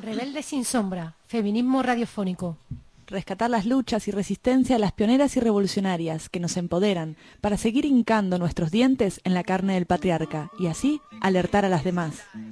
Rebelde sin sombra, feminismo radiofónico. Rescatar las luchas y resistencia a las pioneras y revolucionarias que nos empoderan para seguir hincando nuestros dientes en la carne del patriarca y así alertar a las demás.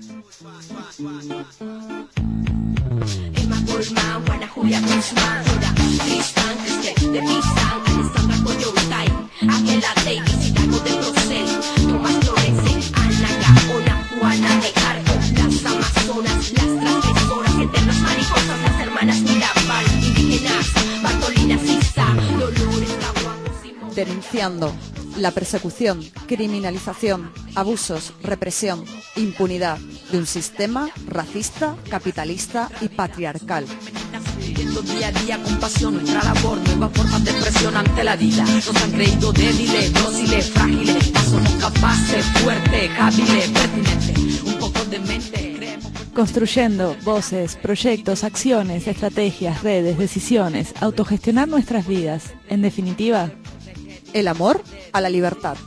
Denunciando la persecución, criminalización, abusos, represión, impunidad de un sistema racista, capitalista y patriarcal. Día a día con pasión nuestra labor, nuevas formas de expresión ante la vida. Nos han creído débiles, dóciles, frágiles, no somos capaces, fuertes, hábiles, pertinentes, un poco de mente. Construyendo voces, proyectos, acciones, estrategias, redes, decisiones, autogestionar nuestras vidas. En definitiva, el amor a la libertad.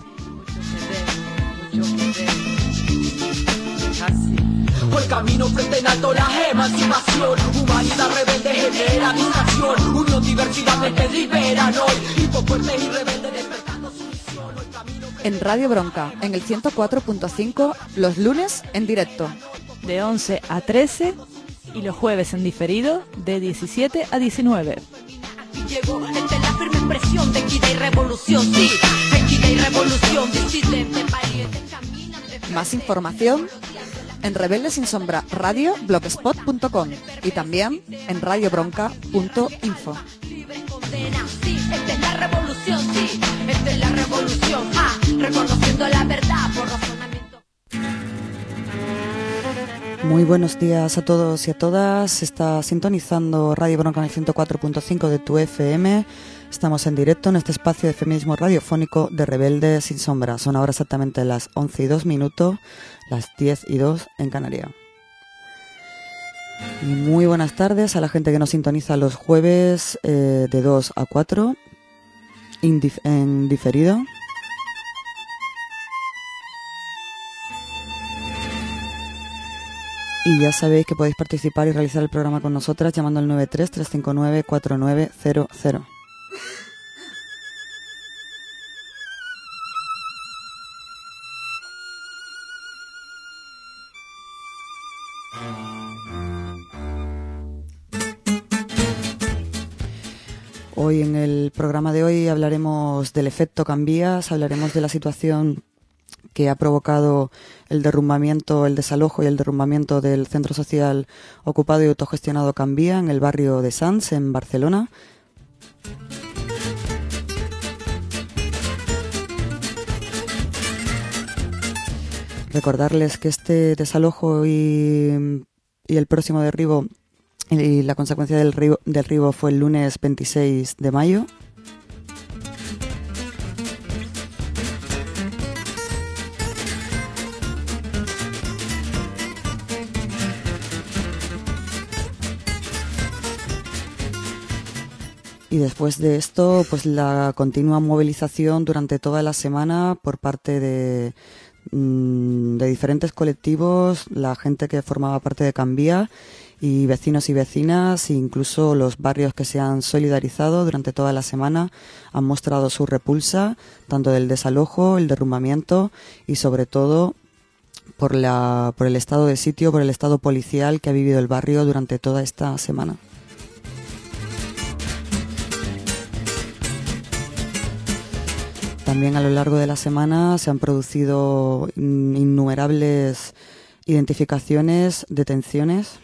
Por camino frente en alto la emancipación, humanidad rebelde genera distracción, unión, diversidad mente liberan hoy, tipo fuerte y rebelde despertando su misión. En Radio Bronca, en el 104.5, los lunes en directo, de 11 a 13, y los jueves en diferido, de 17 a 19. Llegó entre la firme expresión de equidad y revolución, sí, equidad y revolución, disidente, valiente, caminante. Más información en Rebelde Sin Sombra Radio, blogspot.com y también en radiobronca.info. Sí, esta es la revolución, sí, esta es la revolución, reconociendo la verdad por razonamiento. Muy buenos días a todos y a todas. Está sintonizando Radio Bronca en el 104.5 de tu FM. Estamos en directo en este espacio de feminismo radiofónico de Rebelde Sin Sombra. Son ahora exactamente las 11:02, las 10:02 en Canarias. Y muy buenas tardes a la gente que nos sintoniza los jueves de 2 a 4 en diferido. Y ya sabéis que podéis participar y realizar el programa con nosotras llamando al 93-359-4900. Hoy en el programa de hoy hablaremos del efecto Cambias, hablaremos de la situación que ha provocado el derrumbamiento, el desalojo y el derrumbamiento del centro social ocupado y autogestionado Can Via en el barrio de Sants, en Barcelona. Recordarles que este desalojo y el próximo derribo y la consecuencia del derribo fue el lunes 26 de mayo. Y después de esto, pues la continua movilización durante toda la semana por parte de diferentes colectivos, la gente que formaba parte de Can Via y vecinos y vecinas, incluso los barrios que se han solidarizado durante toda la semana, han mostrado su repulsa, tanto del desalojo, el derrumbamiento y sobre todo por el estado de sitio, por el estado policial que ha vivido el barrio durante toda esta semana. También a lo largo de la semana se han producido innumerables identificaciones, detenciones.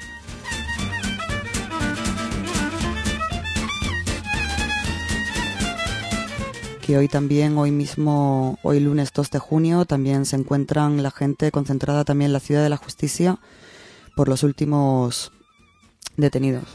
Que hoy mismo, hoy lunes 2 de junio, también se encuentran la gente concentrada también en la Ciudad de la Justicia por los últimos detenidos.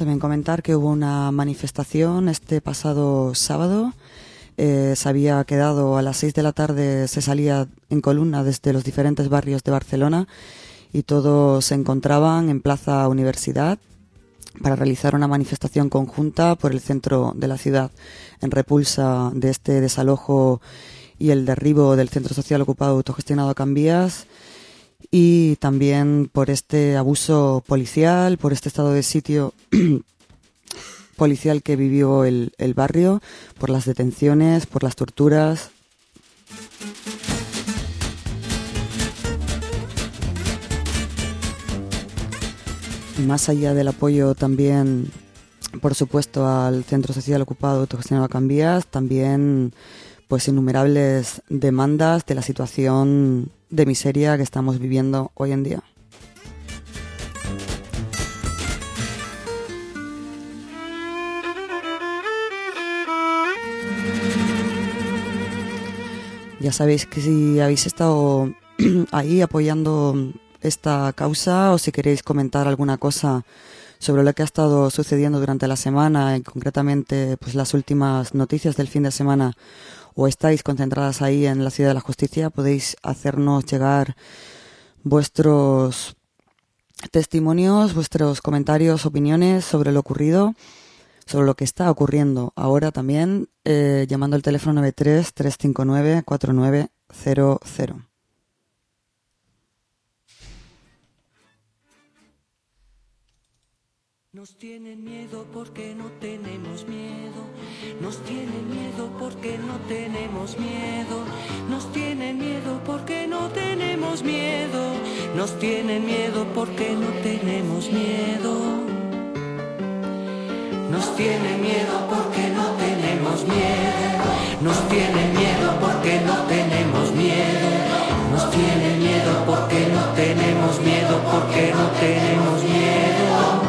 También comentar que hubo una manifestación este pasado sábado. Se había quedado a las 6 de la tarde, se salía en columna desde los diferentes barrios de Barcelona y todos se encontraban en Plaza Universidad para realizar una manifestación conjunta por el centro de la ciudad en repulsa de este desalojo y el derribo del centro social ocupado autogestionado Can Vies, y también por este abuso policial, por este estado de sitio policial que vivió el barrio, por las detenciones, por las torturas. Y más allá del apoyo también, por supuesto, al centro social ocupado autogestionado Can Vies, también pues innumerables demandas de la situación de miseria que estamos viviendo hoy en día. Ya sabéis que si habéis estado ahí apoyando esta causa o si queréis comentar alguna cosa sobre lo que ha estado sucediendo durante la semana y concretamente pues las últimas noticias del fin de semana, o estáis concentradas ahí en la Ciudad de la Justicia, podéis hacernos llegar vuestros testimonios, vuestros comentarios, opiniones sobre lo ocurrido, sobre lo que está ocurriendo ahora también, llamando al teléfono 93 359 4900. Nos tienen miedo porque no tenemos miedo. Nos tienen miedo porque no tenemos miedo. Nos tienen miedo porque no tenemos miedo. Nos tienen miedo porque no tenemos miedo. Nos tienen miedo porque no tenemos miedo. Nos tienen miedo porque no tenemos miedo. Nos tienen miedo porque no tenemos miedo. Porque no tenemos miedo.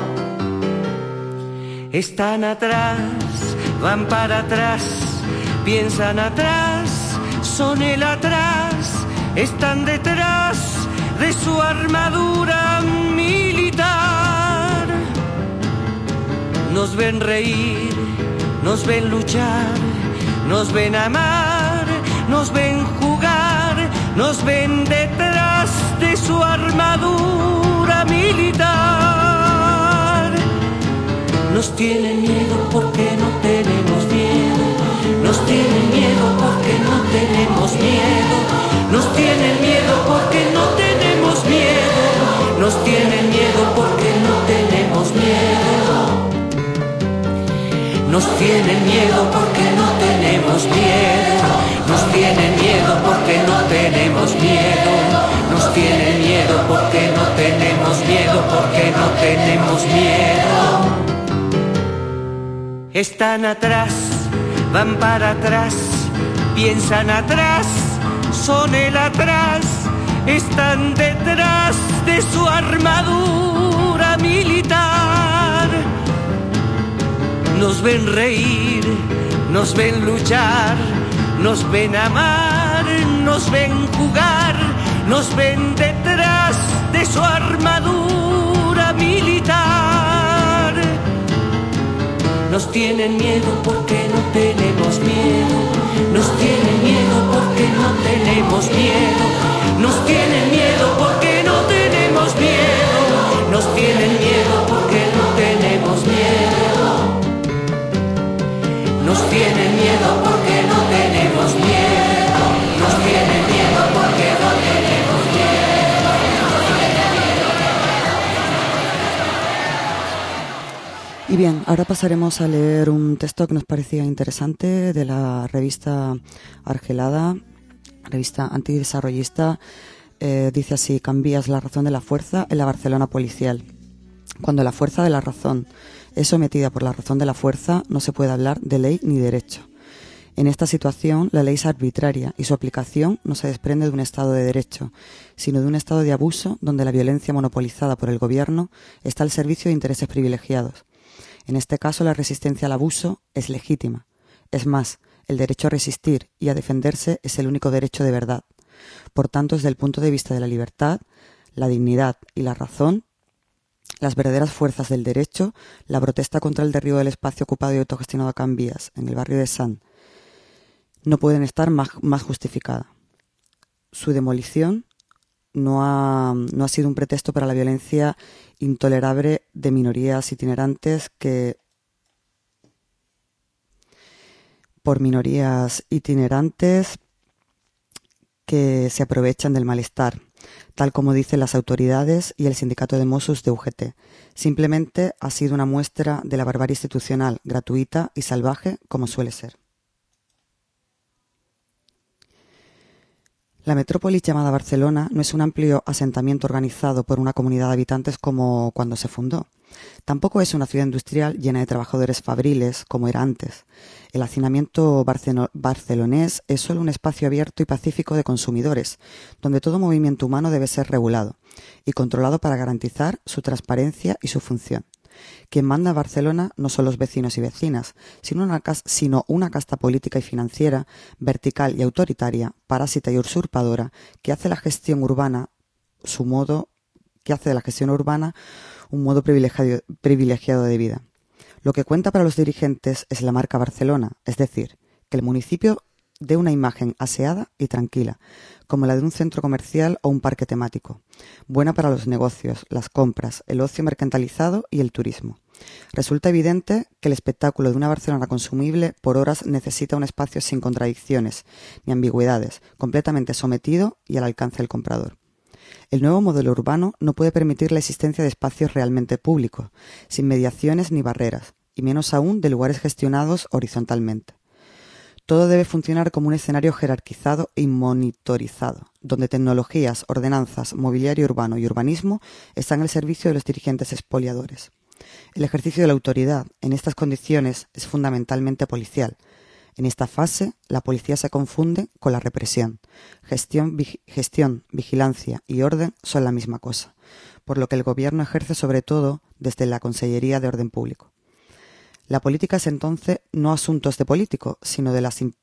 Están atrás, van para atrás, piensan atrás, son el atrás, están detrás de su armadura militar. Nos ven reír, nos ven luchar, nos ven amar, nos ven jugar, nos ven detrás de su armadura militar. Nos tienen miedo porque no tenemos miedo. Nos tienen miedo porque no tenemos miedo. Nos tienen miedo porque no tenemos miedo. Nos tienen miedo porque no tenemos miedo. Nos tienen miedo porque no tenemos miedo. Nos tienen miedo porque no tenemos miedo. Nos tienen miedo porque no tenemos miedo. Porque no tenemos miedo. Están atrás, van para atrás, piensan atrás, son el atrás, están detrás de su armadura militar. Nos ven reír, nos ven luchar, nos ven amar, nos ven jugar, nos ven detrás de su armadura militar. Nos tienen miedo porque no tenemos miedo. Nos tienen miedo porque no tenemos miedo. Nos tienen miedo porque no tenemos miedo. Nos tienen miedo porque no tenemos miedo. Nos tienen miedo porque no tenemos miedo. Nos tienen miedo porque no tenemos miedo. Y bien, ahora pasaremos a leer un texto que nos parecía interesante de la revista Argelada, revista antidesarrollista. Dice así: Can Vies, la razón de la fuerza en la Barcelona policial. Cuando la fuerza de la razón es sometida por la razón de la fuerza, no se puede hablar de ley ni derecho. En esta situación, la ley es arbitraria y su aplicación no se desprende de un Estado de derecho, sino de un estado de abuso donde la violencia monopolizada por el gobierno está al servicio de intereses privilegiados. En este caso, la resistencia al abuso es legítima. Es más, el derecho a resistir y a defenderse es el único derecho de verdad. Por tanto, desde el punto de vista de la libertad, la dignidad y la razón, Las verdaderas fuerzas del derecho, la protesta contra el derribo del espacio ocupado y autogestionado Can Vies en el barrio de Sant, no pueden estar más justificadas. Su demolición no ha sido un pretexto para la violencia intolerable de minorías itinerantes que se aprovechan del malestar, tal como dicen las autoridades y el sindicato de Mossos de UGT. Simplemente ha sido una muestra de la barbarie institucional, gratuita y salvaje, como suele ser. La metrópolis llamada Barcelona no es un amplio asentamiento organizado por una comunidad de habitantes como cuando se fundó. Tampoco es una ciudad industrial llena de trabajadores fabriles como era antes. El hacinamiento barcelonés es solo un espacio abierto y pacífico de consumidores, donde todo movimiento humano debe ser regulado y controlado para garantizar su transparencia y su función. Quien manda a Barcelona no son los vecinos y vecinas, sino una casta política y financiera, vertical y autoritaria, parásita y usurpadora, que hace de la gestión urbana un modo privilegiado de vida. Lo que cuenta para los dirigentes es la marca Barcelona, es decir, que el municipio dé una imagen aseada y tranquila, como la de un centro comercial o un parque temático, buena para los negocios, las compras, el ocio mercantilizado y el turismo. Resulta evidente que el espectáculo de una Barcelona consumible por horas necesita un espacio sin contradicciones ni ambigüedades, completamente sometido y al alcance del comprador. El nuevo modelo urbano no puede permitir la existencia de espacios realmente públicos, sin mediaciones ni barreras, y menos aún de lugares gestionados horizontalmente. Todo debe funcionar como un escenario jerarquizado y monitorizado, donde tecnologías, ordenanzas, mobiliario urbano y urbanismo están al servicio de los dirigentes expoliadores. El ejercicio de la autoridad en estas condiciones es fundamentalmente policial. En esta fase, la policía se confunde con la represión. Gestión, vigilancia y orden son la misma cosa, por lo que el gobierno ejerce sobre todo desde la Consellería de Orden Público. La política es entonces no asuntos de políticos, sino de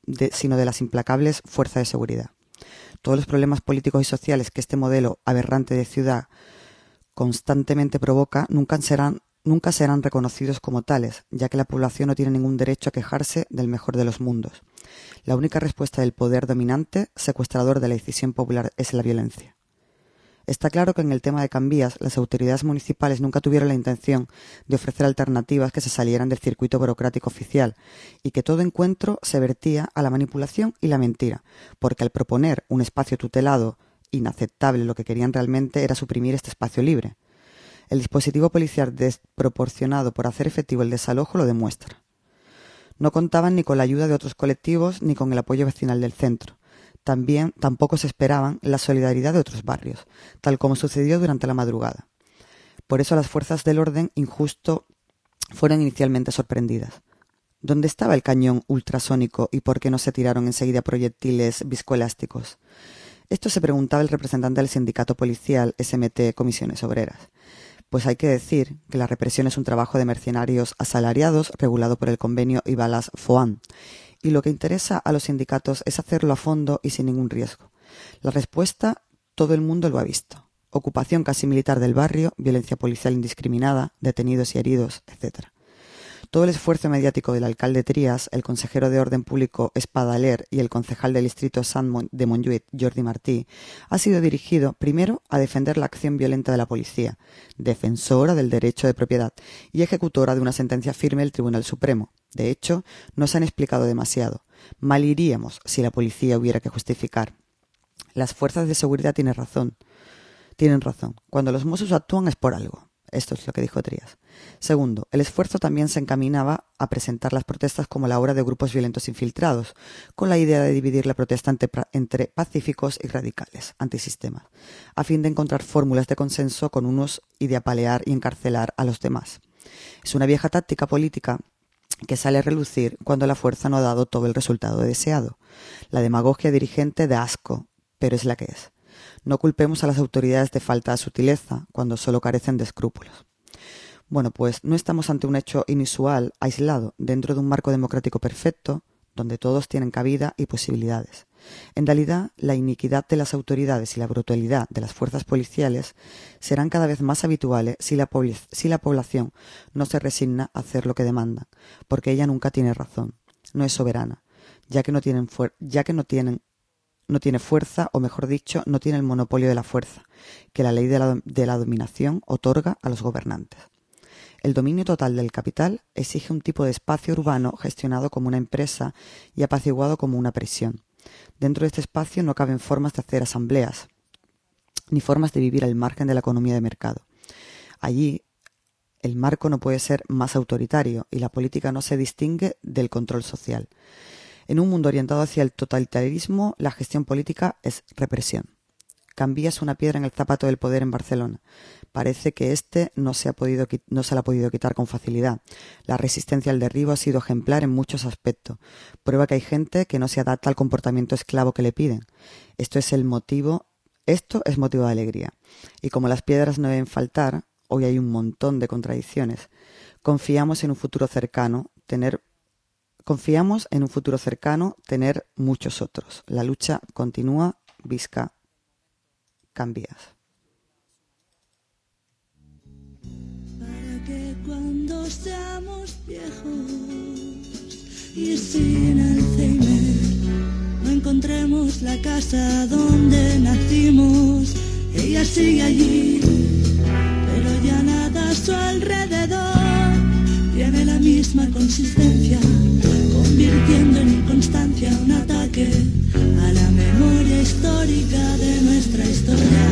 las implacables fuerzas de seguridad. Todos los problemas políticos y sociales que este modelo aberrante de ciudad constantemente provoca nunca serán reconocidos como tales, ya que la población no tiene ningún derecho a quejarse del mejor de los mundos. La única respuesta del poder dominante, secuestrador de la decisión popular, es la violencia. Está claro que en el tema de Can Vies, las autoridades municipales nunca tuvieron la intención de ofrecer alternativas que se salieran del circuito burocrático oficial y que todo encuentro se vertía a la manipulación y la mentira, porque al proponer un espacio tutelado inaceptable lo que querían realmente era suprimir este espacio libre. El dispositivo policial desproporcionado por hacer efectivo el desalojo lo demuestra. No contaban ni con la ayuda de otros colectivos ni con el apoyo vecinal del centro. Tampoco se esperaban la solidaridad de otros barrios, tal como sucedió durante la madrugada. Por eso las fuerzas del orden injusto fueron inicialmente sorprendidas. ¿Dónde estaba el cañón ultrasónico y por qué no se tiraron enseguida proyectiles viscoelásticos? Esto se preguntaba el representante del sindicato policial SMT Comisiones Obreras. Pues hay que decir que la represión es un trabajo de mercenarios asalariados regulado por el convenio Ibalas-FOAM, y lo que interesa a los sindicatos es hacerlo a fondo y sin ningún riesgo. La respuesta, todo el mundo lo ha visto. Ocupación casi militar del barrio, violencia policial indiscriminada, detenidos y heridos, etc. Todo el esfuerzo mediático del alcalde Trías, el consejero de Orden Público Espadaler y el concejal del distrito Sant de Montjuïc, Jordi Martí, ha sido dirigido primero a defender la acción violenta de la policía, defensora del derecho de propiedad y ejecutora de una sentencia firme del Tribunal Supremo. De hecho, no se han explicado demasiado. Mal iríamos si la policía hubiera que justificar. Las fuerzas de seguridad tienen razón. Cuando los Mossos actúan es por algo. Esto es lo que dijo Trías. Segundo, el esfuerzo también se encaminaba a presentar las protestas como la obra de grupos violentos infiltrados, con la idea de dividir la protesta entre pacíficos y radicales, antisistemas, a fin de encontrar fórmulas de consenso con unos y de apalear y encarcelar a los demás. Es una vieja táctica política que sale a relucir cuando la fuerza no ha dado todo el resultado deseado. La demagogia dirigente da asco, pero es la que es. No culpemos a las autoridades de falta de sutileza cuando solo carecen de escrúpulos. Bueno, pues no estamos ante un hecho inusual, aislado, dentro de un marco democrático perfecto, donde todos tienen cabida y posibilidades. En realidad, la iniquidad de las autoridades y la brutalidad de las fuerzas policiales serán cada vez más habituales si la población no se resigna a hacer lo que demandan, porque ella nunca tiene razón, no es soberana, ya que no tiene fuerza, o mejor dicho, no tiene el monopolio de la fuerza, que la ley de la dominación otorga a los gobernantes. El dominio total del capital exige un tipo de espacio urbano gestionado como una empresa y apaciguado como una prisión. Dentro de este espacio no caben formas de hacer asambleas, ni formas de vivir al margen de la economía de mercado. Allí, el marco no puede ser más autoritario y la política no se distingue del control social. En un mundo orientado hacia el totalitarismo, la gestión política es represión. Cambia es una piedra en el zapato del poder en Barcelona. Parece que no se le ha podido quitar con facilidad. La resistencia al derribo ha sido ejemplar en muchos aspectos. Prueba que hay gente que no se adapta al comportamiento esclavo que le piden. Esto es motivo de alegría. Y como las piedras no deben faltar, hoy hay un montón de contradicciones. Confiamos en un futuro cercano tener muchos otros. La lucha continúa. Visca Canvies. Para que cuando seamos viejos y sin Alzheimer no encontremos la casa donde nacimos, ella sigue allí, pero ya nada a su alrededor tiene la misma consistencia, convirtiendo en inconstancia un ataque a la memoria histórica de nuestra historia.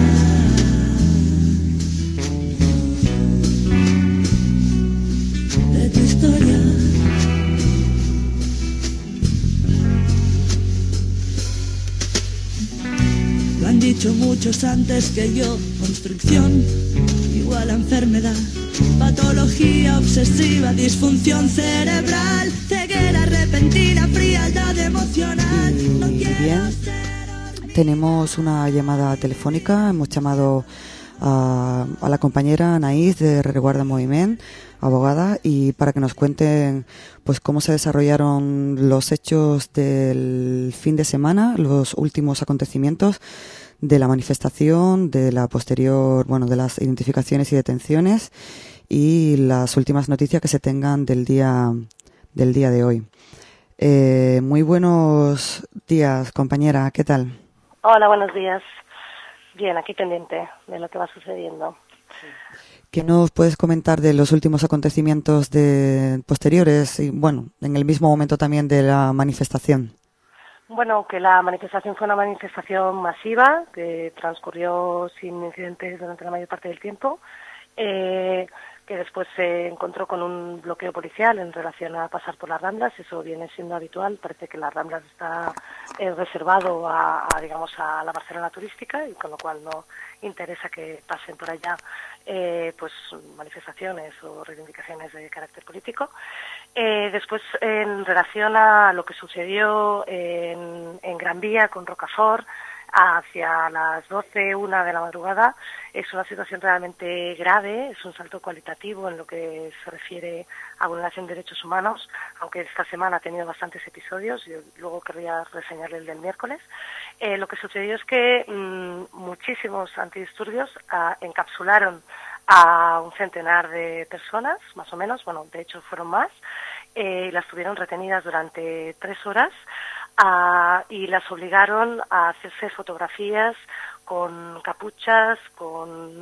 De tu historia. Lo han dicho muchos antes que yo, construcción igual a enfermedad, patología obsesiva, disfunción cerebral, ceguera repentina, frialdad emocional. No bien, tenemos una llamada telefónica. Hemos llamado a la compañera Anaís de Rereguarda Moviment, abogada, y para que nos cuenten pues cómo se desarrollaron los hechos del fin de semana, los últimos acontecimientos de la manifestación, de la posterior, de las identificaciones y detenciones y las últimas noticias que se tengan del día de hoy. Muy buenos días, compañera, ¿qué tal? Hola, buenos días. Bien, aquí pendiente de lo que va sucediendo. ¿Qué nos puedes comentar de los últimos acontecimientos posteriores y, en el mismo momento también de la manifestación? Bueno, que la manifestación fue una manifestación masiva que transcurrió sin incidentes durante la mayor parte del tiempo, que después se encontró con un bloqueo policial en relación a pasar por las Ramblas. Eso viene siendo habitual. Parece que las Ramblas está reservado a la Barcelona turística, y con lo cual no interesa que pasen por allá manifestaciones o reivindicaciones de carácter político. Después, en relación a lo que sucedió en Gran Vía con Rocafort, hacia las 12, 1 de la madrugada, es una situación realmente grave, es un salto cualitativo en lo que se refiere a vulneración de derechos humanos, aunque esta semana ha tenido bastantes episodios. Yo luego querría reseñarle el del miércoles. Lo que sucedió es que muchísimos antidisturbios encapsularon a un centenar de personas, más o menos, de hecho fueron más, las tuvieron retenidas durante 3 horas y las obligaron a hacerse fotografías con capuchas, con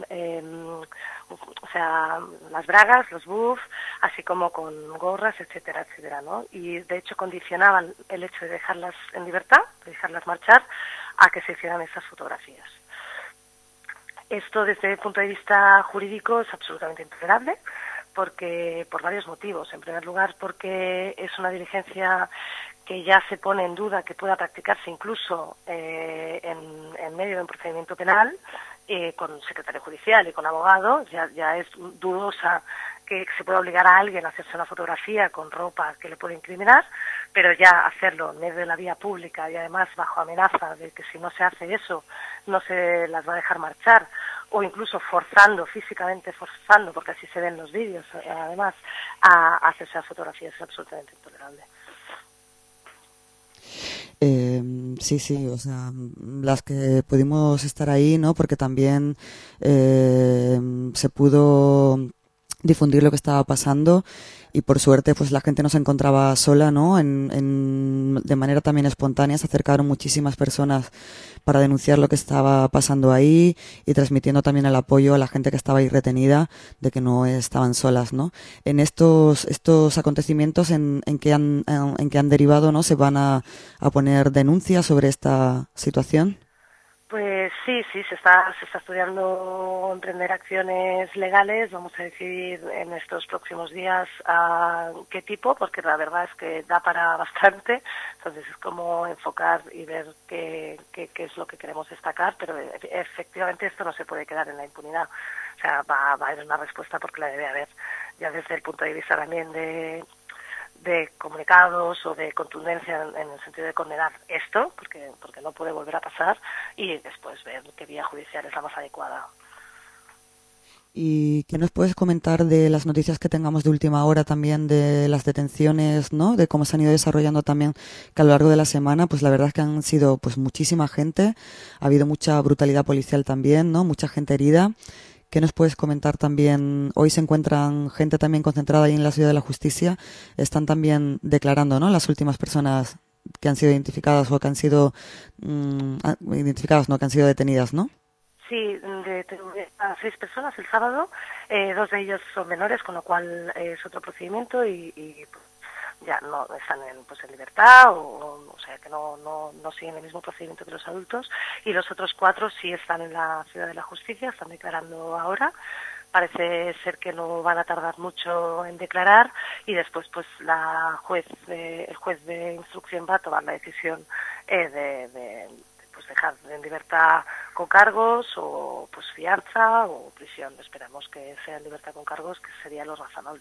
las bragas, los buff, así como con gorras, etcétera, etcétera, ¿no? Y de hecho condicionaban el hecho de dejarlas en libertad, de dejarlas marchar, a que se hicieran esas fotografías. Esto, desde el punto de vista jurídico, es absolutamente intolerable, por varios motivos. En primer lugar, porque es una diligencia que ya se pone en duda que pueda practicarse incluso en medio de un procedimiento penal, con secretario judicial y con abogado. Ya es dudosa que se pueda obligar a alguien a hacerse una fotografía con ropa que le puede incriminar, pero ya hacerlo en medio de la vía pública y además bajo amenaza de que si no se hace eso no se las va a dejar marchar, o incluso físicamente forzando, porque así se ven los vídeos, además, a hacerse las fotografías, es absolutamente intolerable. Sí, sí, o sea, las que pudimos estar ahí, ¿no? Porque también se pudo difundir lo que estaba pasando y por suerte pues la gente no se encontraba sola, ¿no? De manera también espontánea se acercaron muchísimas personas para denunciar lo que estaba pasando ahí y transmitiendo también el apoyo a la gente que estaba ahí retenida de que no estaban solas, ¿no? En estos acontecimientos en que han derivado, ¿no? Se van a poner denuncias sobre esta situación. Pues sí, se está estudiando emprender acciones legales. Vamos a decidir en estos próximos días qué tipo, porque la verdad es que da para bastante. Entonces es como enfocar y ver qué es lo que queremos destacar, pero efectivamente esto no se puede quedar en la impunidad. O sea, va a haber una respuesta porque la debe haber, ya desde el punto de vista también de comunicados o de contundencia en el sentido de condenar esto, porque no puede volver a pasar, y después ver qué vía judicial es la más adecuada. ¿Y qué nos puedes comentar de las noticias que tengamos de última hora también, de las detenciones, ¿no? De cómo se han ido desarrollando también, que a lo largo de la semana, pues la verdad es que han sido pues muchísima gente, ha habido mucha brutalidad policial también, ¿no? Mucha gente herida. ¿Qué nos puedes comentar también? Hoy se encuentran gente también concentrada ahí en la Ciudad de la Justicia. Están también declarando, ¿no? Las últimas personas que han sido identificadas o que han sido identificadas, no, que han sido detenidas, ¿no? Sí, detuve a 6 personas el sábado. 2 de ellos son menores, con lo cual es otro procedimiento y pues, ya no están en libertad o sea que no siguen el mismo procedimiento que los adultos, y los otros 4 sí están en la Ciudad de la Justicia, están declarando ahora. Parece ser que no van a tardar mucho en declarar y después pues el juez de instrucción va a tomar la decisión de pues dejar en libertad con cargos o pues fianza o prisión. Esperamos que sea en libertad con cargos, que sería lo razonable.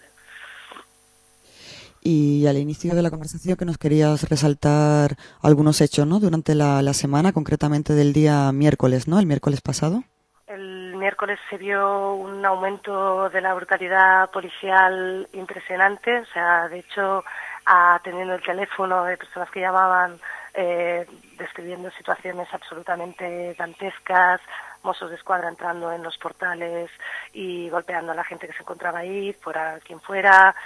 Y al inicio de la conversación que nos querías resaltar algunos hechos, ¿no? Durante la semana, concretamente del día miércoles, ¿no? El miércoles pasado. El miércoles se vio un aumento de la brutalidad policial impresionante. O sea, de hecho, atendiendo el teléfono de personas que llamaban describiendo situaciones absolutamente dantescas, mozos de escuadra entrando en los portales y golpeando a la gente que se encontraba ahí, fuera quien fuera,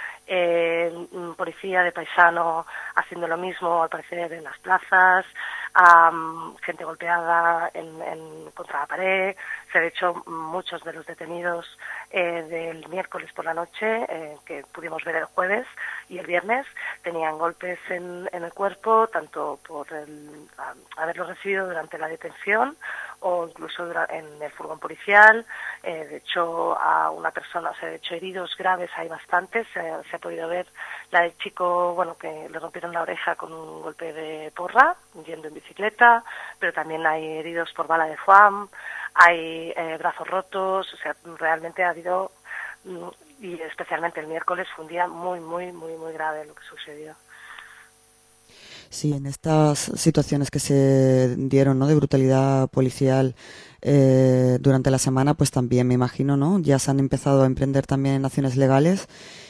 policía de paisano haciendo lo mismo, al parecer, en las plazas, gente golpeada contra la pared. O sea, de hecho, muchos de los detenidos del miércoles por la noche, que pudimos ver el jueves y el viernes, tenían golpes en el cuerpo, tanto por haberlos recibido durante la detención o incluso en el furgón policial. De hecho, a una persona, o sea, de hecho, heridos graves hay bastantes. Se ha podido ver la del chico, bueno, que le rompieron la oreja con un golpe de porra, yendo en bicicleta, pero también hay heridos por bala de FUAM, hay brazos rotos. O sea, realmente ha habido, y especialmente el miércoles fue un día muy, muy, muy, muy grave lo que sucedió. Sí, en estas situaciones que se dieron, ¿no? De brutalidad policial durante la semana, pues también me imagino, ¿no? Ya se han empezado a emprender también acciones legales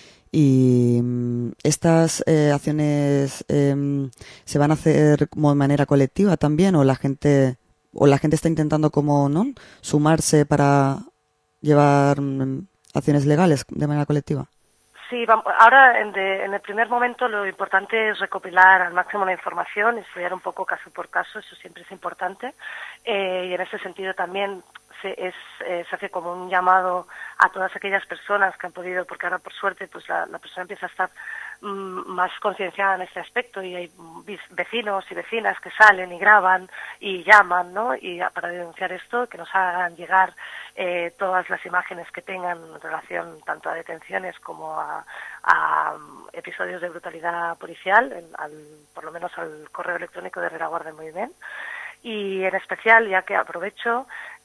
y estas acciones se van a hacer como de manera colectiva también, o la gente está intentando como, ¿no? Sumarse para llevar acciones legales de manera colectiva. Sí, ahora en el primer momento lo importante es recopilar al máximo la información, estudiar un poco caso por caso, eso siempre es importante, y en ese sentido también se hace como un llamado a todas aquellas personas que han podido, porque ahora por suerte pues la persona empieza a estar más concienciada en este aspecto y hay vecinos y vecinas que salen y graban y llaman, ¿no? Y para denunciar esto, que nos hagan llegar todas las imágenes que tengan en relación tanto a detenciones como a episodios de brutalidad policial, por lo menos al correo electrónico de Rereguarda muy bien. Y en especial, ya que aprovecho,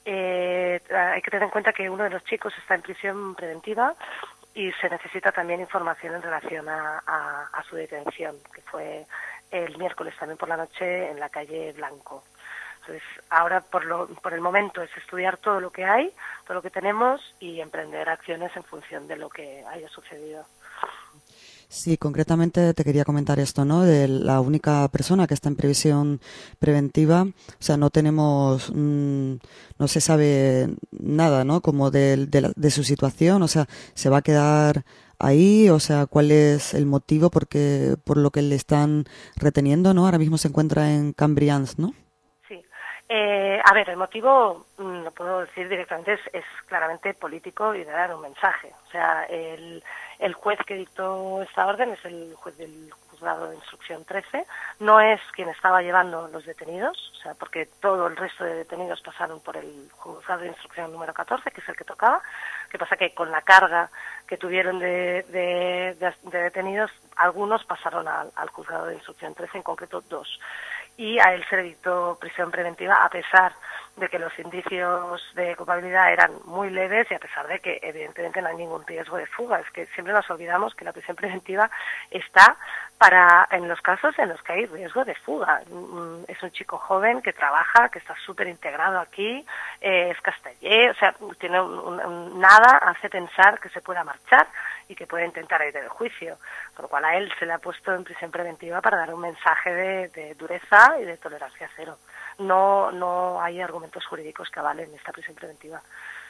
hay que tener en cuenta que uno de los chicos está en prisión preventiva y se necesita también información en relación a su detención, que fue el miércoles también por la noche en la calle Blanco. Entonces, ahora por el momento es estudiar todo lo que hay, todo lo que tenemos y emprender acciones en función de lo que haya sucedido. Sí, concretamente te quería comentar esto, ¿no? De la única persona que está en previsión preventiva, o sea, no tenemos, no se sabe nada, ¿no? Como de su situación, o sea, se va a quedar ahí, o sea, cuál es el motivo por lo que le están reteniendo, ¿no? Ahora mismo se encuentra en Cambrians, ¿no? Sí. A ver, el motivo, lo puedo decir directamente, es claramente político y de dar un mensaje. O sea, el juez que dictó esta orden es el juez del juzgado de instrucción 13, no es quien estaba llevando los detenidos, o sea, porque todo el resto de detenidos pasaron por el juzgado de instrucción número 14, que es el que tocaba. ¿Qué pasa? Que con la carga que tuvieron de detenidos, algunos pasaron al juzgado de instrucción 13, en concreto 2. Y a él se le dictó prisión preventiva a pesar de que los indicios de culpabilidad eran muy leves y a pesar de que evidentemente no hay ningún riesgo de fuga. Es que siempre nos olvidamos que la prisión preventiva está en los casos en los que hay riesgo de fuga. Es un chico joven que trabaja, que está súper integrado aquí, es castellé, o sea, tiene nada hace pensar que se pueda marchar y que puede intentar ir del juicio, por lo cual a él se le ha puesto en prisión preventiva para dar un mensaje de dureza y de tolerancia cero. No hay argumentos jurídicos que avalen esta prisión preventiva.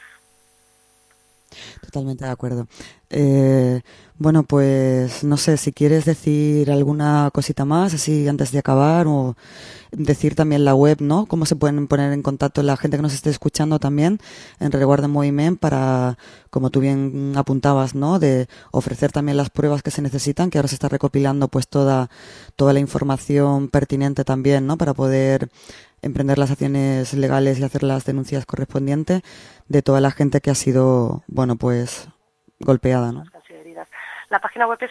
Totalmente de acuerdo. Bueno, pues no sé si quieres decir alguna cosita más, así antes de acabar, o decir también la web, ¿no? Cómo se pueden poner en contacto la gente que nos esté escuchando también en Rereguarda en Moviment para, como tú bien apuntabas, ¿no? De ofrecer también las pruebas que se necesitan, que ahora se está recopilando pues toda la información pertinente también, ¿no? Para poder emprender las acciones legales y hacer las denuncias correspondientes de toda la gente que ha sido, bueno, pues golpeada, ¿no? La página web es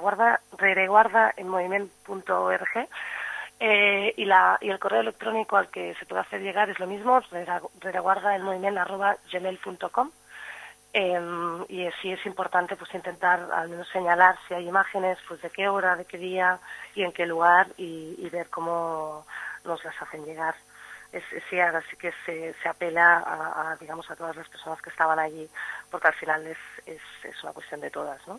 rereguardaenmoviment.org y el correo electrónico al que se puede hacer llegar es lo mismo, rereguardaenmoviment@gmail.com. Y sí es importante pues intentar al menos señalar si hay imágenes, pues de qué hora, de qué día y en qué lugar y ver cómo nos las hacen llegar. Sí, ahora sí que se apela digamos a todas las personas que estaban allí, porque al final es una cuestión de todas, ¿no?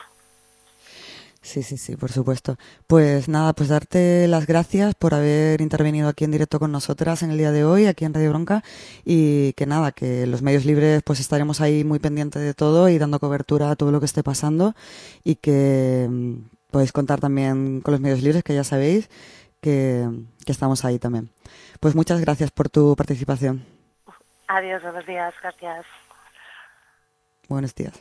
Sí, por supuesto. Pues nada, pues darte las gracias por haber intervenido aquí en directo con nosotras en el día de hoy, aquí en Radio Bronca, y que nada, que los medios libres pues estaremos ahí muy pendientes de todo y dando cobertura a todo lo que esté pasando y que podéis contar también con los medios libres, que ya sabéis que estamos ahí también. Pues muchas gracias por tu participación. Adiós, buenos días, gracias. Buenos días.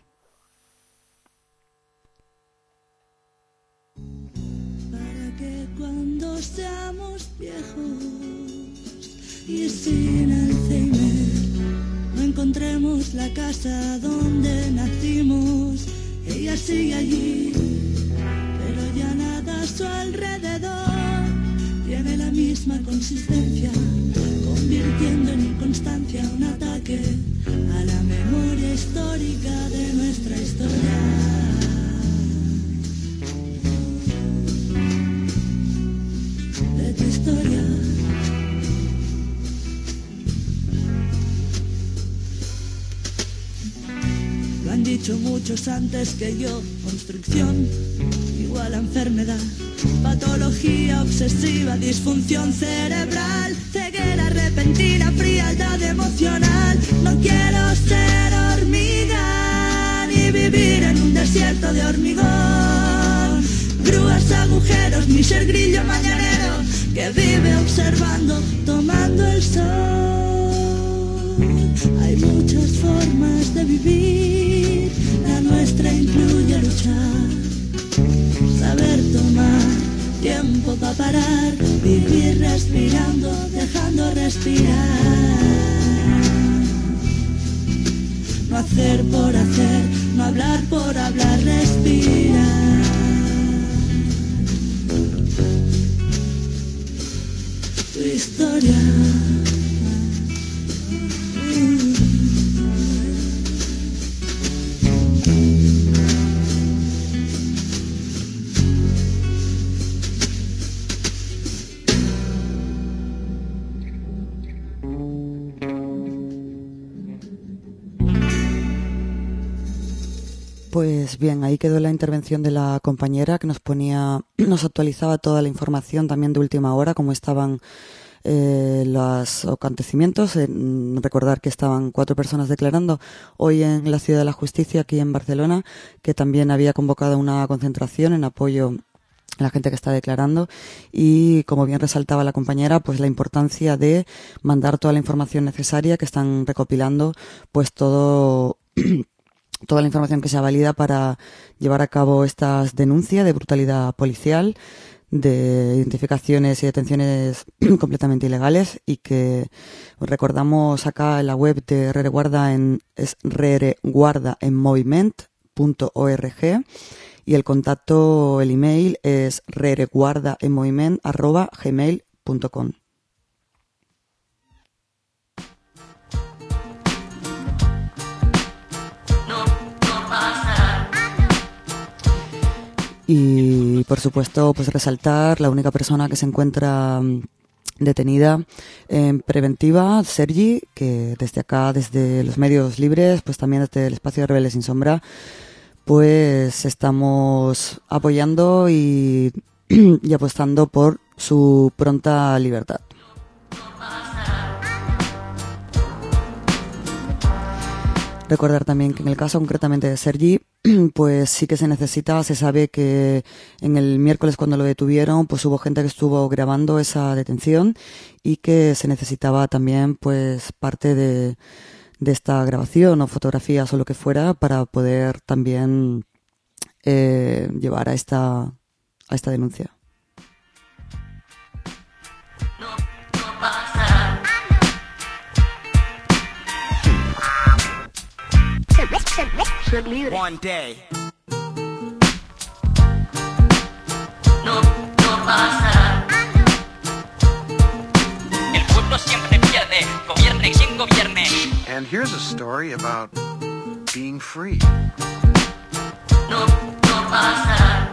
Para que cuando seamos viejos y sin Alzheimer no encontremos la casa donde nacimos, ella sigue allí, pero ya nada a su alrededor tiene la misma consistencia, convirtiendo en inconstancia un ataque a la memoria histórica de nuestra historia. De tu historia. Lo han dicho muchos antes que yo, construcción igual a enfermedad, patología obsesiva, disfunción cerebral, ceguera repentina, frialdad emocional. No quiero ser hormiga ni vivir en un desierto de hormigón, grúas, agujeros, ni ser grillo mañanero que vive observando, tomando el sol. Hay muchas formas de vivir, la nuestra incluye luchar, saber tomar tiempo para parar, vivir respirando, dejando respirar. No hacer por hacer, no hablar por hablar, respirar. Tu historia. Pues bien, ahí quedó la intervención de la compañera que nos actualizaba toda la información también de última hora, cómo estaban los acontecimientos. Recordar que estaban 4 personas declarando hoy en la Ciudad de la Justicia, aquí en Barcelona, que también había convocado una concentración en apoyo a la gente que está declarando, y como bien resaltaba la compañera, pues la importancia de mandar toda la información necesaria, que están recopilando pues toda la información que sea válida para llevar a cabo estas denuncias de brutalidad policial, de identificaciones y detenciones completamente ilegales, y que recordamos acá en la web de Rereguarda es rereguardaenmoviment.org, y el contacto, el email es rereguardaenmoviment@gmail.com. Y por supuesto, pues resaltar la única persona que se encuentra detenida en preventiva, Sergi, que desde acá, desde los medios libres, pues también desde el espacio de Rebeldes Sin Sombra, pues estamos apoyando y apostando por su pronta libertad. Recordar también que en el caso concretamente de Sergi, pues sí que se sabe que en el miércoles cuando lo detuvieron, pues hubo gente que estuvo grabando esa detención, y que se necesitaba también pues parte de esta grabación o fotografías o lo que fuera para poder también llevar a esta denuncia. Ser libre. One day. No pasa. El pueblo siempre pierde, gobierne quien gobierne. And here's a story about being free. No pasa.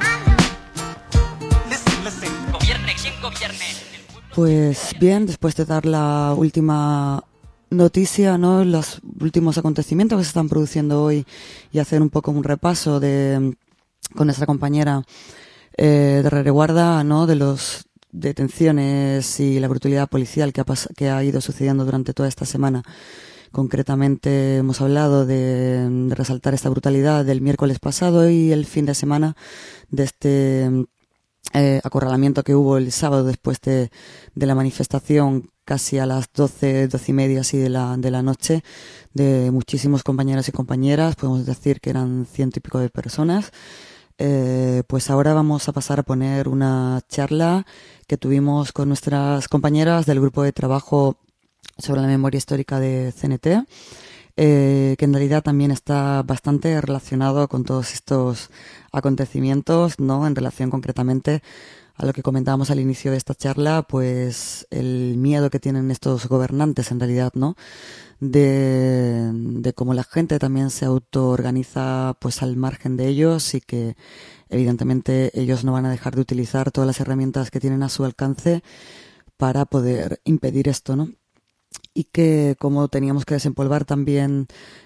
Listen, gobierne quien gobierne. Pues bien, después de dar la última noticia, ¿no?, los últimos acontecimientos que se están produciendo hoy, y hacer un poco un repaso con nuestra compañera de Rereguarda, ¿no?, de las detenciones y la brutalidad policial que ha ido sucediendo durante toda esta semana. Concretamente hemos hablado de resaltar esta brutalidad del miércoles pasado y el fin de semana de este acorralamiento que hubo el sábado después de la manifestación, casi a las 12:30 así de la noche, de muchísimos compañeros y compañeras. Podemos decir que eran 100 y pico de personas. Pues ahora vamos a pasar a poner una charla que tuvimos con nuestras compañeras del grupo de trabajo sobre la memoria histórica de CNT, que en realidad también está bastante relacionado con todos estos acontecimientos, ¿no?, en relación concretamente a lo que comentábamos al inicio de esta charla, pues el miedo que tienen estos gobernantes en realidad, ¿no?, de cómo la gente también se autoorganiza pues al margen de ellos, y que evidentemente ellos no van a dejar de utilizar todas las herramientas que tienen a su alcance para poder impedir esto, ¿no? Y que como teníamos que desempolvar también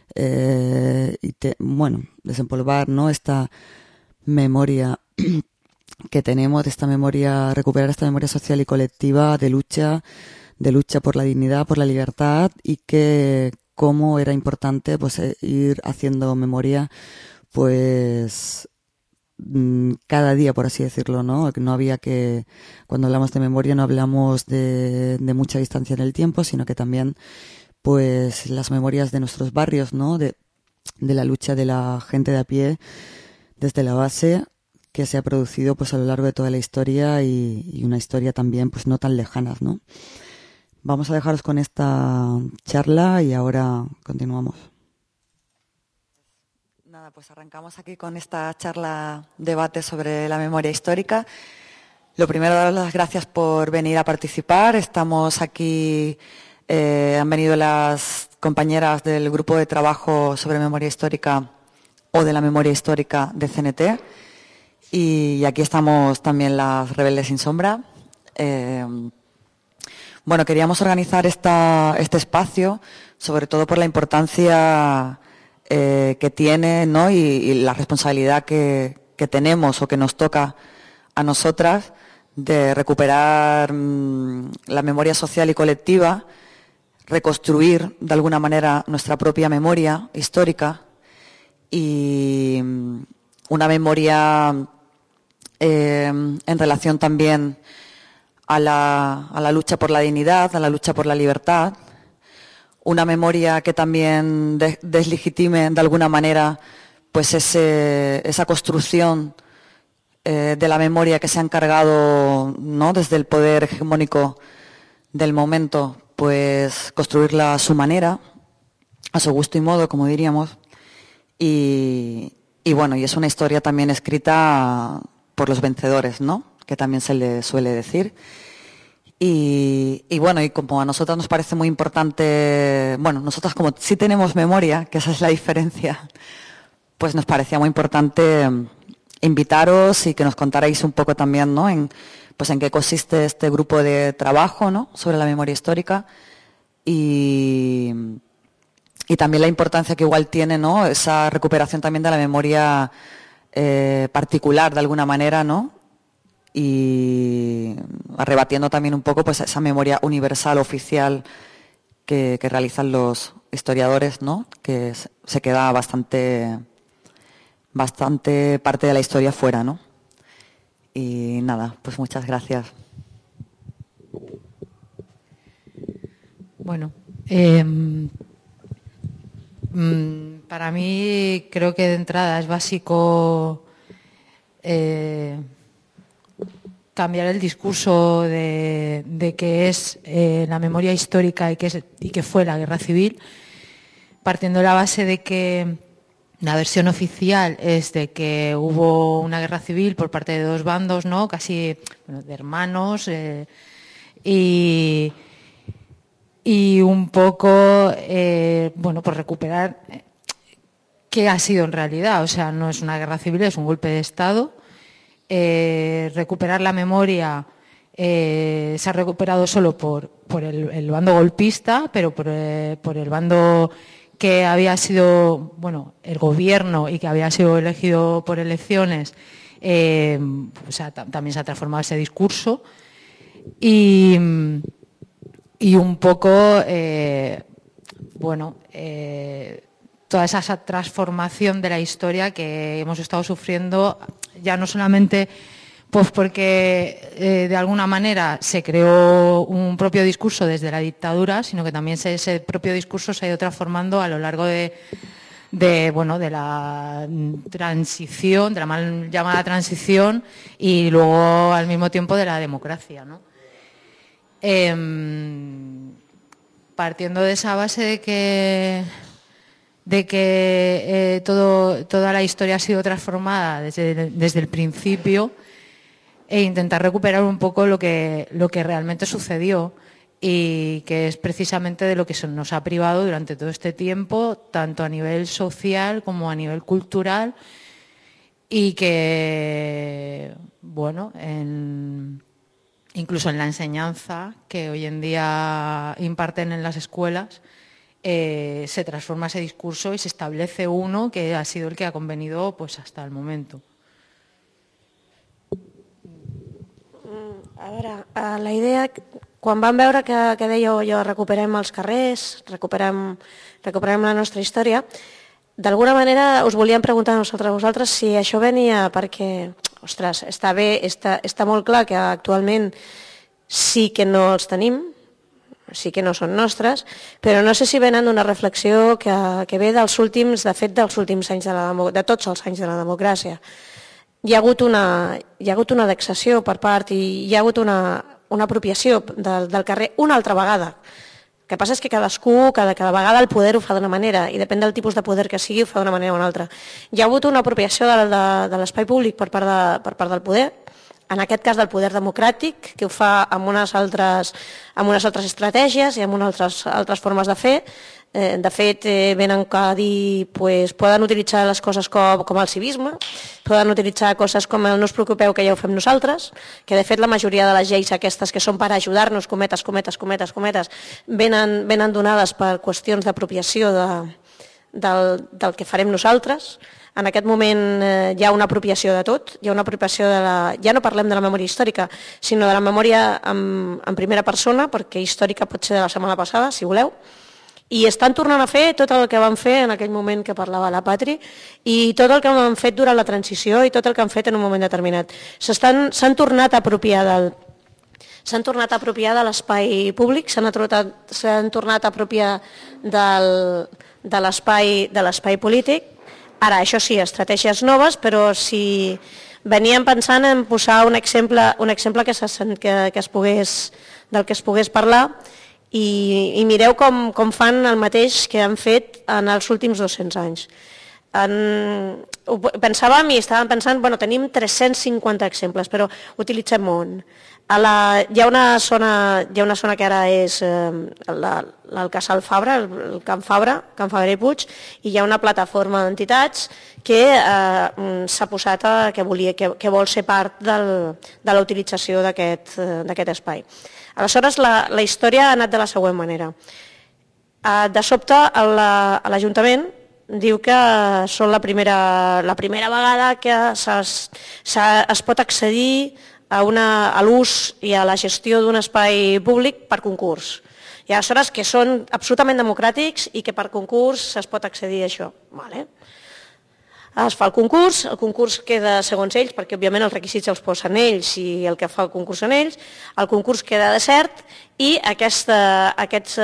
desempolvar, ¿no?, esta memoria que tenemos, recuperar esta memoria social y colectiva de lucha por la dignidad, por la libertad, y que cómo era importante pues ir haciendo memoria pues cada día, por así decirlo, ¿no? Que no había que, cuando hablamos de memoria no hablamos de mucha distancia en el tiempo, sino que también pues las memorias de nuestros barrios, ¿no?, de la lucha de la gente de a pie desde la base, que se ha producido pues a lo largo de toda la historia, y una historia también pues no tan lejana, ¿no? Vamos a dejaros con esta charla y ahora continuamos. Nada, pues arrancamos aquí con esta charla, debate sobre la memoria histórica. Lo primero, daros las gracias por venir a participar. Estamos aquí, han venido las compañeras del grupo de trabajo sobre memoria histórica o de la memoria histórica de CNT. Y aquí estamos también las Rebeldes Sin Sombra. Queríamos organizar este espacio, sobre todo por la importancia que tiene, ¿no? y la responsabilidad que tenemos o que nos toca a nosotras de recuperar la memoria social y colectiva, reconstruir de alguna manera nuestra propia memoria histórica y una memoria en relación también a la lucha por la dignidad, a la lucha por la libertad, una memoria que también deslegitime de alguna manera pues esa construcción de la memoria que se ha encargado, ¿no?, desde el poder hegemónico del momento, pues construirla a su manera, a su gusto y modo, como diríamos, y bueno, y es una historia también escrita por los vencedores, ¿no?, que también se le suele decir. Y bueno, y como a nosotras nos parece muy importante, bueno, nosotras como sí tenemos memoria, que esa es la diferencia, pues nos parecía muy importante invitaros y que nos contarais un poco también, ¿no?, en qué consiste este grupo de trabajo, ¿no?, sobre la memoria histórica y también la importancia que igual tiene, ¿no?, esa recuperación también de la memoria particular de alguna manera, ¿no?, y rebatiendo también un poco pues esa memoria universal oficial que realizan los historiadores, ¿no?, que se queda bastante parte de la historia fuera, ¿no? Y nada, pues muchas gracias. Bueno, para mí creo que de entrada es básico cambiar el discurso de qué es la memoria histórica y qué fue la guerra civil, partiendo de la base de que la versión oficial es de que hubo una guerra civil por parte de dos bandos, ¿no?, casi de hermanos, y un poco, por recuperar qué ha sido en realidad. O sea, no es una guerra civil, es un golpe de Estado. Recuperar la memoria se ha recuperado solo por el bando golpista, pero por el bando que había sido, el gobierno y que había sido elegido por elecciones, también se ha transformado ese discurso y un poco, toda esa transformación de la historia que hemos estado sufriendo, ya no solamente pues porque de alguna manera se creó un propio discurso desde la dictadura, sino que también ese propio discurso se ha ido transformando a lo largo de la transición, de la mal llamada transición, y luego al mismo tiempo de la democracia, ¿no? Partiendo de esa base de que toda la historia ha sido transformada desde el principio, e intentar recuperar un poco lo que realmente sucedió, y que es precisamente de lo que se nos ha privado durante todo este tiempo, tanto a nivel social como a nivel cultural, y que, incluso en la enseñanza que hoy en día imparten en las escuelas, se transforma ese discurso y se establece uno que ha sido el que ha convenido pues hasta el momento. A veure, la idea, quan vam veure que dèieu allò, recuperem els carrers, recuperem la nostra història, d'alguna manera us volíem preguntar a vosaltres si això venia perquè, ostres, està bé, està molt clar que actualment sí que no els tenim, sí que no són nostres, però no sé si venen d'una reflexió que ve dels últims anys de tots els anys de la democràcia. Hi ha hagut una annexació per part i hi ha hagut una apropiació del carrer una altra vegada. El que passa és que cadascú, cada vegada el poder ho fa d'una manera i depèn del tipus de poder que sigui ho fa d'una manera o una altra. Hi ha hagut una apropiació de l'espai públic per part del poder, en aquest cas del poder democràtic, que ho fa amb unes altres estratègies i amb unes altres formes de fer. De fet, venen a dir, poden utilitzar les coses com el civisme, poden utilitzar coses com el no us preocupeu que ja ho fem nosaltres, que de fet la majoria de les lleis aquestes que són per ajudar-nos, cometes, venen donades per qüestions d'apropiació del que farem nosaltres. En aquest moment hi ha una apropiació de tot, hi ha una apropiació ja no parlem de la memòria històrica, sinó de la memòria en primera persona, perquè històrica pot ser de la setmana passada, si voleu, i estan tornant a fer tot el que van fer en aquell moment que parlava la Patri i tot el que han fet durant la transició i tot el que han fet en un moment determinat. S'han tornat a apropiar de l'espai públic, s'han tornat a apropiar de l'espai polític. Ara, això sí, estratègies noves, però si veníem pensant en posar un exemple del que es pogués parlar i mireu com fan el mateix que han fet en els últims 200 anys. Pensàvem i estàvem pensant, tenim 350 exemples, però utilitzem un. Hi ha una zona que ara és el Casal Fabra, el Camp Fabra i Puig, i hi ha una plataforma d'entitats que s'ha posat que vol ser part de la utilització d'aquest espai. Aleshores, la història ha anat de la següent manera. De sobte, l'Ajuntament diu que són la primera vegada que es pot accedir a l'ús i a la gestió d'un espai públic per concurs. I aleshores que són absolutament democràtics i que per concurs es pot accedir a això. Es fa el concurs queda segons ells, perquè òbviament els requisits els posen ells i el que fa el concurs són ells, el concurs queda desert i aquesta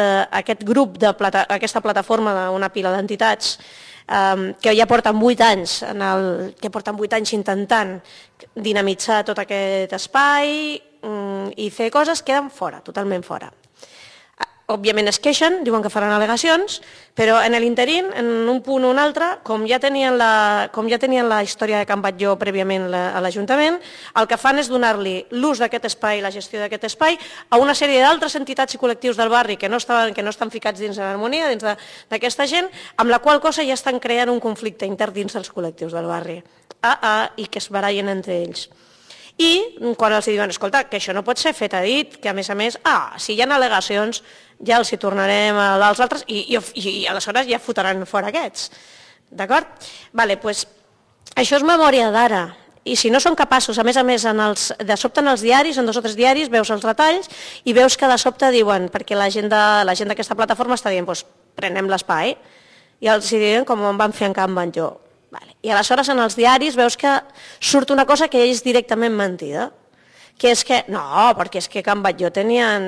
plataforma d'una pila d'entitats que ja porten 8 anys intentant dinamitzar tot aquest espai i fer coses, queden fora, totalment fora. Òbviament es queixen, diuen que faran al·legacions, però en l'interín, en un punt o un altre, com ja tenien la història de Can Batlló prèviament a l'Ajuntament, el que fan és donar-li l'ús d'aquest espai, la gestió d'aquest espai, a una sèrie d'altres entitats i col·lectius del barri que no estan ficats dins de l'harmonia, dins d'aquesta gent, amb la qual cosa ja estan creant un conflicte intern dins dels col·lectius del barri, i que es barallen entre ells. I quan els diuen, escolta, que això no pot ser fet a dit, que a més, si hi ha al·legacions, ja els hi tornarem als altres i aleshores ja fotran fora aquests. D'acord? Doncs això és memòria d'ara. I si no són capaços, a més, de sobte en els diaris, en 2 o 3 diaris, veus els retalls i veus que de sobte diuen, perquè la gent d'aquesta plataforma està dient, prenem l'espai, i els diuen com em van fer en Can Batlló. I aleshores en els diaris veus que surt una cosa que és directament mentida, que és que, no, perquè és que Can Batlló tenien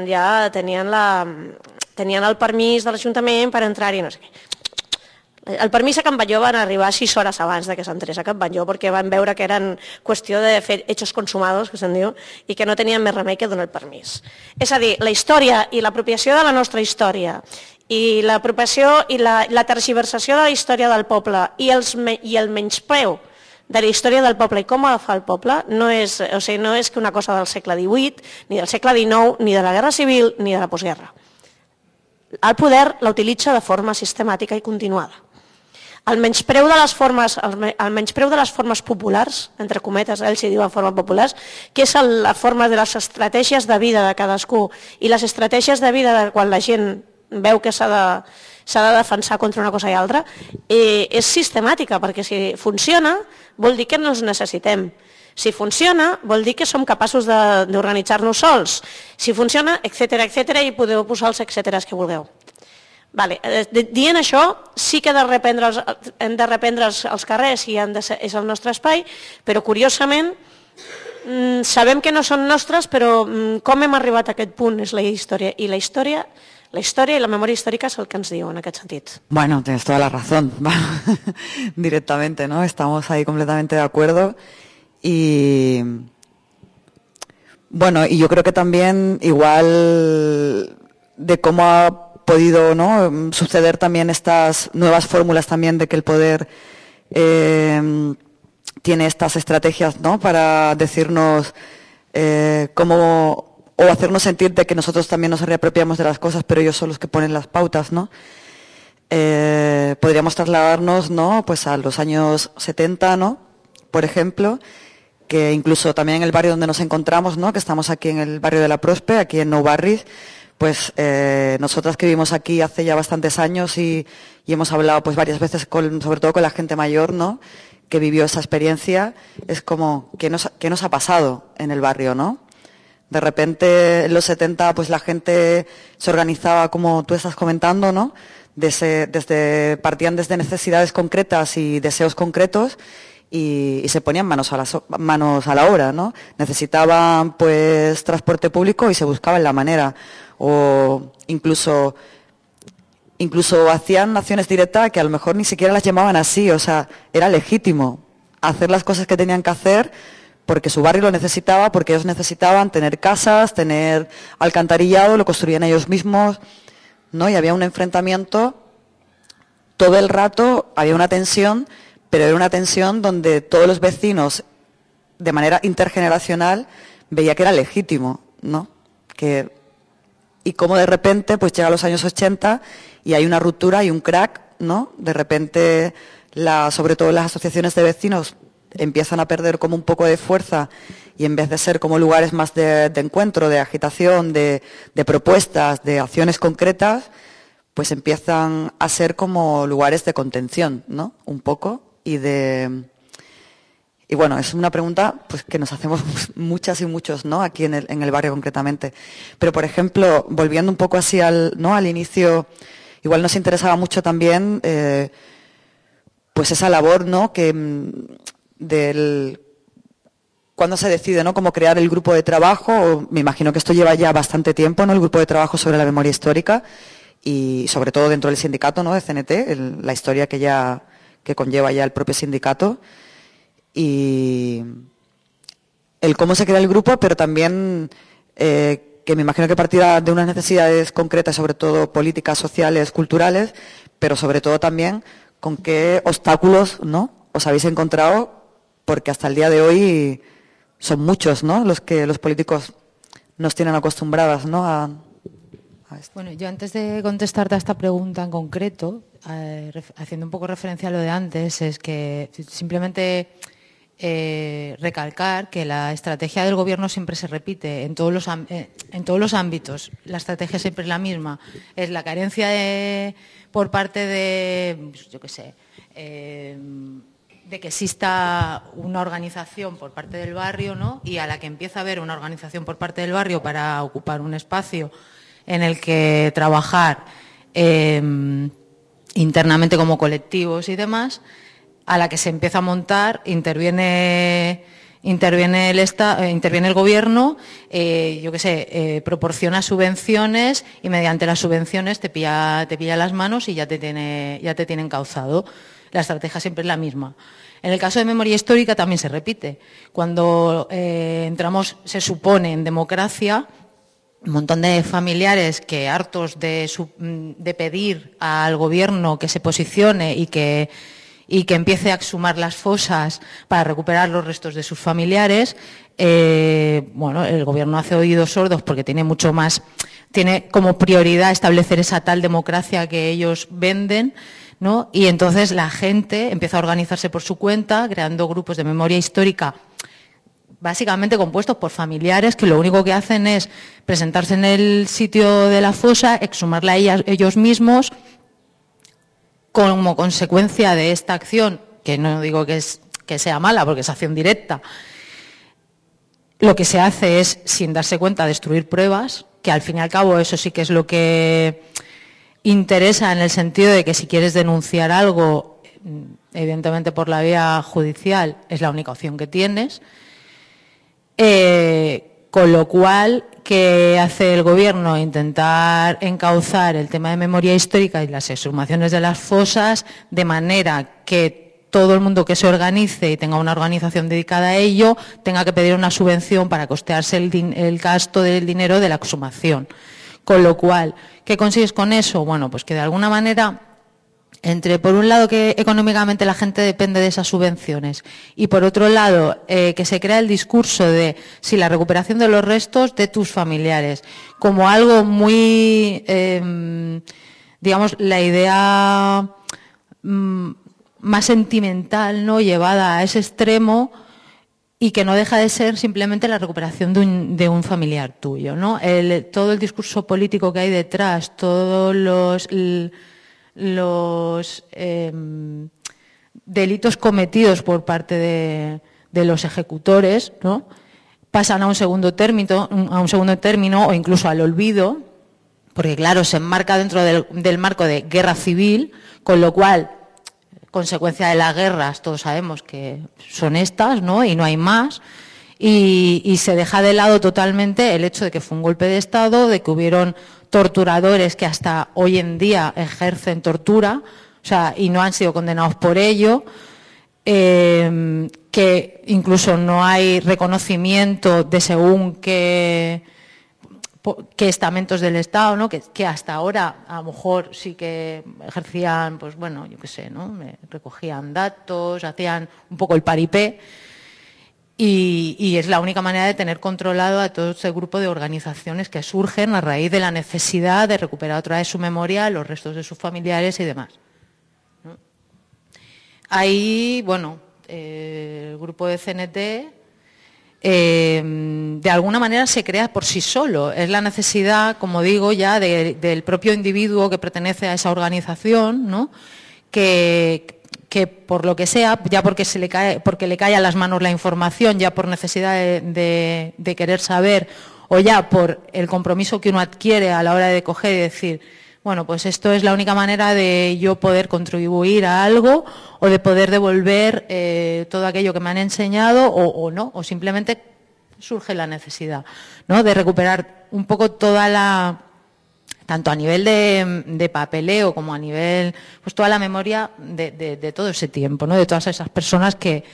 el permís de l'Ajuntament per entrar-hi, no sé què. El permís a Can Batlló van arribar 6 hores abans que s'entrés a Can Batlló perquè van veure que eren qüestió de fer hechos consumados, que se'n diu, i que no tenien més remei que donar el permís. És a dir, la història i l'apropiació de la nostra història i l'apropiació i la tergiversació de la història del poble i el menyspreu de la història del poble i com agafar el poble no és que una cosa del segle XVIII, ni del segle XIX, ni de la Guerra Civil, ni de la postguerra. El poder la utilitza de forma sistemàtica i continuada. El menyspreu de les formes populars, entre cometes, ells hi diuen formes populars, que és la forma de les estratègies de vida de cadascú i les estratègies de vida de quan la gent veu que s'ha de defensar contra una cosa i altra, és sistemàtica, perquè si funciona vol dir que no ens necessitem. Si funciona vol dir que som capaços d'organitzar-nos sols. Si funciona, etcètera, i podeu posar els etcèteres que vulgueu. Dient això, sí que hem de reprendre els carrers i és el nostre espai, però curiosament sabem que no són nostres, però com hem arribat a aquest punt és la història, i la història y la memoria histórica es el que ens diu en aquest sentit. Bueno, tienes toda la razón, directamente, ¿no? Estamos ahí completamente de acuerdo y bueno, y yo creo que también igual de cómo ha podido, ¿no?, suceder también estas nuevas fórmulas también de que el poder tiene estas estrategias, ¿no?, para decirnos cómo o hacernos sentir de que nosotros también nos reapropiamos de las cosas, pero ellos son los que ponen las pautas, ¿no? Podríamos trasladarnos, ¿no?, pues a los años 70, ¿no?, por ejemplo, que incluso también en el barrio donde nos encontramos, ¿no?, que estamos aquí en el barrio de la Prospe, aquí en Nou Barris, Pues nosotras que vivimos aquí hace ya bastantes años y hemos hablado pues varias veces sobre todo con la gente mayor, ¿no?, que vivió esa experiencia, es como, ¿qué nos ha pasado en el barrio, no? De repente, en los 70, pues la gente se organizaba como tú estás comentando, ¿no? Partían desde necesidades concretas y deseos concretos y se ponían manos a la obra, ¿no? Necesitaban, pues, transporte público y se buscaban la manera. O incluso hacían acciones directas que a lo mejor ni siquiera las llamaban así, o sea, era legítimo hacer las cosas que tenían que hacer porque su barrio lo necesitaba, porque ellos necesitaban tener casas, tener alcantarillado, lo construían ellos mismos, ¿no? Y había un enfrentamiento todo el rato, había una tensión, pero era una tensión donde todos los vecinos, de manera intergeneracional, veía que era legítimo, ¿no? Y cómo de repente, pues llega a los años 80 y hay una ruptura y un crack, ¿no? De repente, sobre todo las asociaciones de vecinos empiezan a perder como un poco de fuerza y en vez de ser como lugares más de encuentro, de agitación, de propuestas, de acciones concretas, pues empiezan a ser como lugares de contención, ¿no? Un poco y bueno, es una pregunta pues que nos hacemos muchas y muchos, ¿no?, aquí en el barrio concretamente. Pero, por ejemplo, volviendo un poco así al inicio, igual nos interesaba mucho también pues esa labor, ¿no?, cuando se decide, ¿no?, cómo crear el grupo de trabajo. Me imagino que esto lleva ya bastante tiempo, ¿no?, el grupo de trabajo sobre la memoria histórica y sobre todo dentro del sindicato, ¿no?, de CNT, la historia que conlleva ya el propio sindicato. Y el cómo se crea el grupo, pero también que me imagino que partirá de unas necesidades concretas, sobre todo políticas, sociales, culturales, pero sobre todo también con qué obstáculos, ¿no?, os habéis encontrado, porque hasta el día de hoy son muchos, ¿no?, los que los políticos nos tienen acostumbradas, ¿no?, a esto. Bueno, yo antes de contestarte a esta pregunta en concreto, haciendo un poco referencia a lo de antes, es que simplemente recalcar que la estrategia del Gobierno siempre se repite en todos los ámbitos. La estrategia siempre es la misma. Es la carencia por parte de, yo qué sé, de que exista una organización por parte del barrio, ¿no?, y a la que empieza a haber una organización por parte del barrio para ocupar un espacio en el que trabajar internamente como colectivos y demás, a la que se empieza a montar, interviene el Gobierno, yo qué sé, proporciona subvenciones y mediante las subvenciones te pilla las manos y ya te tiene encauzado. La estrategia siempre es la misma. En el caso de memoria histórica también se repite. Cuando entramos, se supone, en democracia, un montón de familiares que, hartos de pedir al Gobierno que se posicione y que empiece a exhumar las fosas para recuperar los restos de sus familiares, bueno, el Gobierno hace oídos sordos porque tiene como prioridad establecer esa tal democracia que ellos venden, ¿no? Y entonces la gente empieza a organizarse por su cuenta, creando grupos de memoria histórica básicamente compuestos por familiares que lo único que hacen es presentarse en el sitio de la fosa, exhumarla ellos mismos. Como consecuencia de esta acción, que no digo que sea mala porque es acción directa, lo que se hace es, sin darse cuenta, destruir pruebas, que al fin y al cabo eso sí que es lo que interesa, en el sentido de que si quieres denunciar algo, evidentemente por la vía judicial es la única opción que tienes. Con lo cual, ¿qué hace el Gobierno? Intentar encauzar el tema de memoria histórica y las exhumaciones de las fosas de manera que todo el mundo que se organice y tenga una organización dedicada a ello tenga que pedir una subvención para costearse el gasto del dinero de la exhumación. Con lo cual, ¿qué consigues con eso? Bueno, pues que de alguna manera, por un lado, que económicamente la gente depende de esas subvenciones y por otro lado, que se crea el discurso de la recuperación de los restos de tus familiares como algo muy, digamos, la idea más sentimental, ¿no?, llevada a ese extremo, y que no deja de ser simplemente la recuperación de un familiar tuyo, ¿no? Todo el discurso político que hay detrás, todos los delitos cometidos por parte de los ejecutores, ¿no? Pasan a un segundo término o incluso al olvido, porque claro, se enmarca dentro del marco de guerra civil, con lo cual, consecuencia de las guerras, todos sabemos que son estas, ¿no? Y no hay más, y se deja de lado totalmente el hecho de que fue un golpe de Estado, de que hubieron torturadores que hasta hoy en día ejercen tortura, o sea, y no han sido condenados por ello, que incluso no hay reconocimiento de según qué estamentos del Estado, ¿no? Que hasta ahora a lo mejor sí que ejercían, pues bueno, yo qué sé, ¿no? Recogían datos, hacían un poco el paripé, y es la única manera de tener controlado a todo ese grupo de organizaciones que surgen a raíz de la necesidad de recuperar otra vez su memoria, los restos de sus familiares y demás. Ahí, bueno, el grupo de CNT de alguna manera se crea por sí solo. Es la necesidad, como digo, ya del propio individuo que pertenece a esa organización, ¿no? Que por lo que sea, ya porque le cae a las manos la información, ya por necesidad de querer saber, o ya por el compromiso que uno adquiere a la hora de coger y decir, bueno, pues esto es la única manera de yo poder contribuir a algo o de poder devolver todo aquello que me han enseñado o no, o simplemente surge la necesidad, ¿no? De recuperar un poco tanto a nivel de papeleo como a nivel, pues toda la memoria de todo ese tiempo, ¿no? De todas esas personas que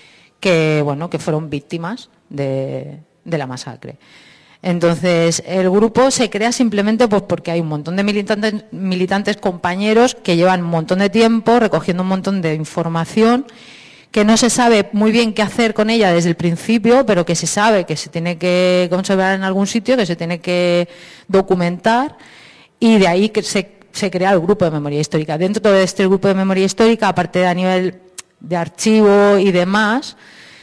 fueron víctimas de la masacre. Entonces, el grupo se crea simplemente pues porque hay un montón de militantes compañeros que llevan un montón de tiempo recogiendo un montón de información que no se sabe muy bien qué hacer con ella desde el principio, pero que se sabe que se tiene que conservar en algún sitio, que se tiene que documentar, y de ahí que se crea el grupo de memoria histórica. Dentro de este grupo de memoria histórica, aparte de a nivel de archivo y demás,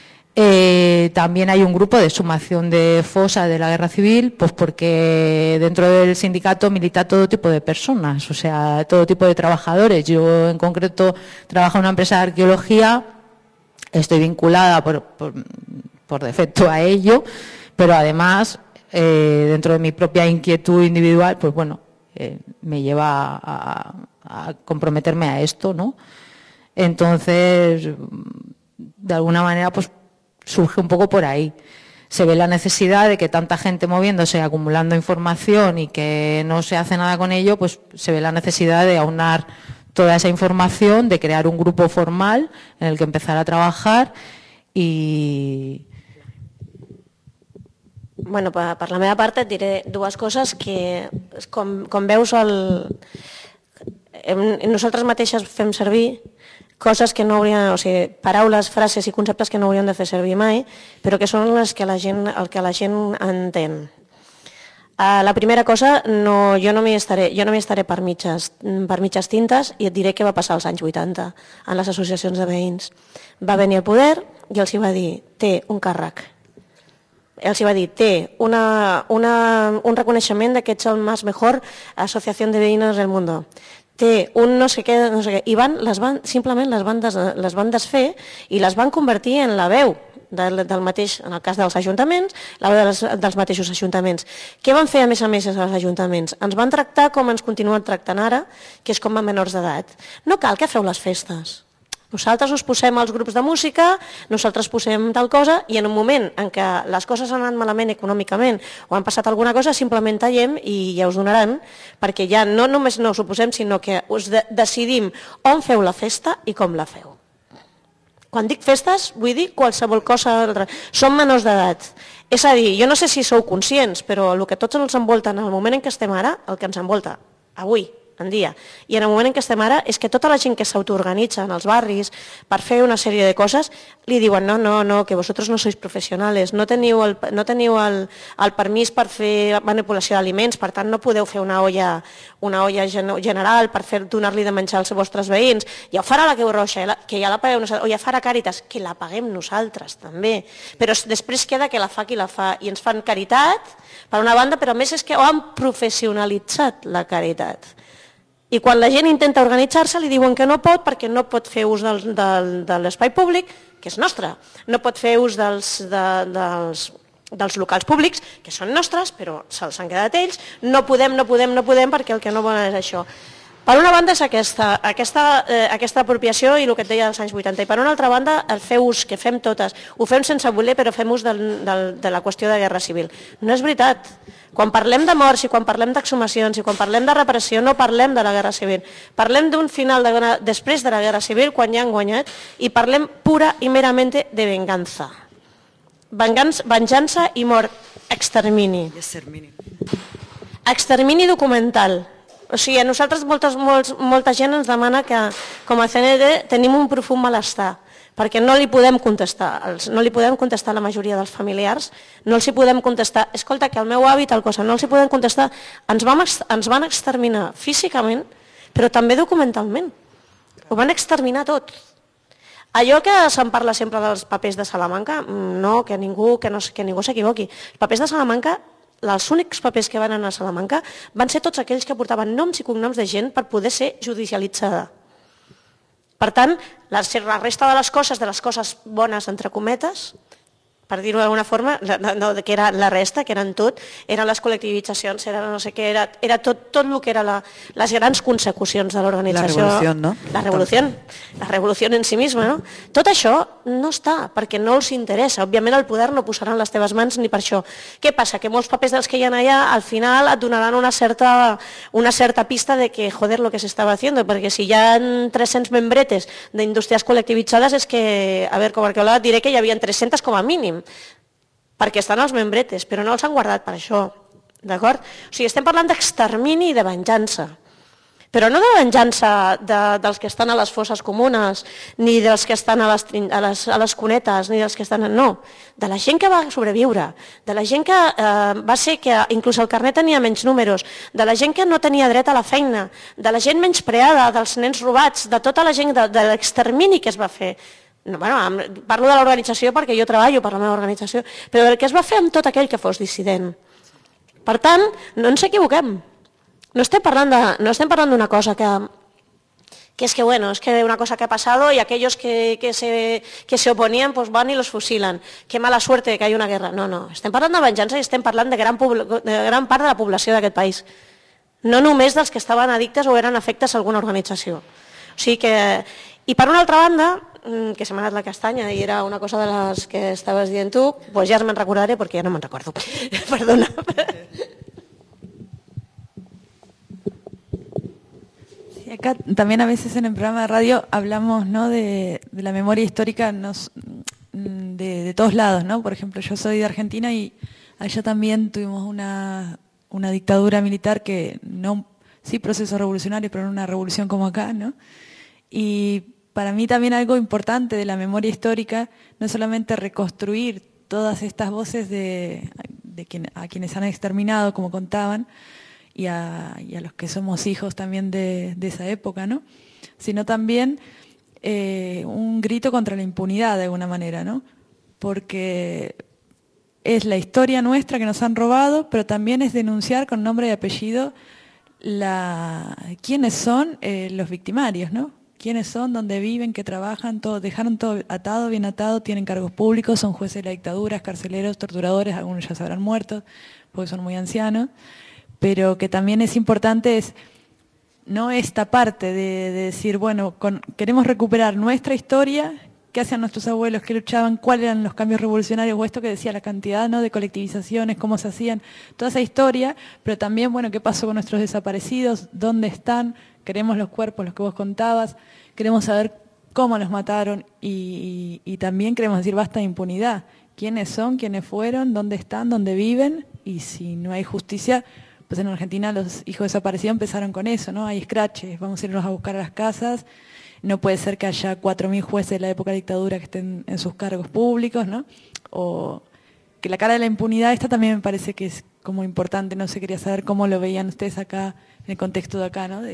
también hay un grupo de sumación de fosa de la guerra civil, pues porque dentro del sindicato milita todo tipo de personas, o sea, todo tipo de trabajadores. Yo en concreto trabajo en una empresa de arqueología, estoy vinculada por defecto a ello, pero además dentro de mi propia inquietud individual, pues bueno, me lleva a comprometerme a esto, ¿no? Entonces, de alguna manera, pues surge un poco por ahí. Se ve la necesidad de que tanta gente moviéndose, acumulando información y que no se hace nada con ello, pues se ve la necesidad de aunar toda esa información, de crear un grupo formal en el que empezar a trabajar i... Bueno, per la meva part et diré dues coses que, com veus, nosaltres mateixes fem servir coses que no haurien, o sigui, paraules, frases i conceptes que no hauríem de fer servir mai, però que són el que la gent entén. La primera cosa, jo no m'hi estaré per mitges tintes i et diré què va passar als anys 80 en les associacions de veïns. Va venir al poder i els hi va dir, té un càrrec. Els hi va dir, té un reconeixement de que ets el més mejor associació de veïnes del món. Té un no sé què, i simplement les van desfer i les van convertir en la veu del mateix, en el cas dels ajuntaments, la veu dels mateixos ajuntaments. Què van fer a més els ajuntaments? Ens van tractar com ens continuen tractant ara, que és com a menors d'edat. No cal que feu les festes. Nosaltres us posem als grups de música, nosaltres posem tal cosa, i en un moment en què les coses han anat malament econòmicament o han passat alguna cosa, simplement tallem i ja us donaran, perquè ja no només no us ho posem, sinó que us decidim on feu la festa i com la feu. Quan dic festes, vull dir qualsevol cosa. Som menors d'edat. És a dir, jo no sé si sou conscients, però el que tots ens envolta en el moment en què estem ara, el que ens envolta avui, en dia. I en el moment en què estem ara és que tota la gent que s'autoorganitza en els barris per fer una sèrie de coses li diuen no, que vosaltres no sois professionals, no teniu el permís per fer manipulació d'aliments, per tant no podeu fer una olla general per donar-li de menjar als vostres veïns, ja ho farà la Creu Roja, que ja la pagueu nosaltres, o ja farà Càritas, que la paguem nosaltres també, però després queda que la fa qui la fa, i ens fan caritat per una banda, però a més és que ho han professionalitzat la caritat. I quan la gent intenta organitzar-se li diuen que no pot perquè no pot fer ús de l'espai públic, que és nostre, no pot fer ús dels locals públics, que són nostres, però se'ls han quedat ells, no podem perquè el que no volen és això. Per una banda és aquesta apropiació i el que et deia dels anys 80, i per una altra banda el fer ús, que fem totes, ho fem sense voler però fem ús de la qüestió de guerra civil. No és veritat. Quan parlem de morts i quan parlem d'exhumacions i quan parlem de repressió no parlem de la guerra civil. Parlem d'un final després de la guerra civil quan ja han guanyat i parlem pura i meramente de venganza. Venjança i mort. Extermini. Extermini documental. O sigui, a nosaltres molta gent ens demana que com a CNT tenim un profund malestar perquè no li podem contestar a la majoria dels familiars, no els hi podem contestar, escolta, que el meu avi tal cosa, no els hi podem contestar, ens van exterminar físicament, però també documentalment. Ho van exterminar tot. Allò que se'n parla sempre dels papers de Salamanca, no, que ningú s'equivoqui. Els papers de Salamanca, els únics papers que van anar a Salamanca van ser tots aquells que portaven noms i cognoms de gent per poder ser judicialitzada. Per tant, la resta de les coses bones, entre cometes, per dir-ho d'alguna forma, no, que era la resta, que eren tot, eren les col·lectivitzacions, era no sé què, era tot el que eren les grans consecucions de l'organització. La revolució, no? La revolució en si misma, no? Tot això no està, perquè no els interessa. Òbviament el poder no posarà en les teves mans ni per això. Què passa? Que molts papers dels que hi ha allà, al final et donaran una certa pista de que, joder, lo que se estaba haciendo, perquè si hi ha 300 membretes d'indústries col·lectivitzades és que, a veure, com a arqueòloga diré que hi havia 300 com a mínim, perquè estan els membretes, però no els han guardat per això, d'acord? O sigui, estem parlant d'extermini i de venjança, però no de venjança dels que estan a les fosses comunes, ni dels que estan a les cunetes, ni dels que estan... No, de la gent que va sobreviure, de la gent que va ser que inclús el carnet tenia menys números, de la gent que no tenia dret a la feina, de la gent menyspreada, dels nens robats, de tota la gent, de l'extermini que es va fer. No, bueno, parlo de l'organització perquè jo treballo per la meva organització, però del que es va fer amb tot aquell que fos dissident. Per tant, no ens equivoquem. No estem parlant d'una cosa que es que, bueno, es que una cosa que ha pasado y aquellos que se oponían pues van y los fusilan. Qué mala suerte que hay una guerra. No, estem parlant de venjança i estem parlant de gran part de la població d'aquest país. No només dels que estaven addictes o eren afectes a alguna organització. O sigui que... I per una altra banda, que se m'ha anat la castanya i era una cosa de les que estaves dient tu, pues ja me'n recordaré perquè ja no me'n recordo. Perdona. Sí, acá también a veces en el programa de radio hablamos, ¿no?, de la memoria histórica de todos lados, ¿no? Por ejemplo, yo soy de Argentina y allá también tuvimos una dictadura militar que no, sí, proceso revolucionario, pero no una revolución como acá, ¿no? Y para mí también algo importante de la memoria histórica no es solamente reconstruir todas estas voces a quienes han exterminado, como contaban, y a los que somos hijos también de esa época, ¿no?, sino también un grito contra la impunidad de alguna manera, ¿no? Porque es la historia nuestra que nos han robado, pero también es denunciar con nombre y apellido quiénes son los victimarios, ¿no? Quiénes son, dónde viven, qué trabajan, todo, dejaron todo atado, bien atado, tienen cargos públicos, son jueces de la dictadura, carceleros, torturadores, algunos ya se habrán muerto porque son muy ancianos, pero que también es importante no esta parte de decir, bueno, queremos recuperar nuestra historia, qué hacían nuestros abuelos, qué luchaban, cuáles eran los cambios revolucionarios, o esto que decía la cantidad, ¿no?, de colectivizaciones, cómo se hacían, toda esa historia, pero también, bueno, qué pasó con nuestros desaparecidos, dónde están. Queremos los cuerpos, los que vos contabas, queremos saber cómo los mataron y también queremos decir basta de impunidad. ¿Quiénes son? ¿Quiénes fueron? ¿Dónde están? ¿Dónde viven? Y si no hay justicia, pues en Argentina los hijos desaparecidos empezaron con eso, ¿no? Hay escraches, vamos a irnos a buscar a las casas, no puede ser que haya 4.000 jueces de la época de dictadura que estén en sus cargos públicos, ¿no? O que la cara de la impunidad, esta también me parece que es como importante, no sé, quería saber cómo lo veían ustedes acá, en el contexto de acá, ¿no?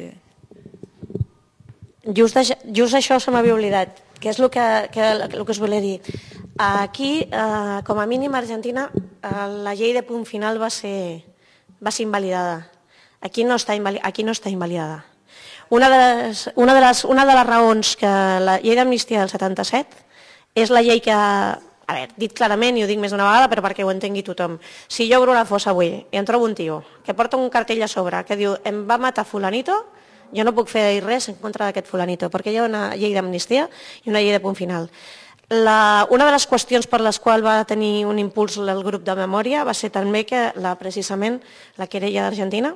Just això se m'havia oblidat, que és el que us volia dir. Aquí, com a mínim a Argentina, la llei de punt final va ser invalidada. Aquí no està invalidada. Una de les raons que la llei d'amnistia del 77 és la llei que, a veure, dit clarament, i ho dic més d'una vegada, però perquè ho entengui tothom. Si jo obro la fossa avui i em trobo un tio que porta un cartell a sobre que diu em va matar fulanito, jo no puc fer res en contra d'aquest fulanito, perquè hi ha una llei d'amnistia i una llei de punt final. Una de les qüestions per les quals va tenir un impuls el grup de memòria va ser també que precisament la querella d'Argentina,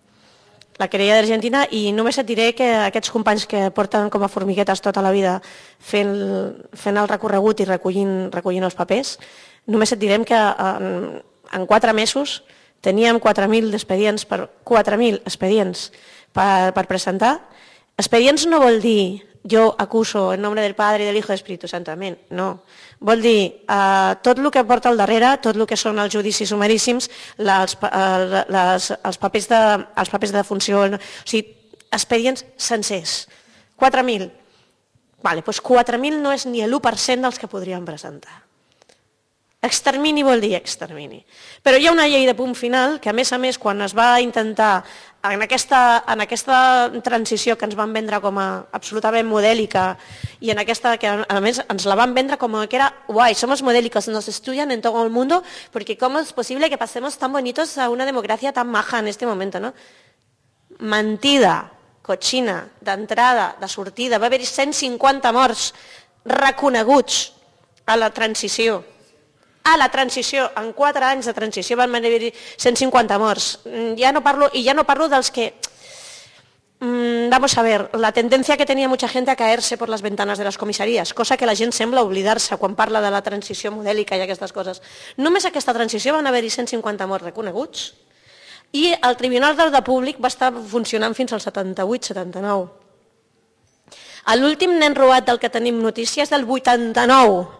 i només et diré que aquests companys que porten com a formiguetes tota la vida fent el recorregut i recollint els papers, només et direm que en 4 mesos teníem 4.000 expedients per presentar. Expedients no vol dir jo acuso en nombre del Padre, del Hijo i del Espíritu Santo, amén, no. Vol dir tot el que porta al darrere, tot el que són els judicis sumaríssims, els papers de defunció, o sigui, expedients sencers. 4.000. Doncs 4.000 no és ni l'1% dels que podríem presentar. Extermini vol dir extermini. Però hi ha una llei de punt final que, a més, quan es va intentar, en aquesta transició que ens van vendre com a absolutament modèlica i en aquesta que, a més, ens la van vendre com que era guai, somos modélicos, nos estudian en todo el mundo, porque cómo es posible que pasemos tan bonitos a una democracia tan maja en este momento, ¿no? Mentida, cochina, d'entrada, de sortida, va haver-hi 150 morts reconeguts a la transició. En 4 anys de transició van haver-hi 150 morts. Ja no parlo dels que... Vamos a ver, la tendencia que tenía mucha gente a caerse por las ventanas de las comisarías, cosa que la gent sembla oblidar-se quan parla de la transició modèlica i aquestes coses. Només aquesta transició van haver-hi 150 morts reconeguts i el Tribunal d'Ordre Públic va estar funcionant fins al 78-79. L'últim nen robat del que tenim notícia és del 89.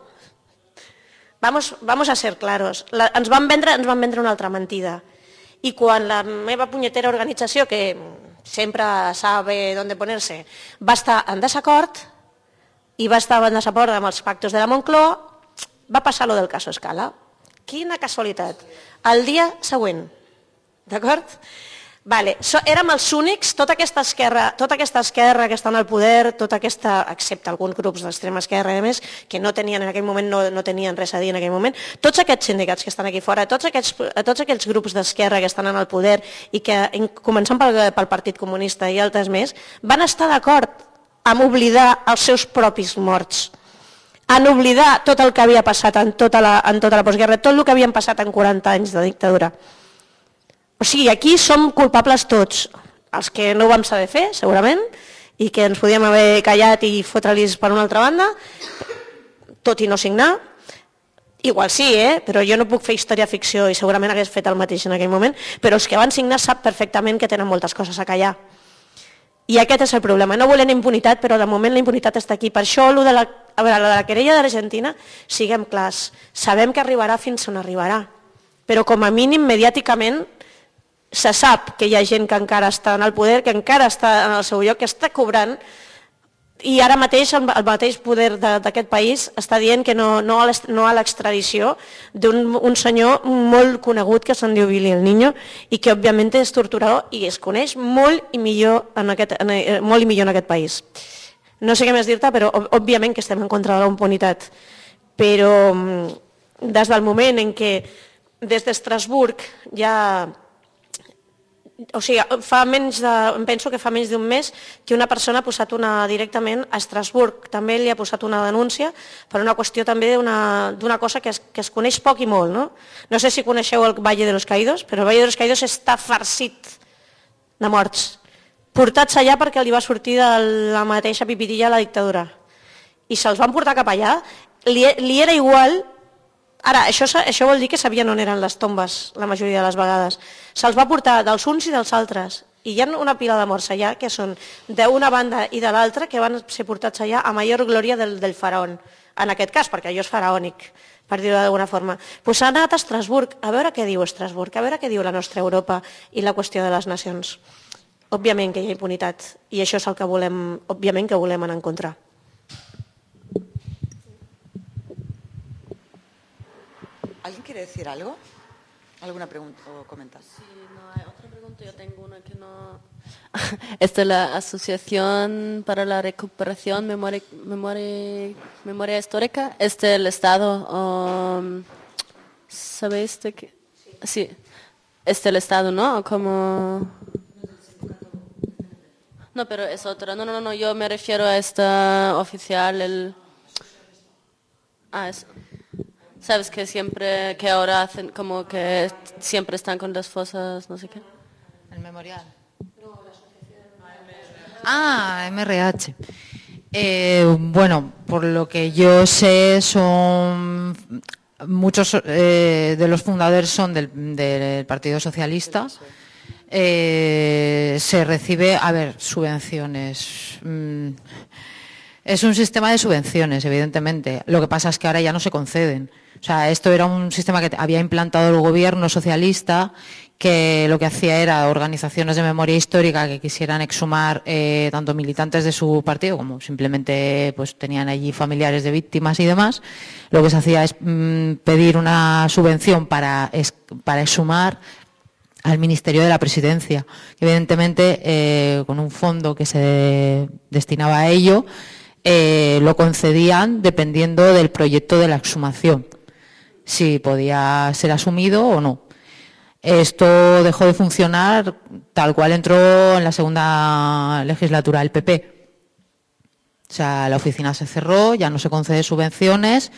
Vamos a ser claros. Ens van vendre una altra mentida. I quan la meva punyetera organització, que sempre sabe dónde ponerse, va estar en desacord i va estar en desacord amb els pactos de la Moncloa, va passar lo del caso Escala. Quina casualitat. El dia següent. D'acord? Vale. Érem els únics, tota aquesta esquerra que està al poder, excepte alguns grups d'extrema esquerra, a més, que no tenien en aquell moment, no tenien res a dir en aquell moment, tots aquests sindicats que estan aquí fora, tots aquests grups d'esquerra que estan en el poder i que, començant pel Partit Comunista i altres més, van estar d'acord amb oblidar els seus propis morts, en oblidar tot el que havia passat en tota la postguerra, tot el que havien passat en 40 anys de dictadura. O sigui, aquí som culpables tots, els que no ho vam saber fer, segurament, i que ens podíem haver callat i fotre-los per una altra banda, tot i no signar. Igual sí, però jo no puc fer història-ficció i segurament hagués fet el mateix en aquell moment, però els que van signar sap perfectament que tenen moltes coses a callar. I aquest és el problema. No volen impunitat, però de moment la impunitat està aquí. Per això, la de la querella d'Argentina, siguem clars, sabem que arribarà fins on arribarà, però com a mínim mediàticament se sap que hi ha gent que encara està en el poder, que encara està en el seu lloc, que està cobrant, i ara mateix el mateix poder d'aquest país està dient que no a l'extradició d'un senyor molt conegut que se'n diu Billy el Niño i que òbviament és torturador i es coneix molt i millor en aquest país. No sé què més dir-te, però òbviament que estem en contra de la impunitat. Però des del moment en què des d'Estrasburg ja... O sigui, penso que fa menys d'un mes que una persona ha posat directament a Estrasburg, també li ha posat una denúncia per una qüestió també d'una cosa que es coneix poc i molt. No sé si coneixeu el Valle de los Caídos, però el Valle de los Caídos està farcit de morts, portats allà perquè li va sortir de la mateixa pipitilla a la dictadura. I se'ls van portar cap allà, li era igual Ara, això vol dir que sabien on eren les tombes la majoria de les vegades. Se'ls va portar dels uns i dels altres. I hi ha una pila de morts allà que són d'una banda i de l'altra que van ser portats allà a major glòria del faraón. En aquest cas, perquè allò és faraònic, per dir-ho d'alguna forma. Doncs s'ha anat a Estrasburg, a veure què diu Estrasburg, a veure què diu la nostra Europa i la qüestió de les nacions. Òbviament que hi ha impunitat, i això és el que volem, òbviament que volem anar en contra. ¿Alguien quiere decir algo? ¿Alguna pregunta o comentar? Sí, no, hay otra pregunta, yo tengo una que no... Es de la Asociación para la Recuperación Memoria Histórica, es del Estado, ¿sabéis de qué? Sí, es del Estado, ¿no? Como... No, pero es otra, no, yo me refiero a esta oficial, es... ¿Sabes que siempre, que ahora hacen como que siempre están con las fosas, no sé qué? El memorial. MRH. Bueno, por lo que yo sé, son muchos de los fundadores son del Partido Socialista. Se recibe, subvenciones. Es un sistema de subvenciones, evidentemente. Lo que pasa es que ahora ya no se conceden. O sea, esto era un sistema que había implantado el gobierno socialista, que lo que hacía era organizaciones de memoria histórica que quisieran exhumar tanto militantes de su partido como simplemente pues tenían allí familiares de víctimas y demás. Lo que se hacía es pedir una subvención para exhumar al Ministerio de la Presidencia. Evidentemente, con un fondo que se destinaba a ello, lo concedían dependiendo del proyecto de la exhumación, si podía ser asumido o no. Esto dejó de funcionar tal cual entró en la segunda legislatura el PP. O sea, la oficina se cerró, ya no se concede subvenciones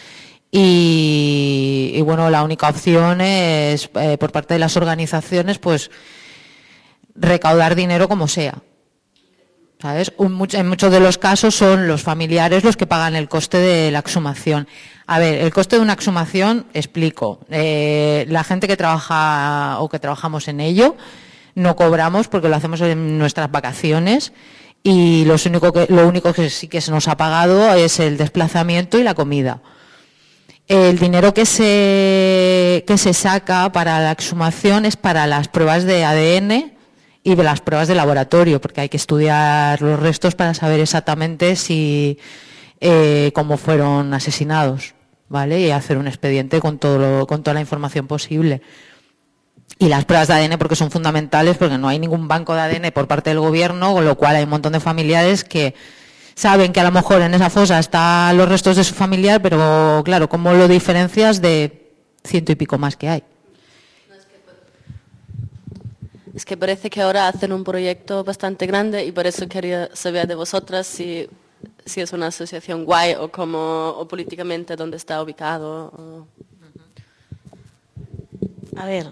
y bueno, la única opción es por parte de las organizaciones pues recaudar dinero como sea. ¿Sabes? En muchos de los casos son los familiares los que pagan el coste de la exhumación. A ver, el coste de una exhumación, explico. La gente que trabaja o que trabajamos en ello no cobramos porque lo hacemos en nuestras vacaciones y lo único que sí que se nos ha pagado es el desplazamiento y la comida. El dinero que se saca para la exhumación es para las pruebas de ADN y de las pruebas de laboratorio, porque hay que estudiar los restos para saber exactamente cómo fueron asesinados, ¿vale? Y hacer un expediente con toda la información posible. Y las pruebas de ADN porque son fundamentales, porque no hay ningún banco de ADN por parte del gobierno, con lo cual hay un montón de familiares que saben que a lo mejor en esa fosa están los restos de su familiar, pero claro, ¿cómo lo diferencias de 100 y pico más que hay? Es que parece que ahora hacen un proyecto bastante grande y por eso quería saber de vosotras si es una asociación guay o políticamente dónde está ubicado. A ver,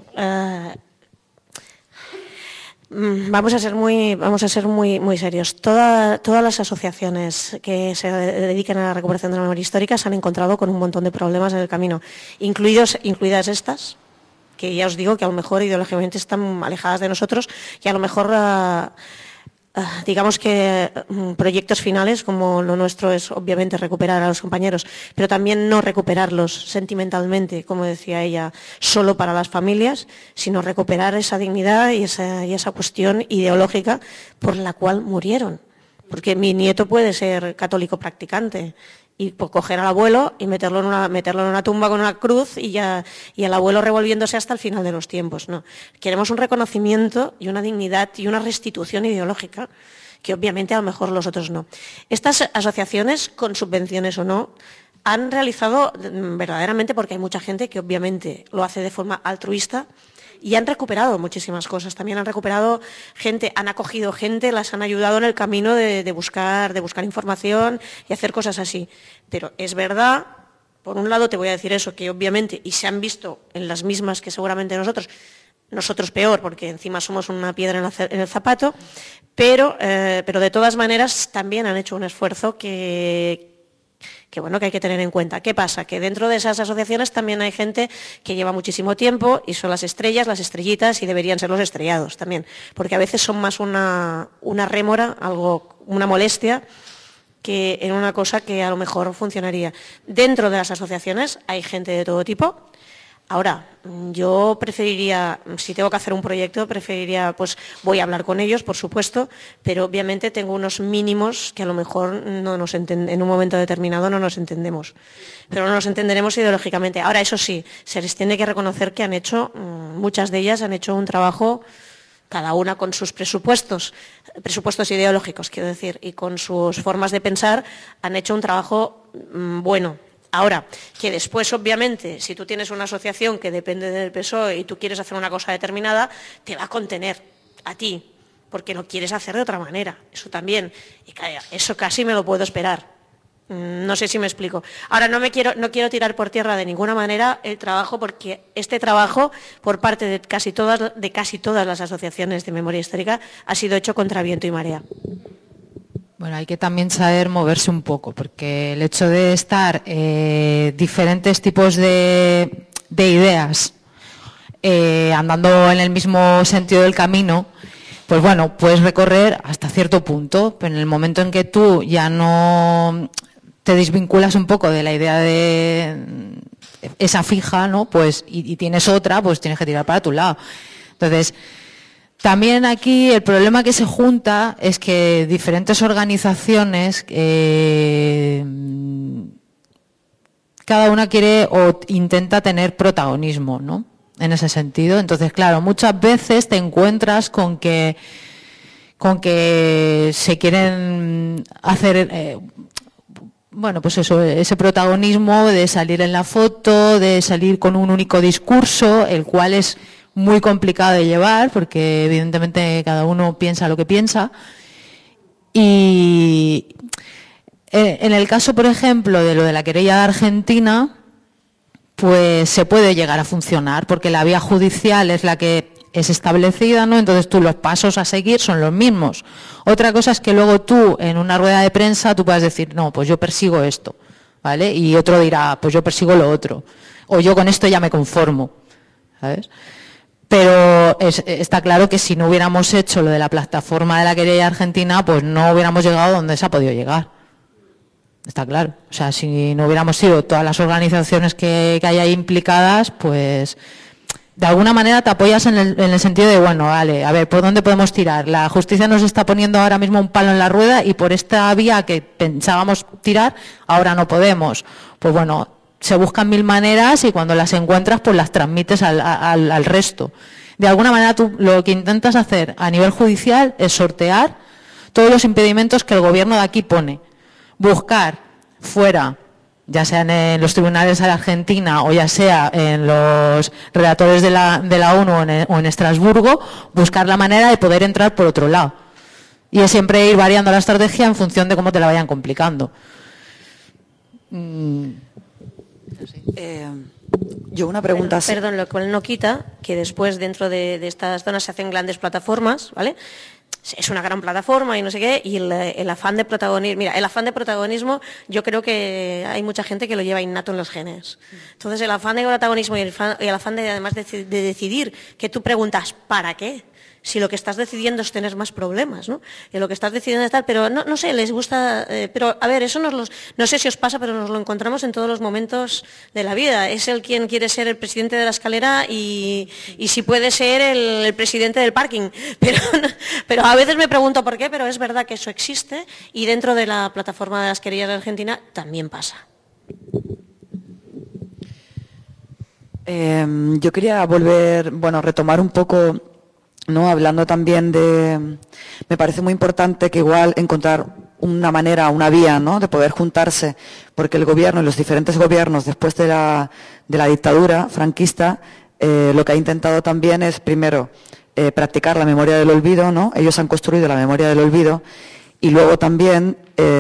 vamos a ser muy serios. Todas las asociaciones que se dedican a la recuperación de la memoria histórica se han encontrado con un montón de problemas en el camino, incluidas estas, que ya os digo que a lo mejor ideológicamente están alejadas de nosotros y a lo mejor digamos que proyectos finales como lo nuestro es obviamente recuperar a los compañeros, pero también no recuperarlos sentimentalmente, como decía ella, solo para las familias, sino recuperar esa dignidad y esa cuestión ideológica por la cual murieron. Porque mi nieto puede ser católico practicante y coger al abuelo y meterlo en una tumba con una cruz y el abuelo revolviéndose hasta el final de los tiempos. No, queremos un reconocimiento y una dignidad y una restitución ideológica que obviamente a lo mejor los otros no. Estas asociaciones, con subvenciones o no, han realizado verdaderamente, porque hay mucha gente que obviamente lo hace de forma altruista, y han recuperado muchísimas cosas. También han recuperado gente, han acogido gente, las han ayudado en el camino de buscar información y hacer cosas así. Pero es verdad, por un lado te voy a decir eso, que obviamente, y se han visto en las mismas que seguramente nosotros peor, porque encima somos una piedra en el zapato, pero de todas maneras también han hecho un esfuerzo que que bueno, que hay que tener en cuenta. ¿Qué pasa? Que dentro de esas asociaciones también hay gente que lleva muchísimo tiempo y son las estrellas, las estrellitas, y deberían ser los estrellados también, porque a veces son más una rémora, una molestia, que en una cosa que a lo mejor funcionaría. Dentro de las asociaciones hay gente de todo tipo. Ahora, yo preferiría, si tengo que hacer un proyecto, pues voy a hablar con ellos, por supuesto, pero obviamente tengo unos mínimos que a lo mejor en un momento determinado no nos entendemos. Pero no nos entenderemos ideológicamente. Ahora, eso sí, se les tiene que reconocer que muchas de ellas han hecho un trabajo, cada una con sus presupuestos ideológicos, quiero decir, y con sus formas de pensar, han hecho un trabajo bueno. Ahora, que después, obviamente, si tú tienes una asociación que depende del PSOE y tú quieres hacer una cosa determinada, te va a contener a ti, porque lo quieres hacer de otra manera. Eso también. Y eso casi me lo puedo esperar. No sé si me explico. Ahora, no quiero tirar por tierra de ninguna manera el trabajo, porque este trabajo, por parte de casi todas las asociaciones de memoria histórica, ha sido hecho contra viento y marea. Bueno, hay que también saber moverse un poco, porque el hecho de estar diferentes tipos de ideas andando en el mismo sentido del camino, pues bueno, puedes recorrer hasta cierto punto, pero en el momento en que tú ya no te desvinculas un poco de la idea de esa fija, ¿no? Pues y tienes otra, pues tienes que tirar para tu lado. Entonces, también aquí el problema que se junta es que diferentes organizaciones, cada una quiere o intenta tener protagonismo, ¿no? En ese sentido. Entonces, claro, muchas veces te encuentras con que se quieren hacer, bueno, pues eso, ese protagonismo de salir en la foto, de salir con un único discurso, el cual es muy complicado de llevar, porque evidentemente cada uno piensa lo que piensa. Y en el caso, por ejemplo, de lo de la querella de Argentina, pues se puede llegar a funcionar, porque la vía judicial es la que es establecida, ¿no? Entonces los pasos a seguir son los mismos. Otra cosa es que luego tú, en una rueda de prensa, tú puedas decir, no, pues yo persigo esto, ¿vale? Y otro dirá, pues yo persigo lo otro. O yo con esto ya me conformo, ¿sabes? Pero está claro que si no hubiéramos hecho lo de la plataforma de la querella argentina, pues no hubiéramos llegado donde se ha podido llegar. Está claro. O sea, si no hubiéramos sido todas las organizaciones que hay ahí implicadas, pues de alguna manera te apoyas en el sentido de, bueno, vale, a ver, ¿por dónde podemos tirar? La justicia nos está poniendo ahora mismo un palo en la rueda y por esta vía que pensábamos tirar, ahora no podemos. Pues bueno, se buscan mil maneras y cuando las encuentras, pues las transmites al resto. De alguna manera tú lo que intentas hacer a nivel judicial es sortear todos los impedimentos que el gobierno de aquí pone. Buscar fuera, ya sea en los tribunales de la Argentina o ya sea en los relatores de la ONU o en Estrasburgo, buscar la manera de poder entrar por otro lado. Y es siempre ir variando la estrategia en función de cómo te la vayan complicando. Yo una pregunta. Perdón, lo cual no quita que después dentro de estas zonas se hacen grandes plataformas, ¿vale? Es una gran plataforma y no sé qué, y el afán de protagonismo, mira, el afán de protagonismo yo creo que hay mucha gente que lo lleva innato en los genes. Entonces el afán de protagonismo y el afán de además de decidir, que tú preguntas, ¿para qué? Si lo que estás decidiendo es tener más problemas, ¿no? Y lo que estás decidiendo es tal, pero no sé, les gusta, pero a ver, eso no sé si os pasa, pero nos lo encontramos en todos los momentos de la vida. Es el quien quiere ser el presidente de la escalera y si puede ser el presidente del parking. Pero a veces me pregunto por qué, pero es verdad que eso existe y dentro de la plataforma de las querellas de Argentina también pasa. Yo quería retomar un poco, ¿no? Hablando también me parece muy importante que igual encontrar una manera, una vía, ¿no? De poder juntarse, porque el gobierno y los diferentes gobiernos después de la dictadura franquista, lo que ha intentado también es primero practicar la memoria del olvido, ¿no? Ellos han construido la memoria del olvido y luego también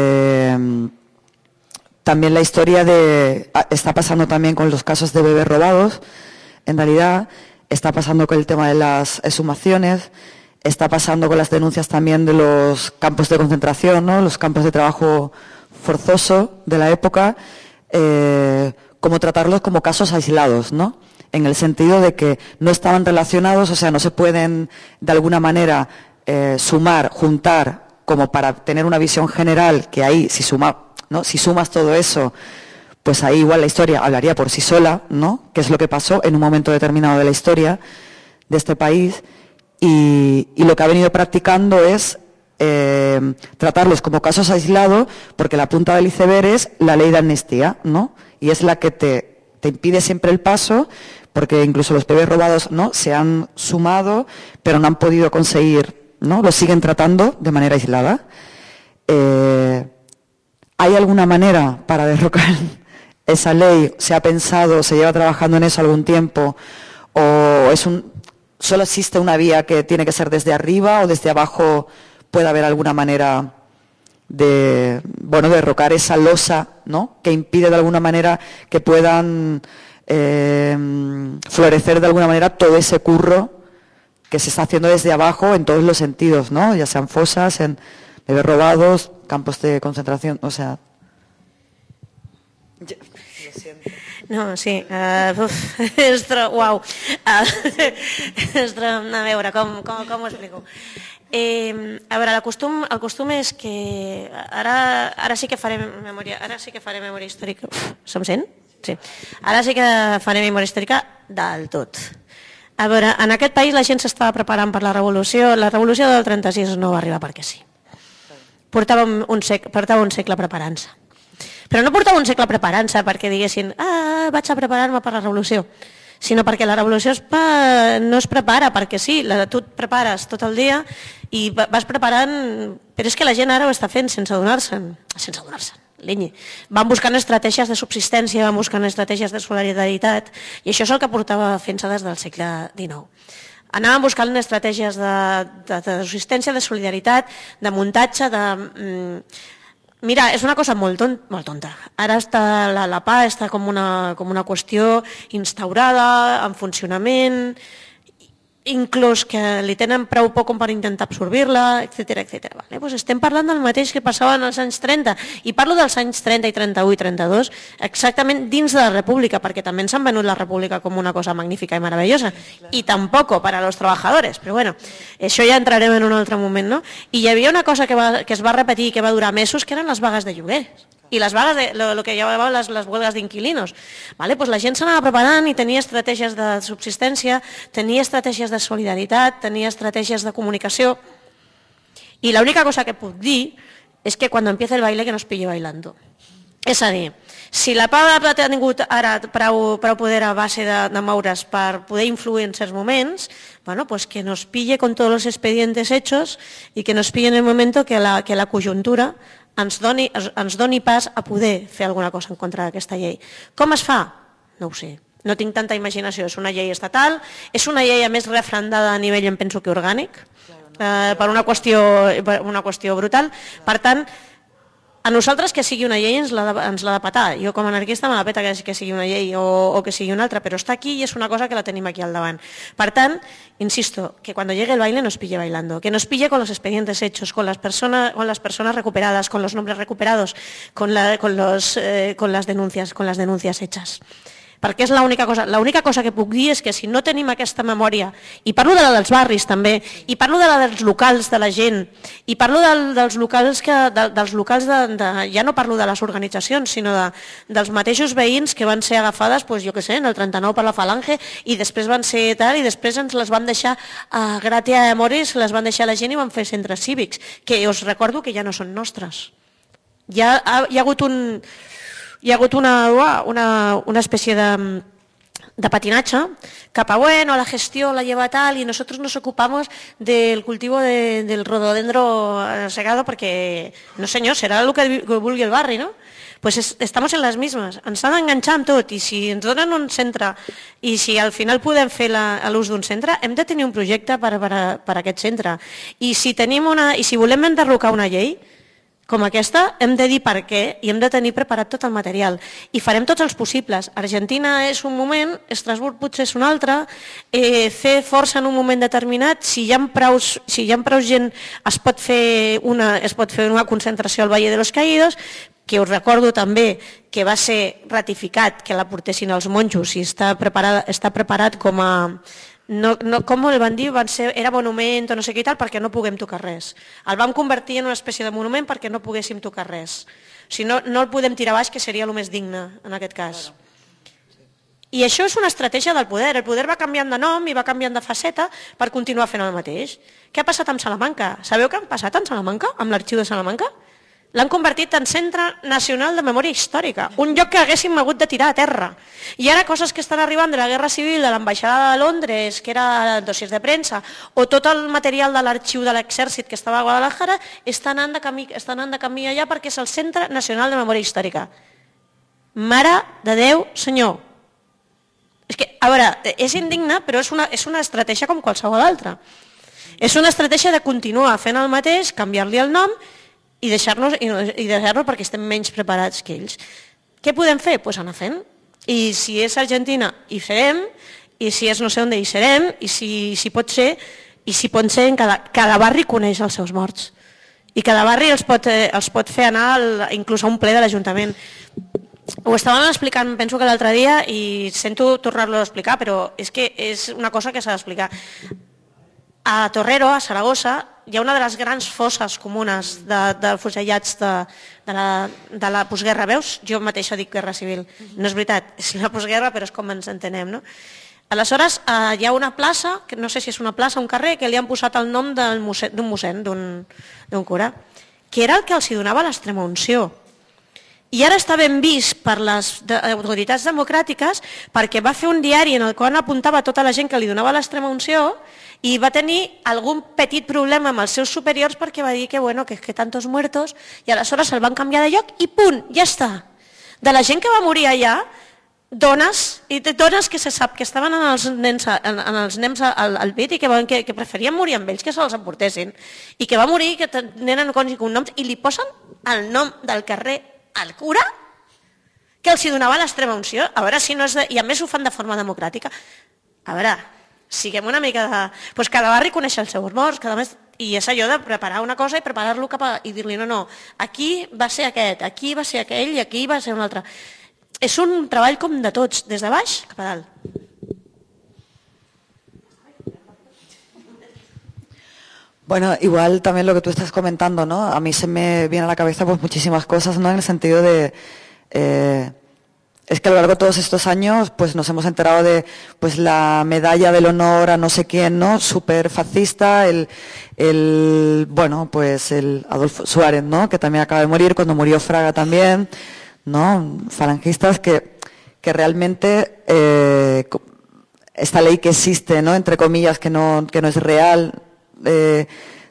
la historia está pasando también con los casos de bebés robados, en realidad. Está pasando con el tema de las exhumaciones, está pasando con las denuncias también de los campos de concentración, ¿no? Los campos de trabajo forzoso de la época como tratarlos como casos aislados, ¿no? En el sentido de que no estaban relacionados, o sea, no se pueden de alguna manera sumar, juntar, como para tener una visión general, que ahí si sumas todo eso, pues ahí igual la historia hablaría por sí sola, ¿no? Que es lo que pasó en un momento determinado de la historia de este país, y lo que ha venido practicando es tratarlos como casos aislados, porque la punta del iceberg es la ley de amnistía, ¿no? Y es la que te impide siempre el paso, porque incluso los bebés robados, ¿no?, se han sumado, pero no han podido conseguir, ¿no? Los siguen tratando de manera aislada. ¿Hay alguna manera para derrocar esa ley? ¿Se ha pensado, se lleva trabajando en eso algún tiempo? ¿O solo existe una vía que tiene que ser desde arriba, o desde abajo puede haber alguna manera de derrocar esa losa, ¿no?, que impide de alguna manera que puedan florecer de alguna manera todo ese curro que se está haciendo desde abajo en todos los sentidos, ¿no? Ya sean fosas, en bebés robados, campos de concentración, o sea... Lo siento. No, sí, uau. A veure, com ho explico? A veure, el costum és que ara sí que faré memòria històrica. Se'm sent? Sí. Ara sí que faré memòria històrica del tot. A veure, en aquest país la gent s'estava preparant per la revolució. La revolució del 36 no va arribar perquè sí. Portava un segle preparant-se. Però no portava un segle preparant-se perquè diguessin vaig a preparar-me per la revolució, sinó perquè la revolució no es prepara perquè sí, tu et prepares tot el dia i vas preparant, però és que la gent ara ho està fent sense adonar-se'n, lenyi. Van buscant estratègies de subsistència, van buscant estratègies de solidaritat, i això és el que portava fent-se des del segle XIX. Anàvem buscant estratègies de subsistència, de solidaritat, de muntatge, de... Mira, és una cosa molt tonta. Ara la PA està com una qüestió instaurada, en funcionament, inclús que li tenen prou poc com per intentar absorbir-la, etc. Estem parlant del mateix que passava en els anys 30, i parlo dels anys 30 i 31 i 32, exactament dins de la república, perquè també ens han venut la república com una cosa magnífica i meravellosa, i tampoc per a los trabajadores, però bueno, això ja entrarem en un altre moment, no? I hi havia una cosa que es va repetir i que va durar mesos, que eren les vagues de lloguer, i les vagues, el que llamàvem les huelgas d'inquilinos. La gent s'anava preparant i tenia estratègies de subsistència, tenia estratègies de solidaritat, tenia estratègies de comunicació, i l'única cosa que puc dir és que quan empieza el baile que nos pille bailando. És a dir, si la PA ha tingut ara prou poder a base de moure's per poder influir en certs moments, pues que nos pille con todos los expedientes hechos y que nos pille en el momento que la coyuntura ens doni pas a poder fer alguna cosa en contra d'aquesta llei. Com es fa? No ho sé. No tinc tanta imaginació. És una llei estatal, és una llei a més refrendada a nivell, em penso que orgànic, per una qüestió brutal. Per tant, a nosaltres que sigui una llei ens l'ha de petar. Jo com a anarquista me la peta que sigui una llei o que sigui una altra, però està aquí i és una cosa que la tenim aquí al davant. Per tant, insisto, que cuando llegue el baile nos pille bailando, que nos pille con los expedientes hechos, con las personas recuperadas, con los nombres recuperados, con las denuncias hechas. Perquè és l'única cosa que puc dir és que si no tenim aquesta memòria, i parlo de la dels barris també, i parlo de la dels locals de la gent, i parlo dels locals ja no parlo de les organitzacions, sinó dels mateixos veïns que van ser agafades, jo què sé, en el 39 per la Falange, i després van ser tal, i després ens les van deixar a gratia moris, les van deixar a la gent i van fer centres cívics, que us recordo que ja no són nostres. Hi ha hagut una especie de patinaje cap a, la gestión la lleva tal y nosotros nos ocupamos del cultivo del rododendro segado porque, no senyor, serà el que vulgui el barri, no? Pues estamos en las mismas, ens han d'enganxar amb tot i si ens donen un centre i si al final podem fer l'ús d'un centre, hem de tenir un projecte per a aquest centre. I si volem enderrocar una llei com aquesta, hem de dir per què i hem de tenir preparat tot el material. I farem tots els possibles. Argentina és un moment, Estrasburg potser és un altre, fer força en un moment determinat, si hi ha prou gent es pot fer una concentració al Valle de los Caídos, que us recordo també que va ser ratificat que la portessin els monjos i està preparat com a... No, com el van dir, era monument o no sé què i tal, perquè no puguem tocar res. El vam convertir en una espècie de monument perquè no poguéssim tocar res. O sigui, no el podem tirar baix, que seria el més digne en aquest cas. I això és una estratègia del poder. El poder va canviant de nom i va canviant de faceta per continuar fent el mateix. Què ha passat amb Salamanca? Sabeu què ha passat amb Salamanca, amb l'arxiu de Salamanca? L'han convertit en Centre Nacional de Memòria Històrica, un lloc que haguéssim hagut de tirar a terra. I ara coses que estan arribant de la Guerra Civil, de l'ambaixada de Londres, que era dossiers de premsa, o tot el material de l'arxiu de l'exèrcit que estava a Guadalajara, estan anant de camí allà perquè és el Centre Nacional de Memòria Històrica. Mare de Déu, senyor. És que, a veure, és indigne, però és una estratègia com qualsevol altra. És una estratègia de continuar fent el mateix, canviar-li el nom i deixar-nos perquè estem menys preparats que ells. Què podem fer? Doncs anar fent. I si és Argentina, hi serem, i si és no sé on, hi serem, i si pot ser, cada barri coneix els seus morts. I cada barri els pot fer anar inclús a un ple de l'Ajuntament. Ho estàvem explicant, penso que l'altre dia, i sento tornar-lo a explicar, però és que és una cosa que s'ha d'explicar. A Torrero, a Saragossa, hi ha una de les grans fosses comunes de fusellats de la postguerra. Veus? Jo mateixa dic guerra civil. No és veritat, és la postguerra, però és com ens entenem, no? Aleshores, hi ha una plaça, que no sé si és una plaça o un carrer, que li han posat el nom d'un mossèn, d'un cura, que era el que els donava l'extrema unció. I ara està ben vist per les autoritats democràtiques perquè va fer un diari en el qual apuntava tota la gent que li donava l'extrema unció i va tenir algun petit problema amb els seus superiors perquè va dir que tantos muertos, i aleshores el van canviar de lloc i punt, ja està. De la gent que va morir allà, dones que se sap que estaven en els nens al pit i que preferien morir amb ells que se'ls emportessin, i que va morir que tenen cognoms i li posen el nom del carrer al cura que els donava l'extrema unció. A veure si no és i a més ho fan de forma democràtica. A veure, siguem una mica de... Doncs cada barri coneix els seus morts, i és allò de preparar una cosa i preparar-lo i dir-li no, aquí va ser aquest, aquí va ser aquell i aquí va ser un altre. És un treball com de tots, des de baix cap a dalt. Bueno, igual también lo que tú estás comentando, ¿no? A mí se me viene a la cabeza pues muchísimas cosas, ¿no? En el sentido de... es que a lo largo de todos estos años pues nos hemos enterado de pues la medalla del honor a no sé quién, ¿no? Súper fascista, el Adolfo Suárez, ¿no? Que también acaba de morir, cuando murió Fraga también, ¿no? Falangistas que realmente esta ley que existe, ¿no? Entre comillas, que no es real, de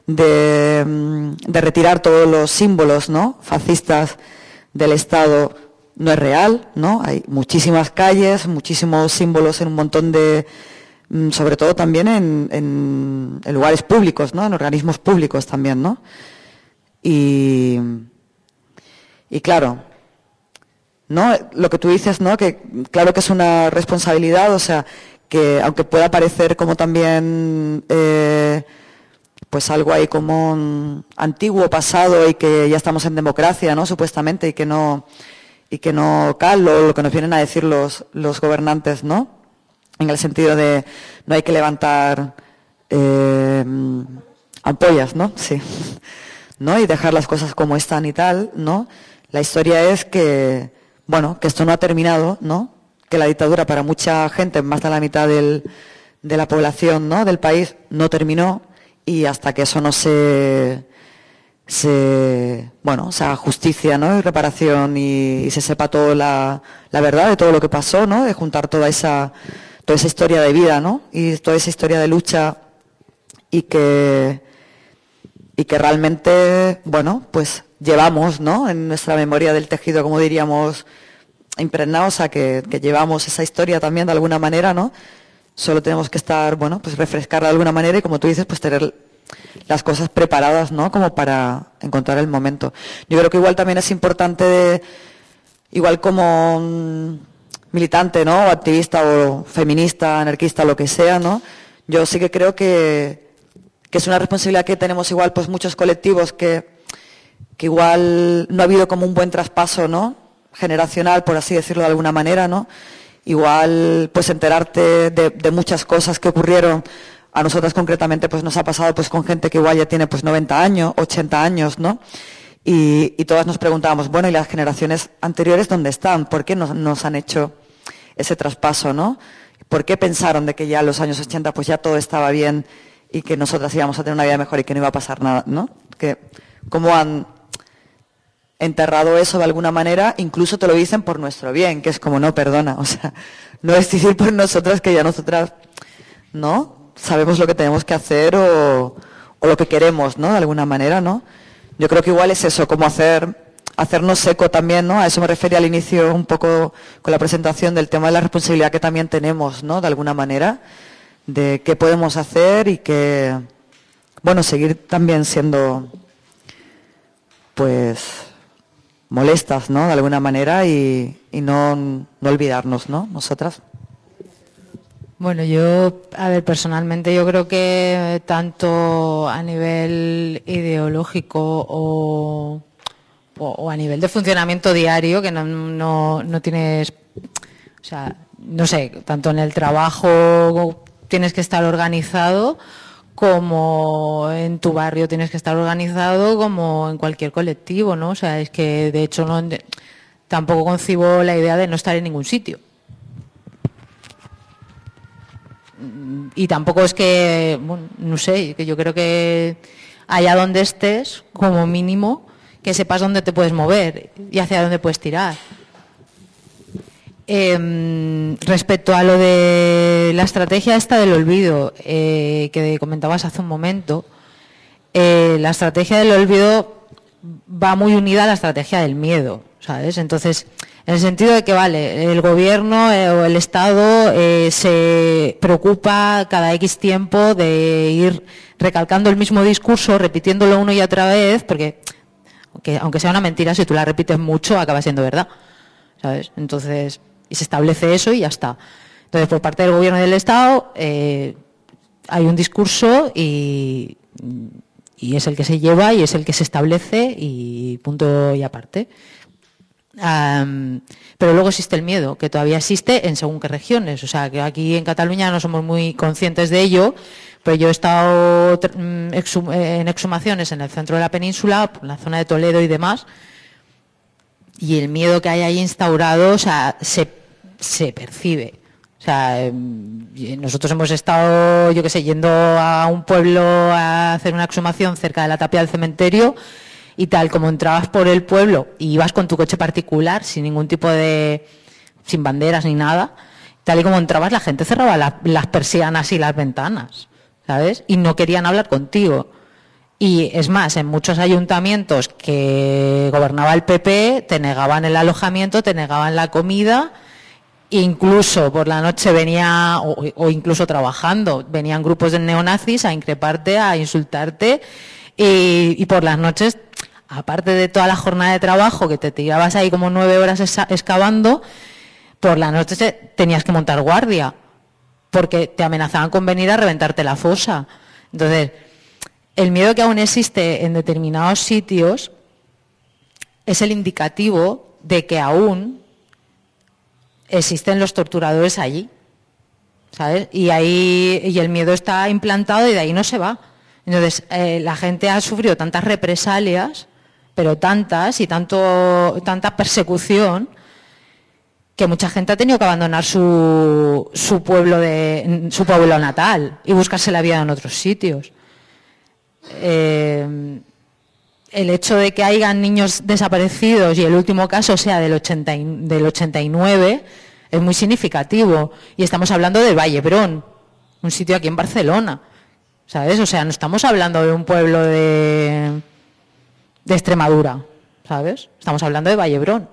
retirar todos los símbolos, ¿no? Fascistas del Estado, no es real, ¿no? Hay muchísimas calles, muchísimos símbolos en un montón de, sobre todo también en lugares públicos, ¿no? En organismos públicos también, ¿no? Y claro, ¿no? Lo que tú dices, ¿no? Que claro que es una responsabilidad, o sea, que aunque pueda parecer como también pues algo ahí como antiguo, pasado, y que ya estamos en democracia, ¿no? Supuestamente, y que no lo que nos vienen a decir los gobernantes, ¿no? En el sentido de no hay que levantar ampollas, ¿no? Sí. ¿No? Y dejar las cosas como están y tal, ¿no? La historia es que, que esto no ha terminado, ¿no? Que la dictadura para mucha gente, más de la mitad de la población, ¿no? Del país, no terminó, y hasta que eso no se haga justicia, ¿no? Y reparación y se sepa toda la verdad de todo lo que pasó, ¿no? De juntar toda esa historia de vida, ¿no? Y toda esa historia de lucha, y que realmente, pues llevamos, ¿no? En nuestra memoria del tejido, como diríamos, impregnados, a que llevamos esa historia también de alguna manera, ¿no? Solo tenemos que estar, pues refrescarla de alguna manera, y como tú dices, pues tener las cosas preparadas, ¿no? Como para encontrar el momento. Yo creo que igual también es importante, igual como militante, ¿no? O activista, o feminista, anarquista, lo que sea, ¿no? Yo sí que creo que es una responsabilidad que tenemos igual pues muchos colectivos que que igual no ha habido como un buen traspaso, ¿no?, generacional, por así decirlo de alguna manera, ¿no? Igual, pues enterarte de muchas cosas que ocurrieron. A nosotras concretamente pues nos ha pasado pues con gente que igual ya tiene pues 90 años, 80 años, ¿no? Y todas nos preguntábamos, bueno, ¿y las generaciones anteriores dónde están? ¿Por qué no nos han hecho ese traspaso, ¿no? ¿Por qué pensaron de que ya en los años 80 pues ya todo estaba bien y que nosotras íbamos a tener una vida mejor y que no iba a pasar nada, ¿no? ¿Cómo han enterrado eso de alguna manera? Incluso te lo dicen por nuestro bien, que es como, no, perdona, o sea, no es decir por nosotras que ya nosotras, ¿no?, sabemos lo que tenemos que hacer o lo que queremos, ¿no?, de alguna manera, ¿no? Yo creo que igual es eso, como hacernos eco también, ¿no? A eso me refería al inicio un poco con la presentación del tema de la responsabilidad que también tenemos, ¿no?, de alguna manera, de qué podemos hacer y que, bueno, seguir también siendo, pues, molestas, ¿no?, de alguna manera y no olvidarnos, ¿no?, nosotras. Bueno, yo, a ver, personalmente yo creo que tanto a nivel ideológico o a nivel de funcionamiento diario, que no tienes, o sea, no sé, tanto en el trabajo tienes que estar organizado, como en tu barrio tienes que estar organizado, como en cualquier colectivo, ¿no? O sea, es que de hecho tampoco concibo la idea de no estar en ningún sitio. Y tampoco es que, bueno, no sé, que yo creo que allá donde estés, como mínimo, que sepas dónde te puedes mover y hacia dónde puedes tirar. Respecto a lo de la estrategia esta del olvido, que comentabas hace un momento, la estrategia del olvido va muy unida a la estrategia del miedo, ¿sabes? Entonces, en el sentido de que, vale, el gobierno o el Estado se preocupa cada X tiempo de ir recalcando el mismo discurso, repitiéndolo una y otra vez, porque aunque sea una mentira, si tú la repites mucho, acaba siendo verdad, ¿sabes? Entonces, y se establece eso y ya está. Entonces, por parte del gobierno y del Estado hay un discurso y es el que se lleva y es el que se establece y punto y aparte. Pero luego existe el miedo, que todavía existe en según qué regiones. O sea, que aquí en Cataluña no somos muy conscientes de ello, pero yo he estado en exhumaciones en el centro de la península, en la zona de Toledo y demás, y el miedo que hay ahí instaurado, o sea, se percibe. O sea, nosotros hemos estado, yo qué sé, yendo a un pueblo a hacer una exhumación cerca de la tapia del cementerio, y tal como entrabas por el pueblo y ibas con tu coche particular, sin ningún tipo sin banderas ni nada, tal y como entrabas, la gente cerraba las persianas y las ventanas, ¿sabes? Y no querían hablar contigo. Y es más, en muchos ayuntamientos que gobernaba el PP, te negaban el alojamiento, te negaban la comida, incluso por la noche venía, o incluso trabajando, venían grupos de neonazis a increparte, a insultarte, y por las noches, aparte de toda la jornada de trabajo que te tirabas ahí como 9 horas excavando, por la noche tenías que montar guardia, porque te amenazaban con venir a reventarte la fosa. Entonces, el miedo que aún existe en determinados sitios es el indicativo de que aún existen los torturadores allí, ¿sabes? Y el miedo está implantado y de ahí no se va. Entonces, la gente ha sufrido tantas represalias, pero tantas y tanta persecución, que mucha gente ha tenido que abandonar su pueblo natal y buscarse la vida en otros sitios. El hecho de que hayan niños desaparecidos y el último caso sea del 89 es muy significativo. Y estamos hablando de Vallebrón, un sitio aquí en Barcelona, ¿sabes? O sea, no estamos hablando de un pueblo de Extremadura, ¿sabes? Estamos hablando de Vallebrón.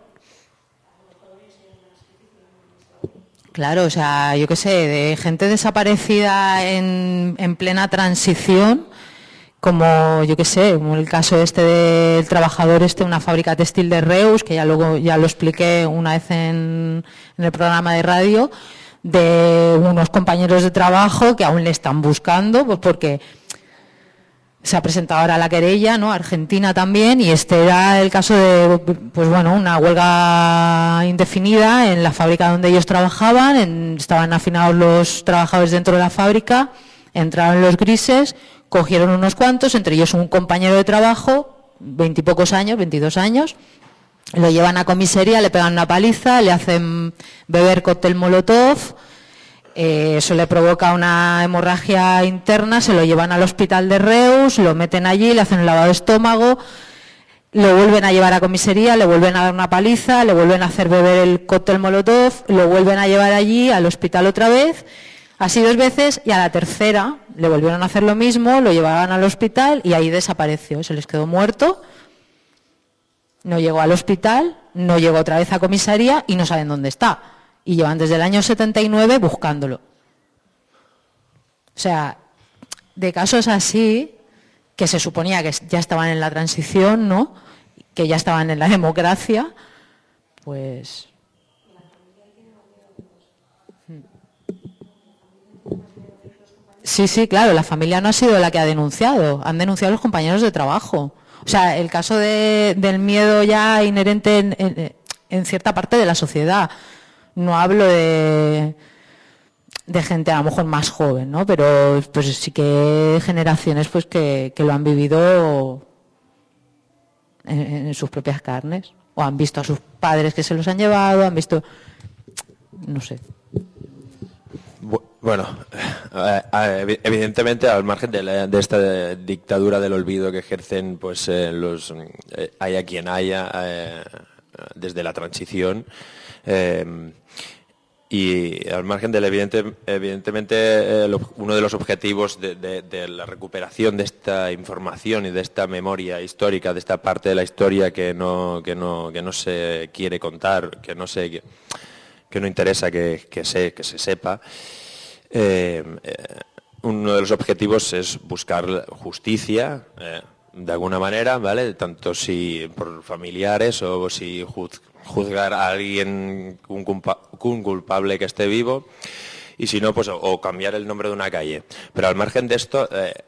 Claro, o sea, yo qué sé, de gente desaparecida en plena transición, como, yo qué sé, como el caso del trabajador una fábrica textil de Reus, que ya lo expliqué una vez en el programa de radio, de unos compañeros de trabajo que aún le están buscando, pues porque Se ha presentado ahora la querella, ¿no? Argentina también, y este era el caso de, pues bueno, una huelga indefinida en la fábrica donde ellos trabajaban, estaban hacinados los trabajadores dentro de la fábrica, entraron los grises, cogieron unos cuantos, entre ellos un compañero de trabajo, 20 y pocos años, 22 años, lo llevan a comisaría, le pegan una paliza, le hacen beber cóctel molotov, eso le provoca una hemorragia interna, se lo llevan al hospital de Reus, lo meten allí, le hacen un lavado de estómago, lo vuelven a llevar a comisaría, le vuelven a dar una paliza, le vuelven a hacer beber el cóctel molotov, lo vuelven a llevar allí al hospital otra vez, así 2 veces, y a la tercera le volvieron a hacer lo mismo, lo llevaban al hospital y ahí desapareció, se les quedó muerto, no llegó al hospital, no llegó otra vez a comisaría y no saben dónde está. Y llevan desde el año 79 buscándolo. O sea, de casos así, que se suponía que ya estaban en la transición, ¿no? Que ya estaban en la democracia, pues... Sí, claro, la familia no ha sido la que ha denunciado, han denunciado los compañeros de trabajo. O sea, el caso del miedo ya inherente en cierta parte de la sociedad. No hablo de gente a lo mejor más joven, ¿no? Pero pues sí que generaciones pues que lo han vivido en sus propias carnes. O han visto a sus padres que se los han llevado, han visto... No sé. Bueno, evidentemente al margen de esta dictadura del olvido que ejercen pues haya quien haya desde la transición, y al margen del evidentemente uno de los objetivos de la recuperación de esta información y de esta memoria histórica, de esta parte de la historia que no se quiere contar, que no interesa que se sepa, uno de los objetivos es buscar justicia, de alguna manera, ¿vale? Tanto si por familiares o si juzgar a alguien, un culpable que esté vivo, y si no, pues o cambiar el nombre de una calle. Pero al margen de esto,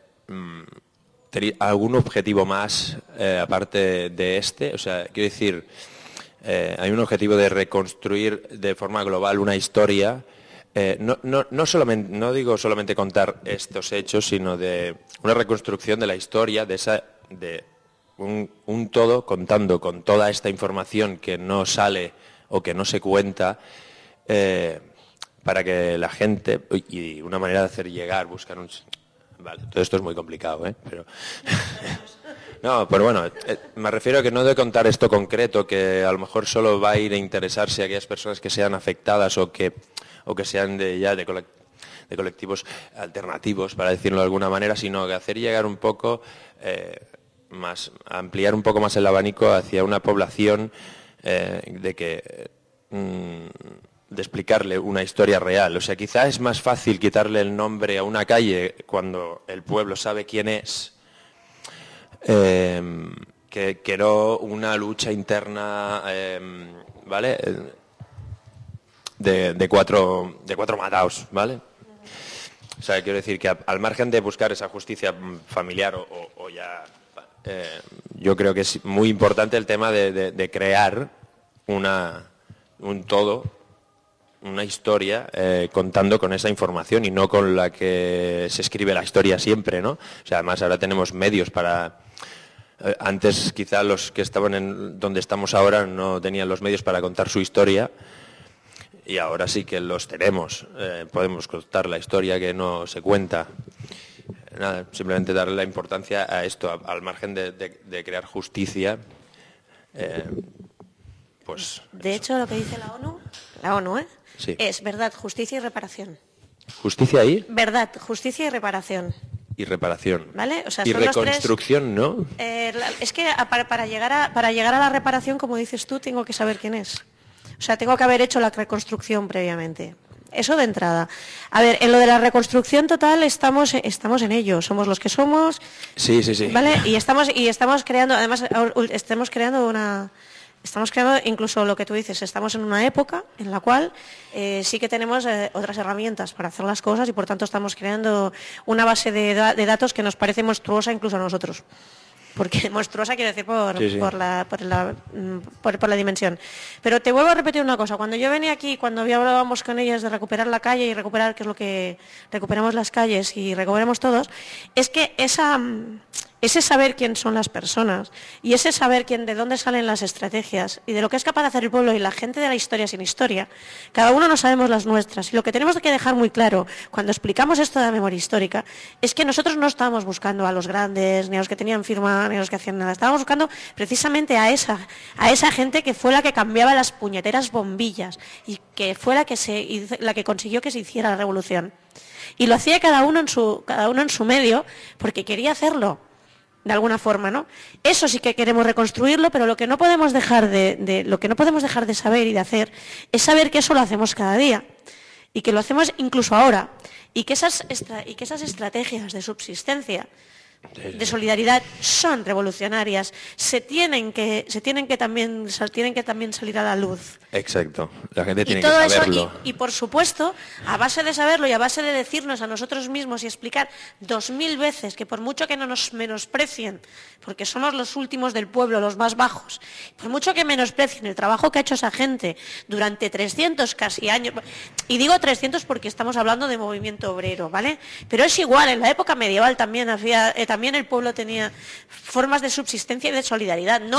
¿algún objetivo más aparte de este? O sea, quiero decir, hay un objetivo de reconstruir de forma global una historia. No digo solamente contar estos hechos, sino de una reconstrucción de la historia, de un todo, contando con toda esta información que no sale o que no se cuenta, para que la gente, y una manera de hacer llegar, buscar un... Vale, todo esto es muy complicado, pero... No, pero bueno, me refiero a que no de contar esto concreto, que a lo mejor solo va a ir a interesarse a aquellas personas que sean afectadas o que sean de colectivos alternativos, para decirlo de alguna manera, sino que hacer llegar un poco ampliar un poco más el abanico hacia una población de explicarle una historia real. O sea, quizá es más fácil quitarle el nombre a una calle cuando el pueblo sabe quién es, que no una lucha interna, ¿vale? De cuatro mataos, ¿vale? O sea, quiero decir que al margen de buscar esa justicia familiar o ya... yo creo que es muy importante el tema de crear un todo, una historia, contando con esa información y no con la que se escribe la historia siempre, ¿no? O sea, además ahora tenemos medios para... antes quizá los que estaban donde estamos ahora no tenían los medios para contar su historia, y ahora sí que los tenemos. Podemos contar la historia que no se cuenta. Nada, simplemente darle la importancia a esto, al margen de crear justicia. Pues de hecho, lo que dice la ONU, sí, es verdad, justicia y reparación. ¿Justicia ahí? Verdad, justicia y reparación. Y reparación. ¿Vale? O sea, y son reconstrucción, los tres, ¿no? Es que para llegar a la reparación, como dices tú, tengo que saber quién es. O sea, tengo que haber hecho la reconstrucción previamente. Eso de entrada. A ver, en lo de la reconstrucción total estamos en ello. Somos los que somos. Sí. ¿Vale? Y estamos creando, además, estamos creando Estamos creando, incluso lo que tú dices, estamos en una época en la cual sí que tenemos otras herramientas para hacer las cosas y por tanto estamos creando una base de datos que nos parece monstruosa incluso a nosotros. Porque monstruosa quiero decir por la dimensión. Pero te vuelvo a repetir una cosa. Cuando yo venía aquí, cuando hablábamos con ellos de recuperar la calle y recuperar, que es lo que recuperamos las calles y recuperemos todos, es que ese saber quién son las personas y ese saber de dónde salen las estrategias y de lo que es capaz de hacer el pueblo y la gente de la historia sin historia, cada uno no sabemos las nuestras. Y lo que tenemos que dejar muy claro cuando explicamos esto de la memoria histórica es que nosotros no estábamos buscando a los grandes, ni a los que tenían firma, ni a los que hacían nada. Estábamos buscando precisamente a esa gente que fue la que cambiaba las puñeteras bombillas y que fue la que consiguió que se hiciera la revolución. Y lo hacía cada uno en su medio porque quería hacerlo. De alguna forma, ¿no? Eso sí que queremos reconstruirlo, pero lo que no podemos dejar de saber y de hacer es saber que eso lo hacemos cada día y que lo hacemos incluso ahora y que esas estrategias de subsistencia, de solidaridad son revolucionarias, tienen que también salir a la luz. Exacto, la gente tiene y todo que saberlo. Eso, y por supuesto, a base de saberlo y a base de decirnos a nosotros mismos y explicar 2000 veces que por mucho que no nos menosprecien, porque somos los últimos del pueblo, los más bajos, por mucho que menosprecien el trabajo que ha hecho esa gente durante 300 casi años, y digo 300 porque estamos hablando de movimiento obrero, ¿vale? Pero es igual, en la época medieval también el pueblo tenía formas de subsistencia y de solidaridad. No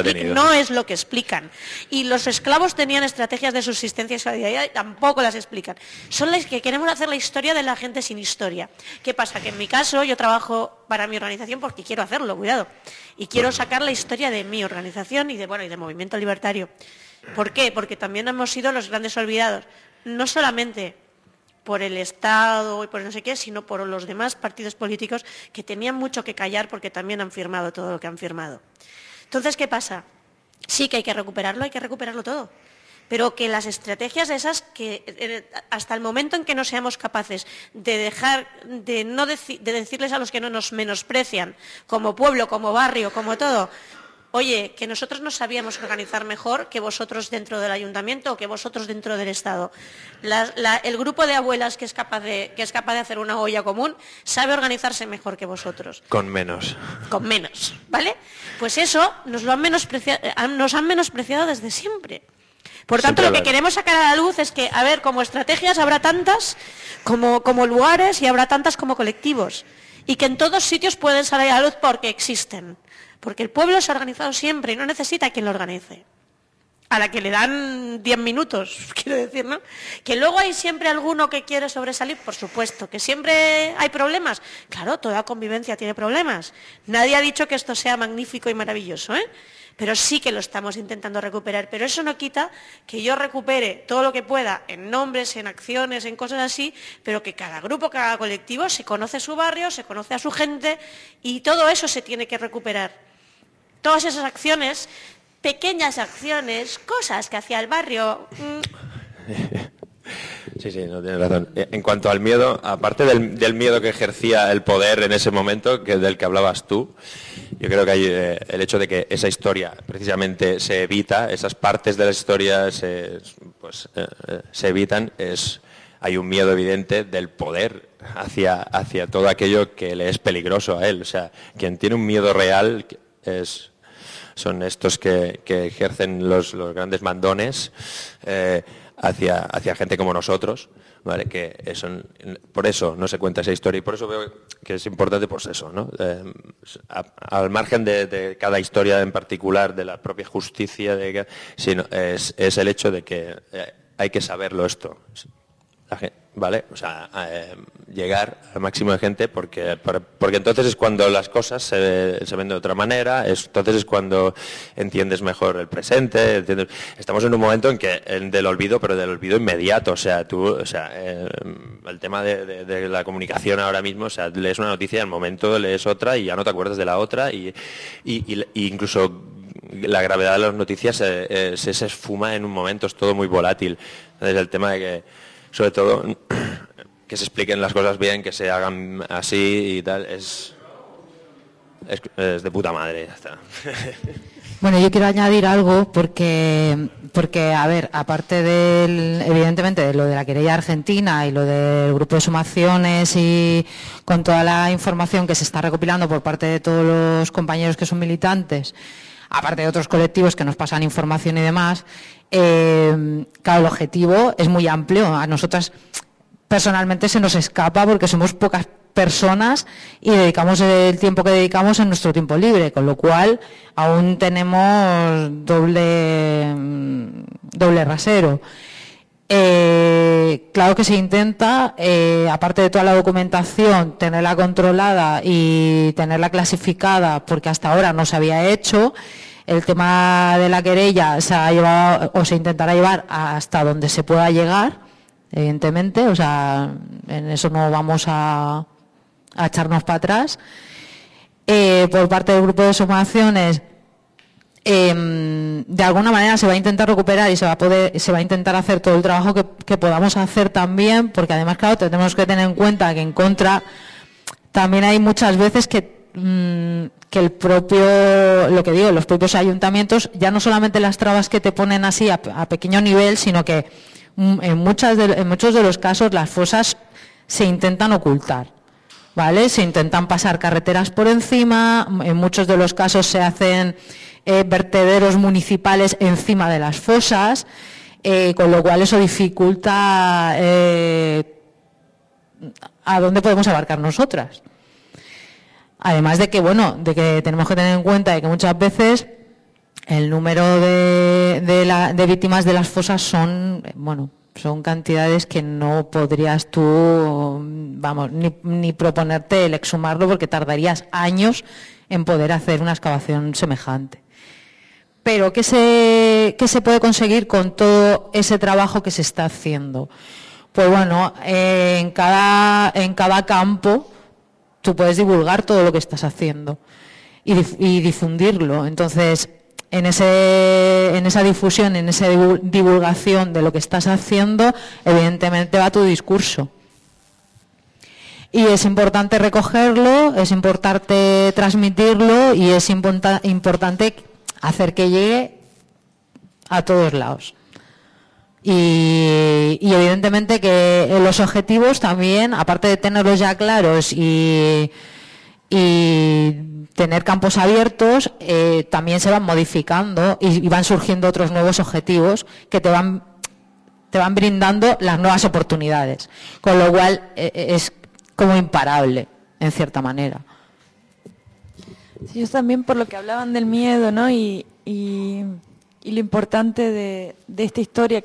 es lo que explican. Y los esclavos tenían estrategias de subsistencia y solidaridad y tampoco las explican. Son las que queremos hacer la historia de la gente sin historia. ¿Qué pasa? Que en mi caso yo trabajo para mi organización porque quiero hacerlo, cuidado. Y quiero sacar la historia de mi organización y de movimiento libertario. ¿Por qué? Porque también hemos sido los grandes olvidados. No solamente por el Estado y por no sé qué, sino por los demás partidos políticos que tenían mucho que callar porque también han firmado todo lo que han firmado. Entonces, ¿qué pasa? Sí que hay que recuperarlo todo. Pero que las estrategias esas, que hasta el momento en que no seamos capaces de decirles a los que no nos menosprecian, como pueblo, como barrio, como todo, oye, que nosotros nos sabíamos organizar mejor que vosotros dentro del ayuntamiento o que vosotros dentro del Estado. El grupo de abuelas que es capaz de hacer una olla común sabe organizarse mejor que vosotros. Con menos, ¿vale? Pues eso nos han menospreciado desde siempre. Por tanto, lo que queremos sacar a la luz es que, a ver, como estrategias habrá tantas como lugares y habrá tantas como colectivos. Y que en todos sitios pueden salir a la luz porque existen. Porque el pueblo se ha organizado siempre y no necesita quien lo organice. A la que le dan 10 minutos, quiero decir, ¿no? Que luego hay siempre alguno que quiere sobresalir, por supuesto. Que siempre hay problemas. Claro, toda convivencia tiene problemas. Nadie ha dicho que esto sea magnífico y maravilloso, ¿eh? Pero sí que lo estamos intentando recuperar. Pero eso no quita que yo recupere todo lo que pueda en nombres, en acciones, en cosas así, pero que cada grupo, cada colectivo se conoce su barrio, se conoce a su gente y todo eso se tiene que recuperar. Todas esas acciones, pequeñas acciones, cosas que hacía el barrio. Sí, no tienes razón. En cuanto al miedo, aparte del miedo que ejercía el poder en ese momento, del que hablabas tú, yo creo que hay el hecho de que esa historia precisamente se evita, esas partes de la historia se evitan, hay un miedo evidente del poder hacia todo aquello que le es peligroso a él. O sea, quien tiene un miedo real son estos que ejercen los grandes mandones hacia gente como nosotros, ¿vale? Por eso no se cuenta esa historia y por eso veo que es importante, pues eso, ¿no? Al margen de cada historia en particular, de la propia justicia, sino es el hecho de que hay que saberlo esto. ¿Vale? O sea, llegar al máximo de gente porque entonces es cuando las cosas se ven de otra manera, entonces es cuando entiendes mejor el presente, estamos en un momento del olvido, pero del olvido inmediato, o sea, el tema de la comunicación ahora mismo, o sea, lees una noticia y al momento lees otra y ya no te acuerdas de la otra y incluso la gravedad de las noticias se esfuma en un momento, es todo muy volátil. Entonces el tema de que sobre todo que se expliquen las cosas bien, que se hagan así y tal, es de puta madre, ya está. Bueno, yo quiero añadir algo porque a ver, aparte evidentemente de lo de la querella argentina y lo del grupo de sumaciones y con toda la información que se está recopilando por parte de todos los compañeros que son militantes, aparte de otros colectivos que nos pasan información y demás, claro, el objetivo es muy amplio. A nosotras personalmente se nos escapa porque somos pocas personas y dedicamos el tiempo que dedicamos en nuestro tiempo libre, con lo cual aún tenemos doble rasero. Claro que se intenta, aparte de toda la documentación, tenerla controlada y tenerla clasificada, porque hasta ahora no se había hecho. El tema de la querella se ha llevado o se intentará llevar hasta donde se pueda llegar, evidentemente, o sea, en eso no vamos a echarnos para atrás. Por parte del grupo de sumaciones, de alguna manera se va a intentar recuperar y se va a intentar hacer todo el trabajo que podamos hacer también, porque además, claro, tenemos que tener en cuenta que en contra también hay muchas veces que el propio, lo que digo, los propios ayuntamientos, ya no solamente las trabas que te ponen así a pequeño nivel, sino que en muchos de los casos las fosas se intentan ocultar. ¿Vale? Se intentan pasar carreteras por encima, en muchos de los casos se hacen vertederos municipales encima de las fosas, con lo cual eso dificulta a dónde podemos abarcar nosotras. Además de que, bueno, de que tenemos que tener en cuenta de que muchas veces el número de víctimas de las fosas son cantidades que no podrías tú, ni proponerte el exhumarlo, porque tardarías años en poder hacer una excavación semejante. Pero ¿qué se puede conseguir con todo ese trabajo que se está haciendo? Pues bueno, en cada campo tú puedes divulgar todo lo que estás haciendo y difundirlo. Entonces, en esa difusión, en esa divulgación de lo que estás haciendo, evidentemente va tu discurso. Y es importante recogerlo, es importante transmitirlo y es importante hacer que llegue a todos lados. Y evidentemente que los objetivos también, aparte de tenerlos ya claros y tener campos abiertos, también se van modificando y van surgiendo otros nuevos objetivos que te van brindando las nuevas oportunidades, con lo cual es como imparable, en cierta manera. Sí, yo también, por lo que hablaban del miedo, ¿no? Y lo importante de esta historia,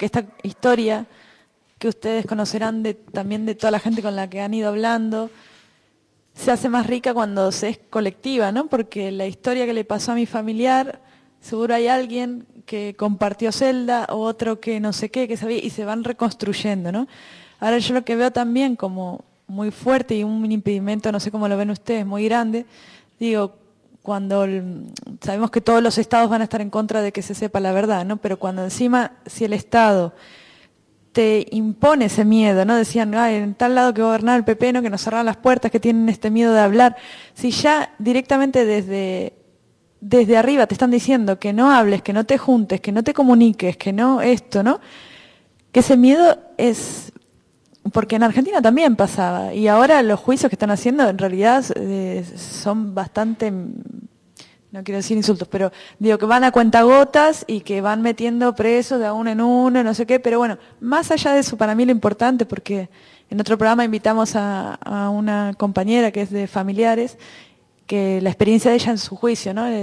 que ustedes conocerán también de toda la gente con la que han ido hablando, se hace más rica cuando se es colectiva, ¿no? Porque la historia que le pasó a mi familiar, seguro hay alguien que compartió celda o otro que no sé qué, que sabía, y se van reconstruyendo, ¿no? Ahora yo lo que veo también como muy fuerte y un impedimento, no sé cómo lo ven ustedes, muy grande, digo, cuando sabemos que todos los estados van a estar en contra de que se sepa la verdad, ¿no? Pero cuando encima, si el Estado te impone ese miedo, ¿no? Decían, en tal lado que va a gobernar el PP, ¿no? Que nos cerraron las puertas, que tienen este miedo de hablar. Si ya directamente desde arriba te están diciendo que no hables, que no te juntes, que no te comuniques, que no esto, ¿no? Que ese miedo es... Porque en Argentina también pasaba, y ahora los juicios que están haciendo en realidad son bastante, no quiero decir insultos, pero digo que van a cuentagotas y que van metiendo presos de uno en uno, no sé qué, pero bueno, más allá de eso, para mí lo importante, porque en otro programa invitamos a una compañera que es de familiares, que la experiencia de ella en su juicio, ¿no?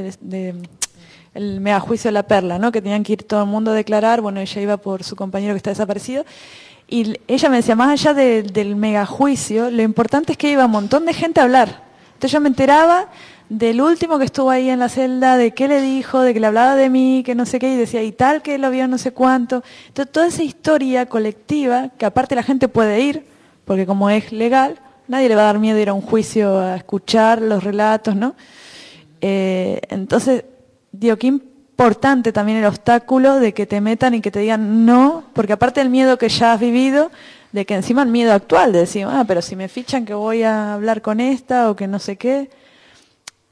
El megajuicio de La Perla, ¿no? Que tenían que ir todo el mundo a declarar, bueno, ella iba por su compañero que está desaparecido. Y ella me decía, más allá del megajuicio, lo importante es que iba un montón de gente a hablar. Entonces yo me enteraba del último que estuvo ahí en la celda, de qué le dijo, de que le hablaba de mí, que no sé qué, y decía, y tal, que lo vio no sé cuánto. Entonces toda esa historia colectiva, que aparte la gente puede ir, porque como es legal, nadie le va a dar miedo ir a un juicio a escuchar los relatos, ¿no? Entonces, digo, qué importante también el obstáculo de que te metan y que te digan no, porque aparte del miedo que ya has vivido, de que encima el miedo actual, de decir, pero si me fichan que voy a hablar con esta o que no sé qué,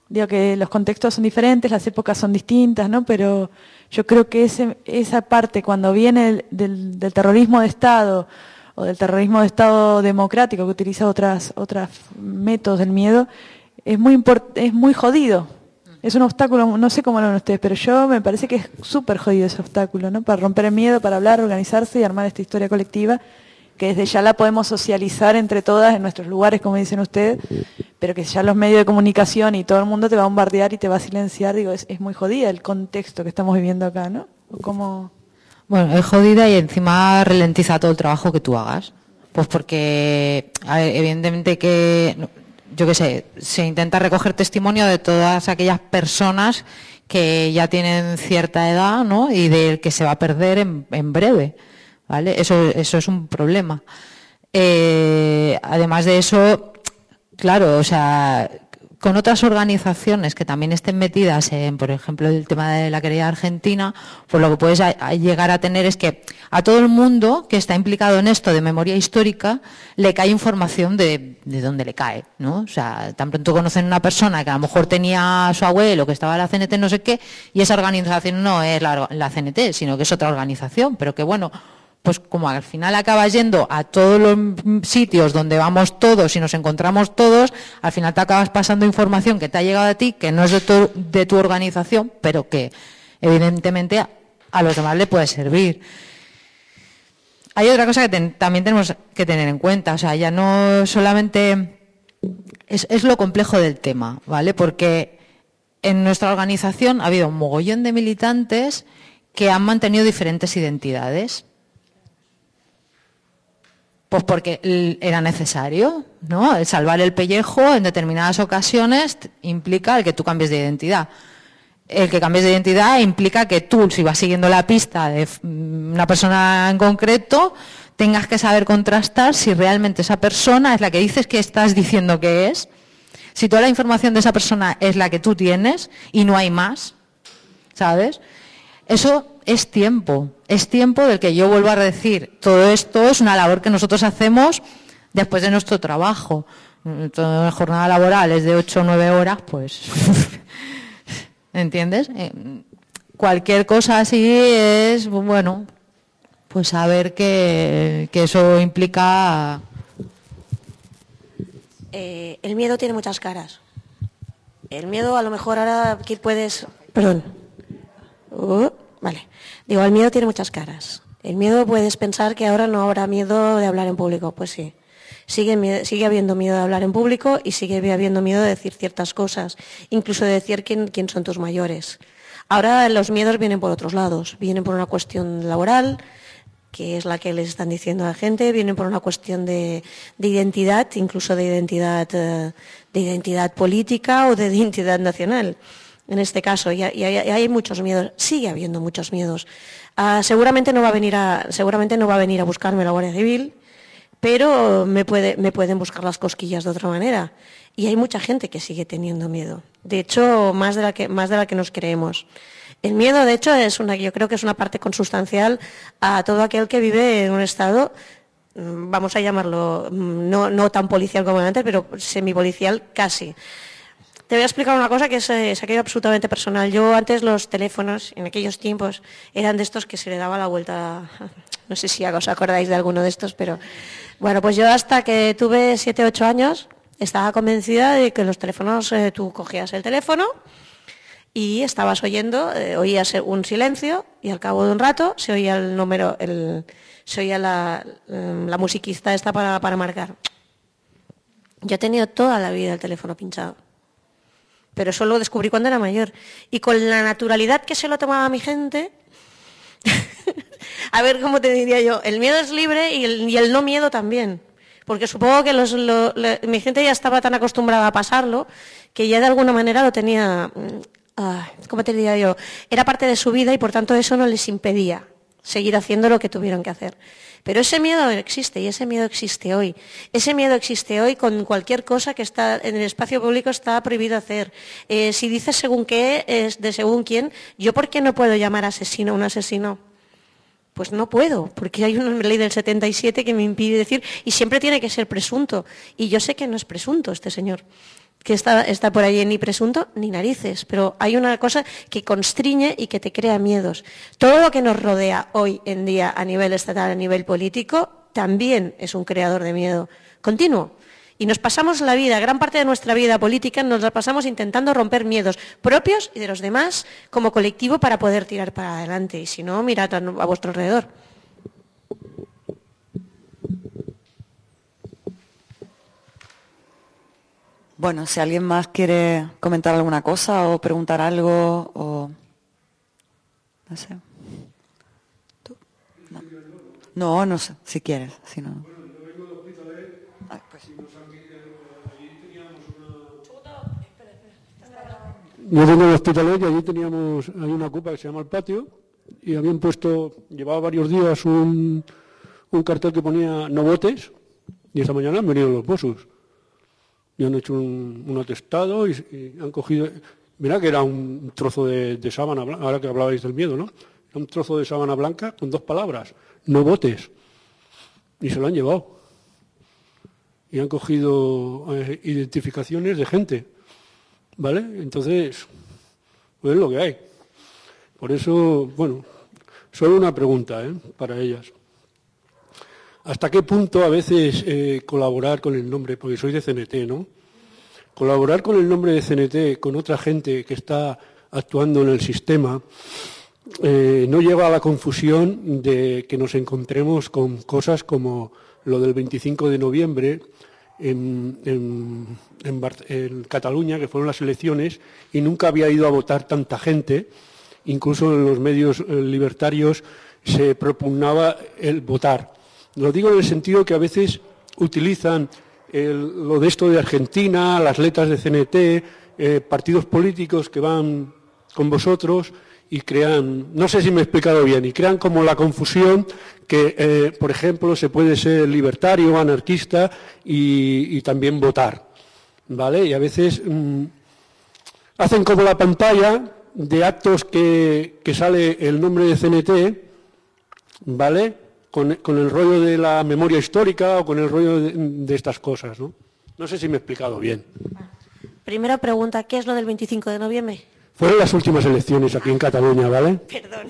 Digo que los contextos son diferentes, las épocas son distintas, ¿no? Pero yo creo que esa parte, cuando viene del terrorismo de Estado o del terrorismo de Estado democrático, que utiliza otros métodos del miedo, es muy jodido. Es un obstáculo, no sé cómo lo ven ustedes, pero yo me parece que es súper jodido ese obstáculo, ¿no? Para romper el miedo, para hablar, organizarse y armar esta historia colectiva, que desde ya la podemos socializar entre todas en nuestros lugares, como dicen ustedes, pero que ya los medios de comunicación y todo el mundo te va a bombardear y te va a silenciar. Digo, es muy jodida el contexto que estamos viviendo acá, ¿no? ¿Cómo? Bueno, es jodida y encima ralentiza todo el trabajo que tú hagas. Pues porque, a ver, evidentemente que, yo qué sé, se intenta recoger testimonio de todas aquellas personas que ya tienen cierta edad, ¿no? Y del que se va a perder en breve, ¿vale? Eso es un problema. Además de eso, claro, o sea, con otras organizaciones que también estén metidas en, por ejemplo, el tema de la querella argentina, pues lo que puedes llegar a tener es que a todo el mundo que está implicado en esto de memoria histórica le cae información de dónde le cae, ¿no? O sea, tan pronto conocen una persona que a lo mejor tenía a su abuelo que estaba en la CNT no sé qué, y esa organización no es la CNT, sino que es otra organización, pero que bueno, pues como al final acabas yendo a todos los sitios donde vamos todos y nos encontramos todos, al final te acabas pasando información que te ha llegado a ti, que no es de tu organización, pero que evidentemente a los demás le puede servir. Hay otra cosa que también tenemos que tener en cuenta, o sea, ya no solamente es lo complejo del tema, ¿vale? Porque en nuestra organización ha habido un mogollón de militantes que han mantenido diferentes identidades. Pues porque era necesario, ¿no? El salvar el pellejo en determinadas ocasiones implica el que tú cambies de identidad. El que cambies de identidad implica que tú, si vas siguiendo la pista de una persona en concreto, tengas que saber contrastar si realmente esa persona es la que dices que estás diciendo que es, si toda la información de esa persona es la que tú tienes y no hay más, ¿sabes? Eso es tiempo del que yo vuelvo a decir, todo esto es una labor que nosotros hacemos después de nuestro trabajo. Toda la jornada laboral es de 8 o 9 horas, pues, ¿entiendes? Cualquier cosa así es, bueno, pues saber que eso implica... El miedo tiene muchas caras. El miedo a lo mejor ahora aquí puedes... Perdón. Vale. Digo, el miedo tiene muchas caras. El miedo puedes pensar que ahora no habrá miedo de hablar en público. Pues sí. Sigue habiendo miedo de hablar en público y sigue habiendo miedo de decir ciertas cosas. Incluso de decir quién son tus mayores. Ahora los miedos vienen por otros lados. Vienen por una cuestión laboral, que es la que les están diciendo a la gente. Vienen por una cuestión de identidad, incluso de identidad política o de identidad nacional. En este caso, y hay muchos miedos, sigue habiendo muchos miedos. Seguramente no va a venir a buscarme la Guardia Civil, pero me pueden buscar las cosquillas de otra manera. Y hay mucha gente que sigue teniendo miedo. De hecho, más de la que nos creemos. El miedo, de hecho, yo creo que es una parte consustancial a todo aquel que vive en un estado, vamos a llamarlo, no tan policial como antes, pero semipolicial casi. Te voy a explicar una cosa que es aquello absolutamente personal. Yo antes los teléfonos, en aquellos tiempos, eran de estos que se le daba la vuelta. No sé si os acordáis de alguno de estos, pero bueno, pues yo hasta que tuve 7, 8 años estaba convencida de que los teléfonos, tú cogías el teléfono y estabas oyendo, oías un silencio y al cabo de un rato se oía el número, se oía la musiquista esta para marcar. Yo he tenido toda la vida el teléfono pinchado. Pero eso lo descubrí cuando era mayor. Y con la naturalidad que se lo tomaba mi gente, a ver cómo te diría yo, el miedo es libre y el no miedo también. Porque supongo que mi gente ya estaba tan acostumbrada a pasarlo que ya de alguna manera lo tenía, ¿cómo te diría yo? Era parte de su vida y por tanto eso no les impedía seguir haciendo lo que tuvieron que hacer. Pero ese miedo existe y ese miedo existe hoy. Ese miedo existe hoy con cualquier cosa que está en el espacio público está prohibido hacer. Si dices según qué, de según quién, ¿yo por qué no puedo llamar asesino a un asesino? Pues no puedo, porque hay una ley del 77 que me impide decir, y siempre tiene que ser presunto. Y yo sé que no es presunto este señor. que está por ahí ni presunto ni narices, pero hay una cosa que constriñe y que te crea miedos. Todo lo que nos rodea hoy en día a nivel estatal, a nivel político, también es un creador de miedo continuo. Y nos pasamos la vida, gran parte de nuestra vida política, nos la pasamos intentando romper miedos propios y de los demás como colectivo para poder tirar para adelante. Y si no, mirad a vuestro alrededor. Bueno, si alguien más quiere comentar alguna cosa o preguntar algo o... No sé. ¿Tú? No, no sé, si quieres, si no... Yo vengo de Hospitalet y allí teníamos, hay una cupa que se llama El Patio y habían puesto, llevaba varios días un cartel que ponía no votes y esta mañana han venido los Mossos y han hecho un atestado y han cogido, mirá que era un trozo de sábana blanca, ahora que hablabais del miedo, ¿no? Era un trozo de sábana blanca con 2 palabras, no votes, y se lo han llevado y han cogido identificaciones de gente. ¿Vale? Entonces, pues es lo que hay. Por eso, bueno, solo una pregunta para ellas. ¿Hasta qué punto a veces colaborar con el nombre, porque soy de CNT, ¿no? Colaborar con el nombre de CNT, con otra gente que está actuando en el sistema, no lleva a la confusión de que nos encontremos con cosas como lo del 25 de noviembre, en Cataluña, que fueron las elecciones, y nunca había ido a votar tanta gente, incluso en los medios libertarios se propugnaba el votar. Lo digo en el sentido que a veces utilizan lo de esto de Argentina, las letras de CNT, partidos políticos que van con vosotros y crean, no sé si me he explicado bien, y crean como la confusión que, por ejemplo, se puede ser libertario, anarquista y también votar, ¿vale? Y a veces hacen como la pantalla de actos que sale el nombre de CNT, ¿vale? Con el rollo de la memoria histórica o con el rollo de estas cosas, ¿no? No sé si me he explicado bien. Primera pregunta, ¿qué es lo del 25 de noviembre? Fueron las últimas elecciones aquí en Cataluña, ¿vale? Perdón.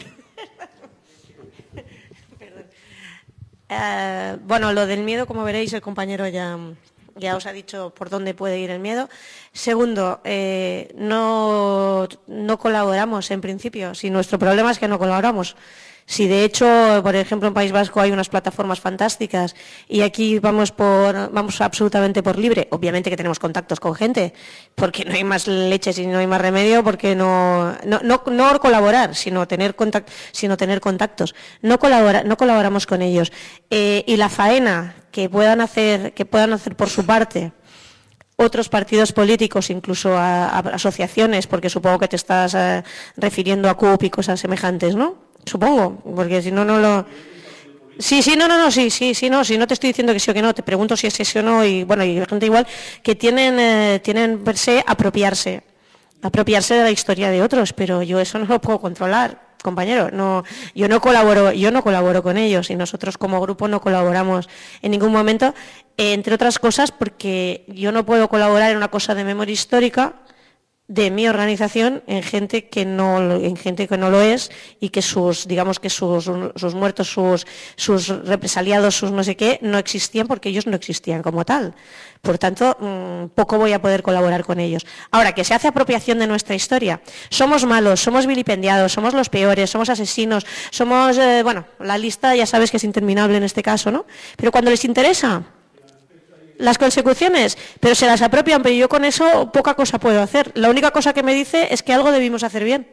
Bueno, lo del miedo, como veréis, el compañero ya os ha dicho por dónde puede ir el miedo. Segundo, no colaboramos en principio. Si nuestro problema es que no colaboramos. Si de hecho, por ejemplo, en País Vasco hay unas plataformas fantásticas y aquí vamos absolutamente por libre, obviamente que tenemos contactos con gente, porque no hay más leches y no hay más remedio, porque no colaborar, sino tener contactos. No colaboramos con ellos. Y la faena que puedan hacer por su parte otros partidos políticos, incluso a asociaciones, porque supongo que te estás refiriendo a CUP y cosas semejantes, ¿no? Supongo, porque si no, no lo... Sí, no te estoy diciendo que sí o que no, te pregunto si es ese o no, y bueno, y gente igual que tienen per se apropiarse de la historia de otros, pero yo eso no lo puedo controlar, compañero. No, yo no colaboro con ellos y nosotros como grupo no colaboramos en ningún momento, entre otras cosas porque yo no puedo colaborar en una cosa de memoria histórica de mi organización en gente que no lo es y que sus muertos, sus represaliados, sus no sé qué, no existían porque ellos no existían como tal. Por tanto, poco voy a poder colaborar con ellos. Ahora, que se hace apropiación de nuestra historia. Somos malos, somos vilipendiados, somos los peores, somos asesinos, somos, la lista ya sabes que es interminable en este caso, ¿no? Pero cuando les interesa las consecuciones, pero se las apropian, pero yo con eso poca cosa puedo hacer. La única cosa que me dice es que algo debimos hacer bien.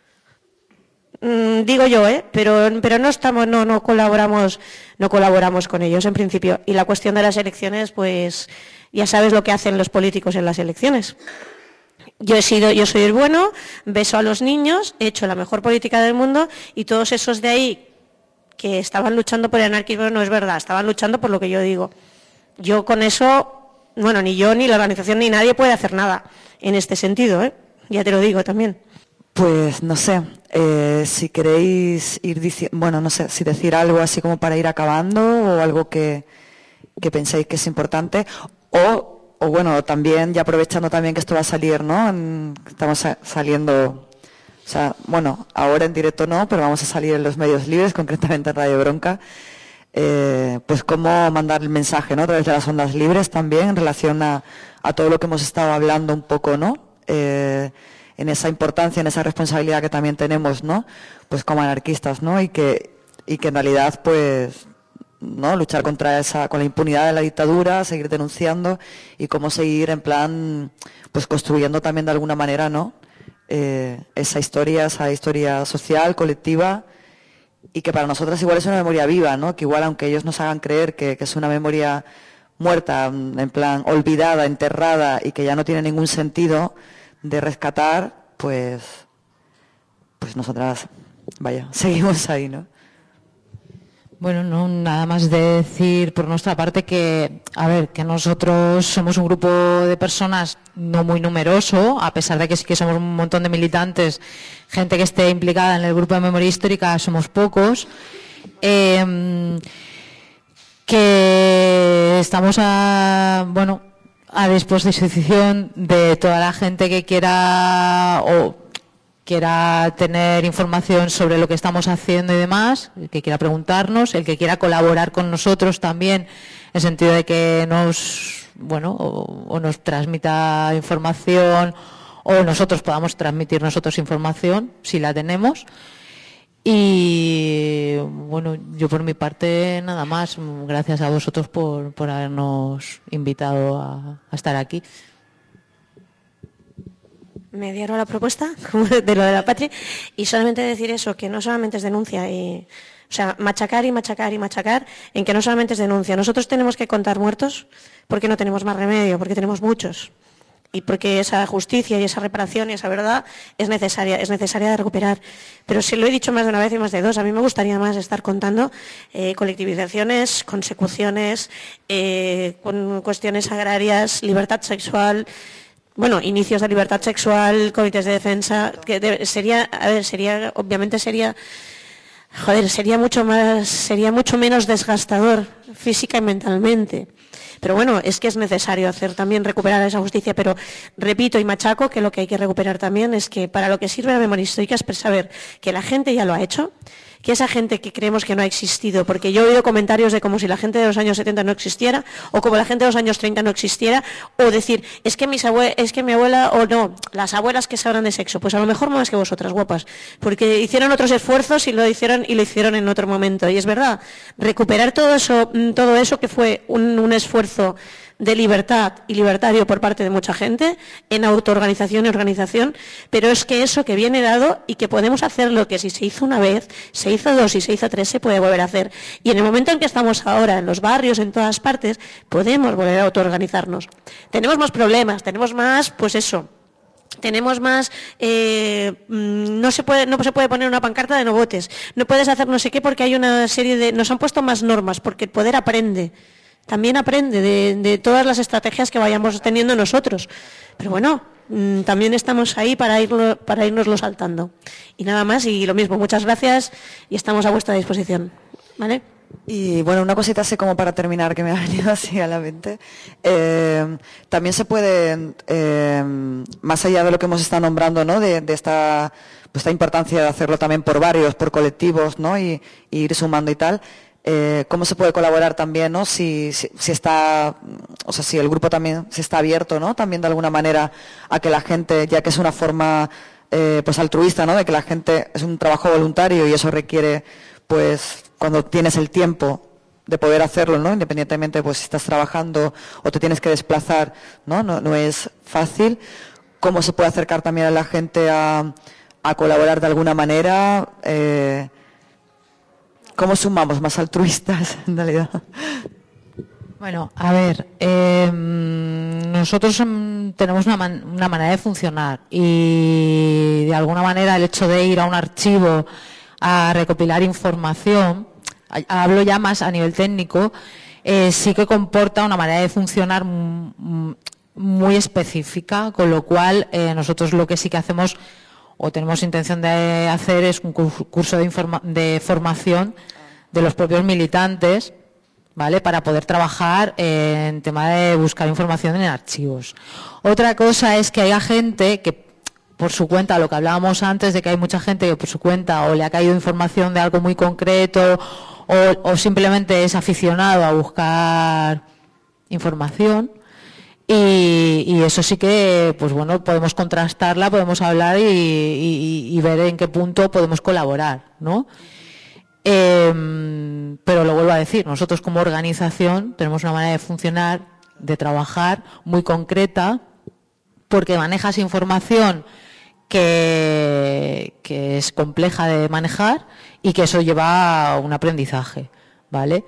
Digo yo, pero no colaboramos con ellos en principio. Y la cuestión de las elecciones, pues ya sabes lo que hacen los políticos en las elecciones. Yo soy el bueno, beso a los niños, he hecho la mejor política del mundo y todos esos de ahí que estaban luchando por el anarquismo no es verdad, estaban luchando por lo que yo digo. Yo con eso, ni yo, ni la organización, ni nadie puede hacer nada en este sentido, ya te lo digo también. Pues no sé, si queréis ir diciendo, no sé, si decir algo así como para ir acabando o algo que penséis que es importante, o o bueno, también, ya aprovechando también que esto va a salir, ¿no? Estamos saliendo, o sea, bueno, ahora en directo no, pero vamos a salir en los medios libres, concretamente en Radio Bronca, pues cómo mandar el mensaje, ¿no? A través de las ondas libres también, en relación a todo lo que hemos estado hablando un poco, ¿no? En esa importancia, en esa responsabilidad que también tenemos, ¿no? Pues como anarquistas, ¿no? Y que en realidad, pues, ¿no? Luchar con la impunidad de la dictadura, seguir denunciando y cómo seguir en plan, pues construyendo también de alguna manera, ¿no? Esa historia social, colectiva, y que para nosotras igual es una memoria viva, ¿no? Que igual, aunque ellos nos hagan creer que es una memoria muerta, en plan olvidada, enterrada y que ya no tiene ningún sentido de rescatar, pues nosotras, vaya, seguimos ahí, ¿no? Bueno, no, nada más de decir por nuestra parte que, a ver, que nosotros somos un grupo de personas no muy numeroso, a pesar de que sí que somos un montón de militantes, gente que esté implicada en el grupo de memoria histórica, somos pocos, que estamos a disposición de toda la gente que quiera tener información sobre lo que estamos haciendo y demás, el que quiera preguntarnos, el que quiera colaborar con nosotros también, en el sentido de que nos transmita información o nosotros podamos transmitir nosotros información, si la tenemos. Y bueno, yo por mi parte nada más, gracias a vosotros por habernos invitado a estar aquí. Me dieron la propuesta de lo de la patria y solamente decir eso, que no solamente es denuncia, o sea, machacar y machacar y machacar en que no solamente es denuncia. Nosotros tenemos que contar muertos porque no tenemos más remedio, porque tenemos muchos y porque esa justicia y esa reparación y esa verdad es necesaria de recuperar. Pero si lo he dicho más de una vez y más de dos, a mí me gustaría más estar contando colectivizaciones, consecuciones, con cuestiones agrarias, libertad sexual. Bueno, inicios de libertad sexual, comités de defensa, que sería mucho menos desgastador física y mentalmente. Pero bueno, es que es necesario recuperar esa justicia, pero repito y machaco que lo que hay que recuperar también es que para lo que sirve la memoria histórica es saber que la gente ya lo ha hecho, que esa gente que creemos que no ha existido, porque yo he oído comentarios de como si la gente de los años 70 no existiera, o como la gente de los años 30 no existiera, o decir, es que mi abuela, o no, las abuelas que sabrán de sexo, pues a lo mejor más que vosotras, guapas, porque hicieron otros esfuerzos y lo hicieron en otro momento, y es verdad, recuperar todo eso que fue un esfuerzo de libertad y libertario por parte de mucha gente, en autoorganización y organización, pero es que eso que viene dado y que podemos hacer lo que si se hizo una vez, se hizo dos y se hizo tres, se puede volver a hacer. Y en el momento en que estamos ahora, en los barrios, en todas partes, podemos volver a autoorganizarnos. Tenemos más problemas, tenemos más, pues eso, tenemos más, no se puede poner una pancarta de no votes, no puedes hacer no sé qué porque hay una serie de, nos han puesto más normas, porque el poder también aprende de todas las estrategias que vayamos teniendo nosotros. Pero bueno, también estamos ahí para irnoslo saltando. Y nada más, y lo mismo, muchas gracias y estamos a vuestra disposición. ¿Vale? Y bueno, una cosita así como para terminar, que me ha venido así a la mente. También se puede, más allá de lo que hemos estado nombrando, ¿no? De esta importancia de hacerlo también por barrios, por colectivos, ¿no? Y ir sumando y tal. Cómo se puede colaborar también, ¿no? Si está, o sea, si el grupo también se está abierto, ¿no? También de alguna manera a que la gente, ya que es una forma pues altruista, ¿no? De que la gente es un trabajo voluntario y eso requiere, pues, cuando tienes el tiempo de poder hacerlo, ¿no? Independientemente, pues, si estás trabajando o te tienes que desplazar, ¿no? No es fácil. Cómo se puede acercar también a la gente a colaborar de alguna manera. ¿Cómo sumamos más altruistas, en realidad? Bueno, a ver, nosotros tenemos una manera de funcionar y de alguna manera el hecho de ir a un archivo a recopilar información, hablo ya más a nivel técnico, sí que comporta una manera de funcionar muy específica, con lo cual nosotros lo que sí que hacemos o tenemos intención de hacer es un curso de formación de los propios militantes ¿vale? Para poder trabajar en tema de buscar información en archivos. Otra cosa es que haya gente que por su cuenta, lo que hablábamos antes, de que hay mucha gente que por su cuenta o le ha caído información de algo muy concreto o simplemente es aficionado a buscar información. Y eso sí que, pues bueno, podemos contrastarla, podemos hablar y ver en qué punto podemos colaborar, ¿no? Pero lo vuelvo a decir, nosotros como organización tenemos una manera de funcionar, de trabajar muy concreta, porque manejas información que es compleja de manejar y que eso lleva a un aprendizaje, ¿vale?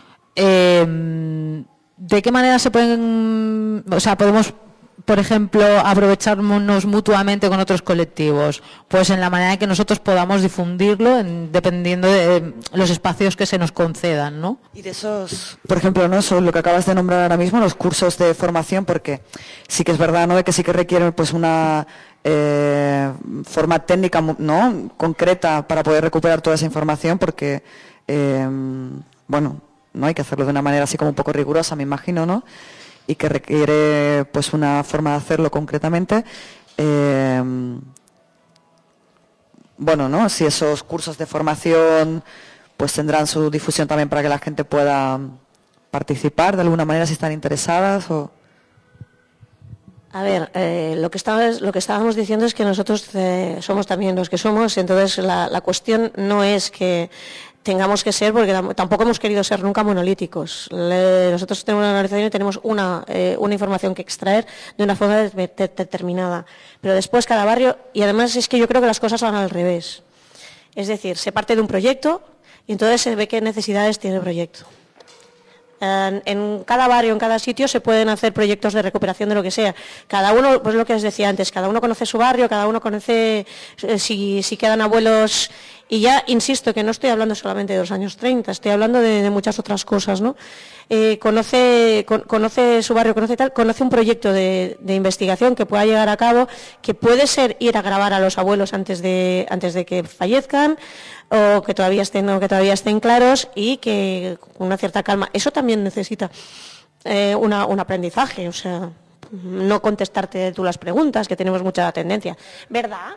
¿De qué manera se pueden, o sea, podemos, por ejemplo, aprovecharnos mutuamente con otros colectivos? Pues en la manera en que nosotros podamos difundirlo, dependiendo de los espacios que se nos concedan, ¿no? Y de esos, por ejemplo, ¿no? Eso, lo que acabas de nombrar ahora mismo, los cursos de formación, porque sí que es verdad, ¿no?, de que sí que requieren pues una forma técnica, ¿no?, concreta para poder recuperar toda esa información, porque bueno, no hay que hacerlo de una manera así como un poco rigurosa, me imagino, ¿no? Y que requiere pues una forma de hacerlo concretamente. Bueno, ¿no? Si esos cursos de formación pues tendrán su difusión también para que la gente pueda participar de alguna manera si están interesadas o... A ver, lo que estábamos diciendo es que nosotros somos también los que somos, entonces la cuestión no es que tengamos que ser, porque tampoco hemos querido ser nunca monolíticos. Nosotros tenemos una organización y tenemos una información que extraer de una forma determinada. Pero después cada barrio, y además es que yo creo que las cosas van al revés. Es decir, se parte de un proyecto y entonces se ve qué necesidades tiene el proyecto. En cada barrio, en cada sitio se pueden hacer proyectos de recuperación de lo que sea. Cada uno, pues lo que os decía antes, cada uno conoce su barrio, cada uno conoce si quedan abuelos. Y ya, insisto, que no estoy hablando solamente de los años 30, estoy hablando de muchas otras cosas, ¿no? Conoce su barrio, conoce un proyecto de investigación que pueda llegar a cabo, que puede ser ir a grabar a los abuelos antes de que fallezcan, o que todavía estén claros, y que con una cierta calma. Eso también necesita un aprendizaje, o sea, no contestarte tú las preguntas, que tenemos mucha tendencia, ¿verdad?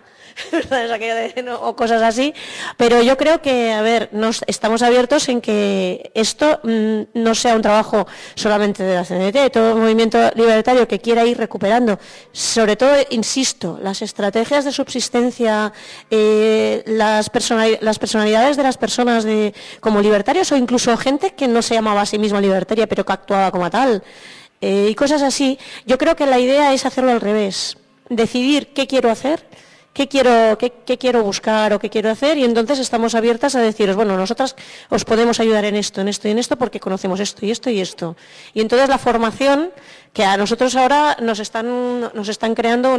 O cosas así, pero yo creo que, a ver, estamos abiertos en que esto no sea un trabajo solamente de la CNT, de todo el movimiento libertario que quiera ir recuperando, sobre todo, insisto, las estrategias de subsistencia, las personalidades de las personas como libertarios, o incluso gente que no se llamaba a sí misma libertaria pero que actuaba como tal, y cosas así. Yo creo que la idea es hacerlo al revés, decidir qué quiero hacer, qué quiero buscar o qué quiero hacer, y entonces estamos abiertas a deciros, bueno, nosotras os podemos ayudar en esto, en esto y en esto, porque conocemos esto y esto y esto. Y entonces la formación, que a nosotros ahora nos están creando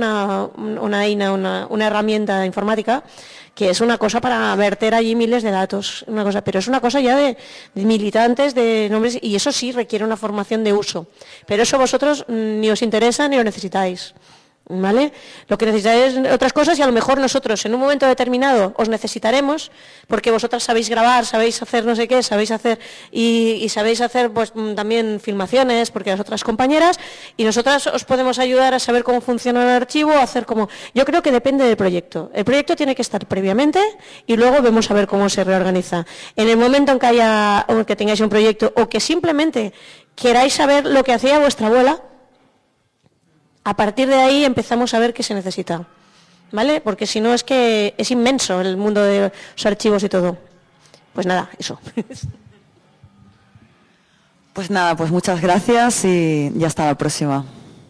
una herramienta informática, que es una cosa para verter allí miles de datos, pero es una cosa ya de militantes, de nombres, y eso sí requiere una formación de uso. Pero eso vosotros ni os interesa ni lo necesitáis. ¿Vale? Lo que necesitáis es otras cosas, y a lo mejor nosotros en un momento determinado os necesitaremos, porque vosotras sabéis grabar, sabéis hacer no sé qué, sabéis hacer y sabéis hacer pues también filmaciones, porque las otras compañeras, y nosotras os podemos ayudar a saber cómo funciona el archivo, hacer como... Yo creo que depende del proyecto. El proyecto tiene que estar previamente y luego vemos a ver cómo se reorganiza. En el momento en que tengáis un proyecto, o que simplemente queráis saber lo que hacía vuestra abuela, a partir de ahí empezamos a ver qué se necesita, ¿vale? Porque si no es que es inmenso el mundo de los archivos y todo. Pues nada, eso. Pues nada, pues muchas gracias y ya hasta la próxima.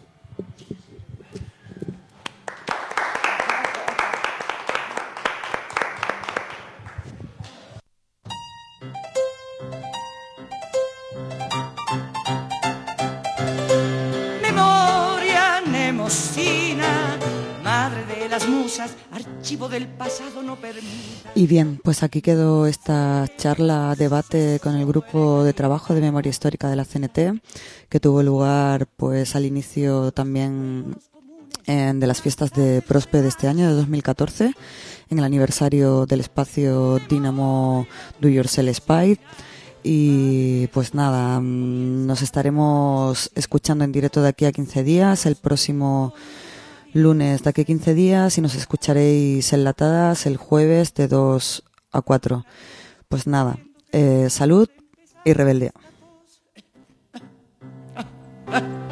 Madre de las musas, archivo del pasado no permita. Y bien, pues aquí quedó esta charla, debate con el grupo de trabajo de memoria histórica de la CNT, que tuvo lugar pues al inicio también de las fiestas de Prospe de este año, de 2014, en el aniversario del espacio Dynamo Do Yourself Spy. Y pues nada, nos estaremos escuchando en directo de aquí a 15 días, el próximo lunes de aquí a 15 días, y nos escucharéis enlatadas el jueves de 2 a 4. Pues nada, salud y rebeldía.